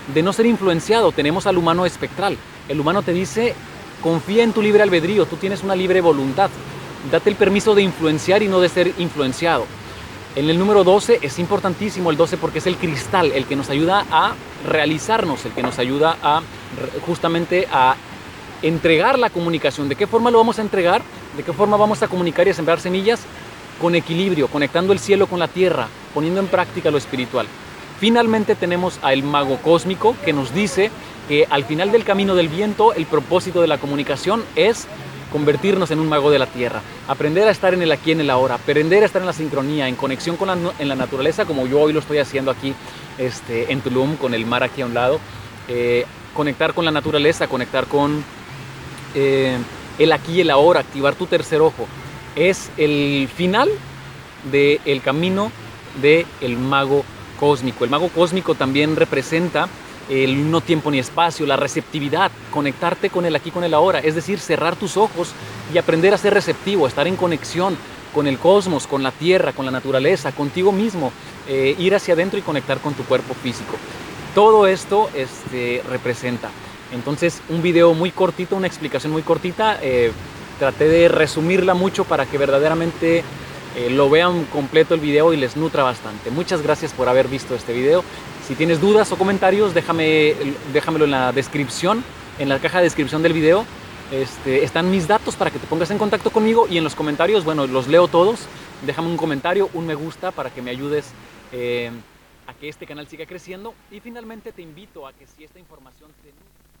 de no ser influenciado. Tenemos al humano espectral. El humano te dice, confía en tu libre albedrío, tú tienes una libre voluntad. Date el permiso de influenciar y no de ser influenciado. En el número 12 es importantísimo el 12 porque es el cristal, el que nos ayuda a realizarnos, el que nos ayuda a justamente a entregar la comunicación. ¿De qué forma lo vamos a entregar? ¿De qué forma vamos a comunicar y a sembrar semillas? Con equilibrio, conectando el cielo con la tierra, poniendo en práctica lo espiritual. Finalmente tenemos al mago cósmico que nos dice que al final del camino del viento el propósito de la comunicación es convertirnos en un mago de la tierra, aprender a estar en el aquí, en el ahora, aprender a estar en la sincronía, en conexión con en la naturaleza, como yo hoy lo estoy haciendo aquí en Tulum, con el mar aquí a un lado, conectar con la naturaleza, conectar con el aquí y el ahora, activar tu tercer ojo. Es el final del camino del mago cósmico. El mago cósmico también representa el no tiempo ni espacio, la receptividad, conectarte con el aquí, con el ahora, es decir, cerrar tus ojos y aprender a ser receptivo, estar en conexión con el cosmos, con la tierra, con la naturaleza, contigo mismo, ir hacia adentro y conectar con tu cuerpo físico. Todo esto representa. Entonces, un video muy cortito, una explicación muy cortita, traté de resumirla mucho para que verdaderamente lo vean completo el video y les nutra bastante. Muchas gracias por haber visto este video. Si tienes dudas o comentarios, déjamelo en la descripción, en la caja de descripción del video. Están mis datos para que te pongas en contacto conmigo y en los comentarios, bueno, los leo todos. Déjame un comentario, un me gusta para que me ayudes a que este canal siga creciendo. Y finalmente te invito a que si esta información te...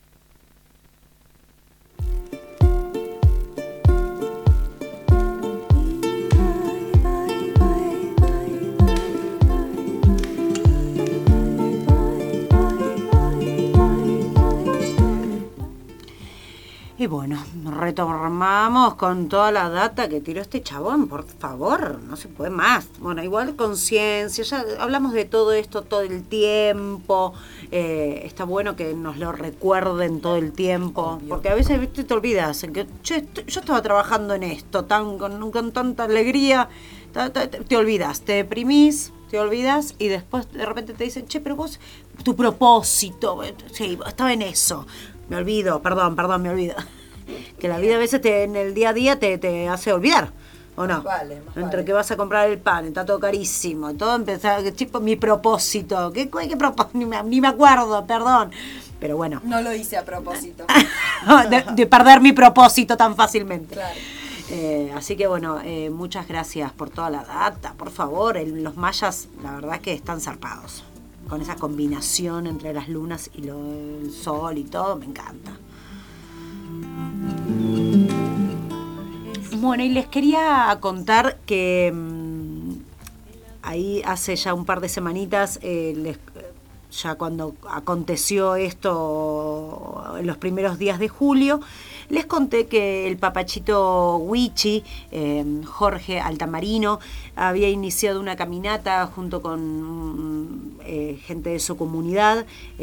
Y bueno, retomamos con toda la data que tiró este chabón, por favor, no se puede más. Bueno, igual conciencia, ya hablamos de todo esto todo el tiempo, está bueno que nos lo recuerden todo el tiempo, porque a veces te olvidas, en que yo estaba trabajando en esto con tanta alegría, te olvidas, te deprimís, te olvidas y después de repente te dicen, che, pero vos, tu propósito, sí, estaba en eso. Me olvido, perdón, me olvido. Que la vida a veces en el día a día te hace olvidar, ¿o no? Entre que vas a comprar el pan, está todo carísimo, todo empezar, tipo mi propósito. ¿Qué propósito? Ni me acuerdo, perdón. Pero bueno. No lo hice a propósito. de perder mi propósito tan fácilmente. Claro. Así que bueno, muchas gracias por toda la data. Por favor, los mayas, la verdad que están zarpados. Con esa combinación entre las lunas y el sol y todo, me encanta. Bueno, y les quería contar que ahí hace ya un par de semanitas, ya cuando aconteció esto en los primeros días de julio, les conté que el papachito Huichi, Jorge Altamarino, había iniciado una caminata junto con gente de su comunidad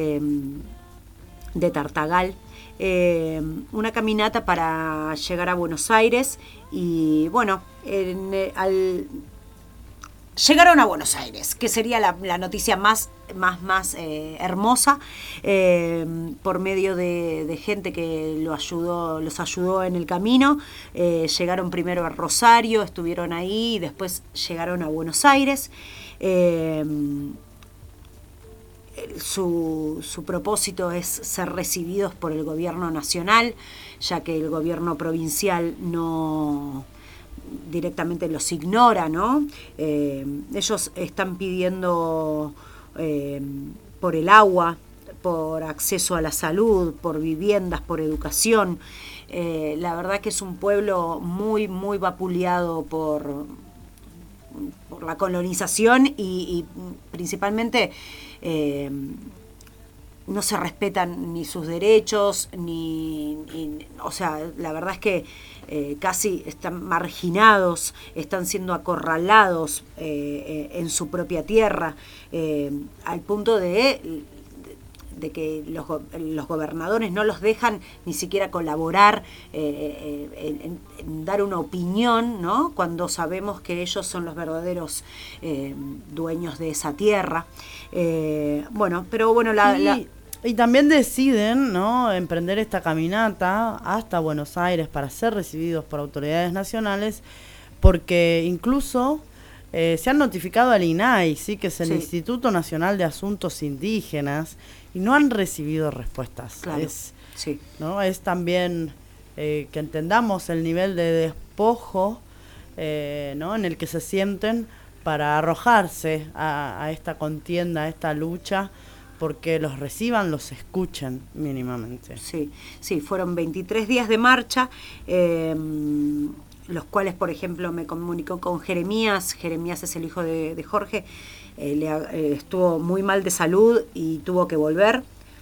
de Tartagal, una caminata para llegar a Buenos Aires y bueno, llegaron a Buenos Aires, que sería la noticia más hermosa, por medio de gente que los ayudó en el camino. Llegaron primero a Rosario, estuvieron ahí y después llegaron a Buenos Aires. Su propósito es ser recibidos por el gobierno nacional, ya que el gobierno provincial no directamente los ignora, ¿no? Ellos están pidiendo por el agua, por acceso a la salud, por viviendas, por educación. La verdad que es un pueblo muy, muy vapuleado por la colonización y principalmente no se respetan ni sus derechos, o sea, la verdad es que casi están marginados, están siendo acorralados en su propia tierra, al punto de que los gobernadores no los dejan ni siquiera colaborar en dar una opinión, ¿no? Cuando sabemos que ellos son los verdaderos dueños de esa tierra. Pero bueno, Y también deciden, ¿no?, emprender esta caminata hasta Buenos Aires para ser recibidos por autoridades nacionales, porque incluso se han notificado al INAI, ¿sí?, que es el Instituto Nacional de Asuntos Indígenas, y no han recibido respuestas. Claro. ¿No? Es también que entendamos el nivel de despojo, ¿no?, en el que se sienten para arrojarse a esta contienda, a esta lucha, porque los reciban, los escuchen mínimamente. Sí, fueron 23 días de marcha, los cuales, por ejemplo, me comunicó con Jeremías. Jeremías es el hijo de Jorge, estuvo muy mal de salud y tuvo que volver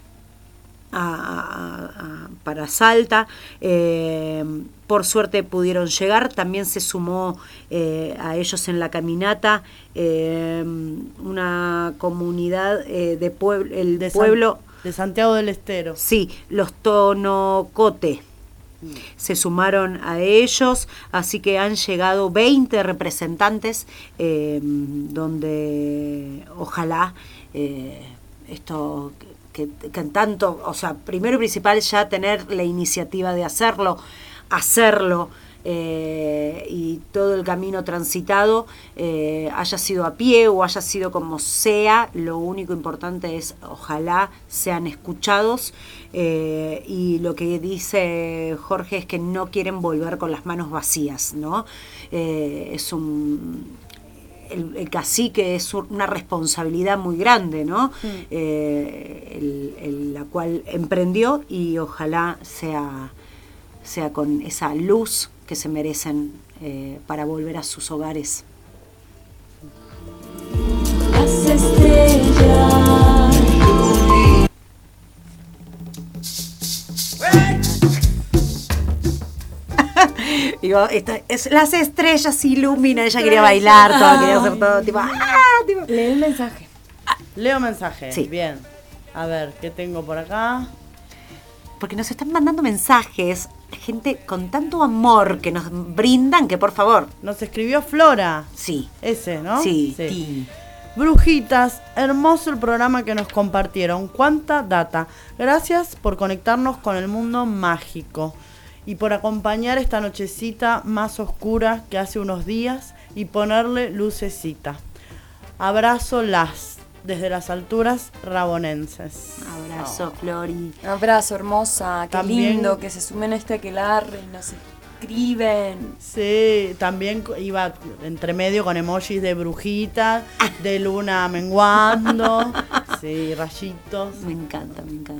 para Salta. Por suerte pudieron llegar. También se sumó a ellos en la caminata una comunidad de pueblo de Santiago del Estero. Sí, los Tonocote. Se sumaron a ellos, así que han llegado 20 representantes, donde ojalá esto que tanto, o sea, primero y principal ya tener la iniciativa de hacerlo, y todo el camino transitado, haya sido a pie o haya sido como sea, lo único importante es ojalá sean escuchados, y lo que dice Jorge es que no quieren volver con las manos vacías, ¿no? El cacique es una responsabilidad muy grande, ¿no? La cual emprendió, y ojalá sea con esa luz que se merecen para volver a sus hogares. Las estrellas. Digo, las estrellas iluminan. Ella quería bailar, quería hacer todo, tipo. Lee el mensaje. Leo mensaje. Sí. Bien. A ver, ¿qué tengo por acá? Porque nos están mandando mensajes, gente con tanto amor que nos brindan, que por favor. Nos escribió Flora. Sí. Ese, ¿no? Sí. Brujitas, hermoso el programa que nos compartieron. Cuánta data. Gracias por conectarnos con el mundo mágico y por acompañar esta nochecita más oscura que hace unos días y ponerle lucecita. Abrazo desde las alturas rabonenses. Abrazo, Flori. Un abrazo, hermosa. Qué También, lindo que se sumen a este aquelarre y nos escriben. Sí, también iba entre medio con emojis de brujita, de luna menguando, sí, rayitos. Me encanta.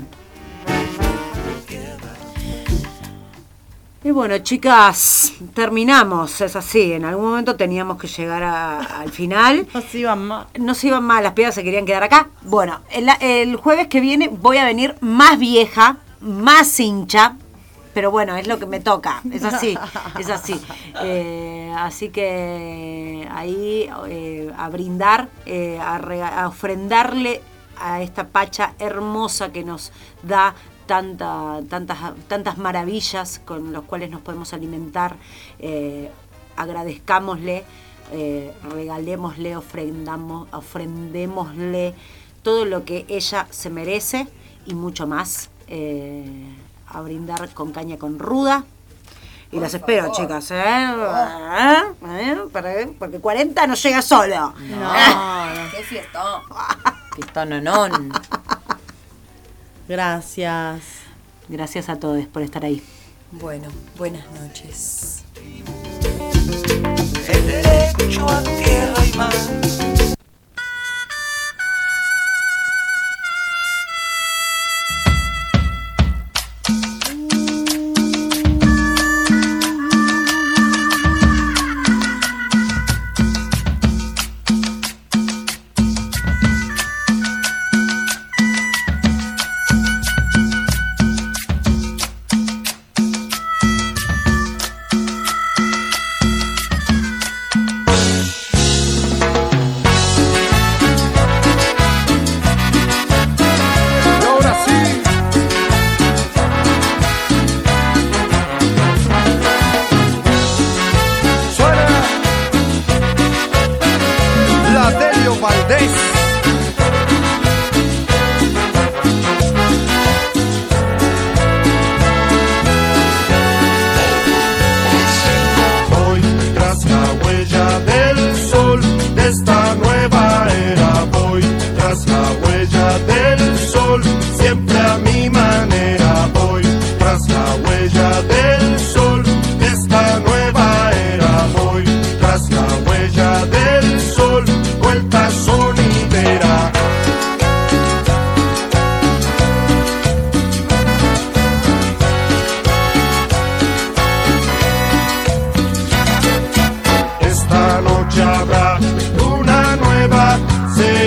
Y bueno, chicas, terminamos, es así, en algún momento teníamos que llegar al final. No se iban más. Las piedras se querían quedar acá. Bueno, el jueves que viene voy a venir más vieja, más hincha, pero bueno, es lo que me toca, es así. Así que ahí a brindar, a ofrendarle a esta Pacha hermosa que nos da tantas maravillas con las cuales nos podemos alimentar. Agradezcámosle, regalémosle, ofrendémosle todo lo que ella se merece y mucho más. A brindar con caña con ruda. Y las espero, chicas, porque 40 no llega solo. No. ¡Qué fiestón! Fiestón. Gracias. Gracias a todos por estar ahí. Bueno, buenas noches. El derecho a tierra y mar.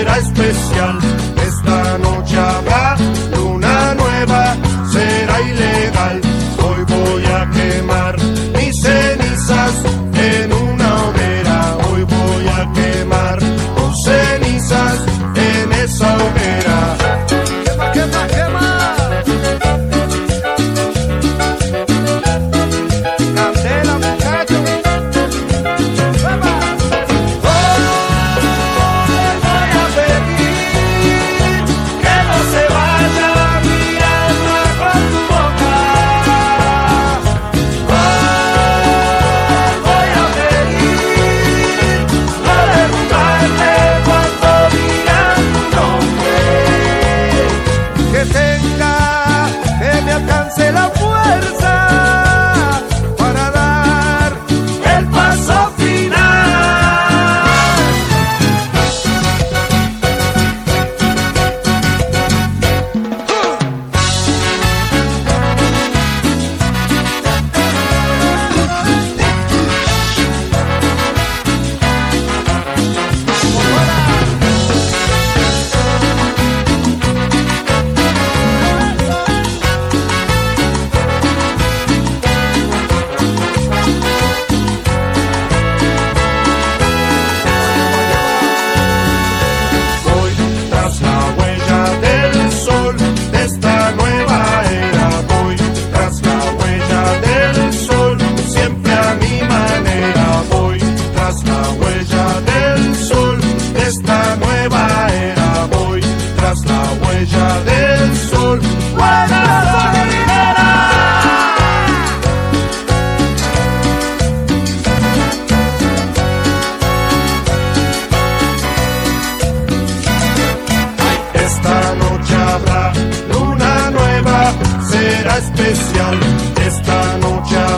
será especial. Esta noche habrá luna nueva, será ilegal. Hoy voy a quemar mis cenizas en una hoguera. Hoy voy a quemar tus cenizas en esa hoguera. Quema, quema, quema. Candela, muchachos. La fuerza para dar el paso final. Especial, esta noche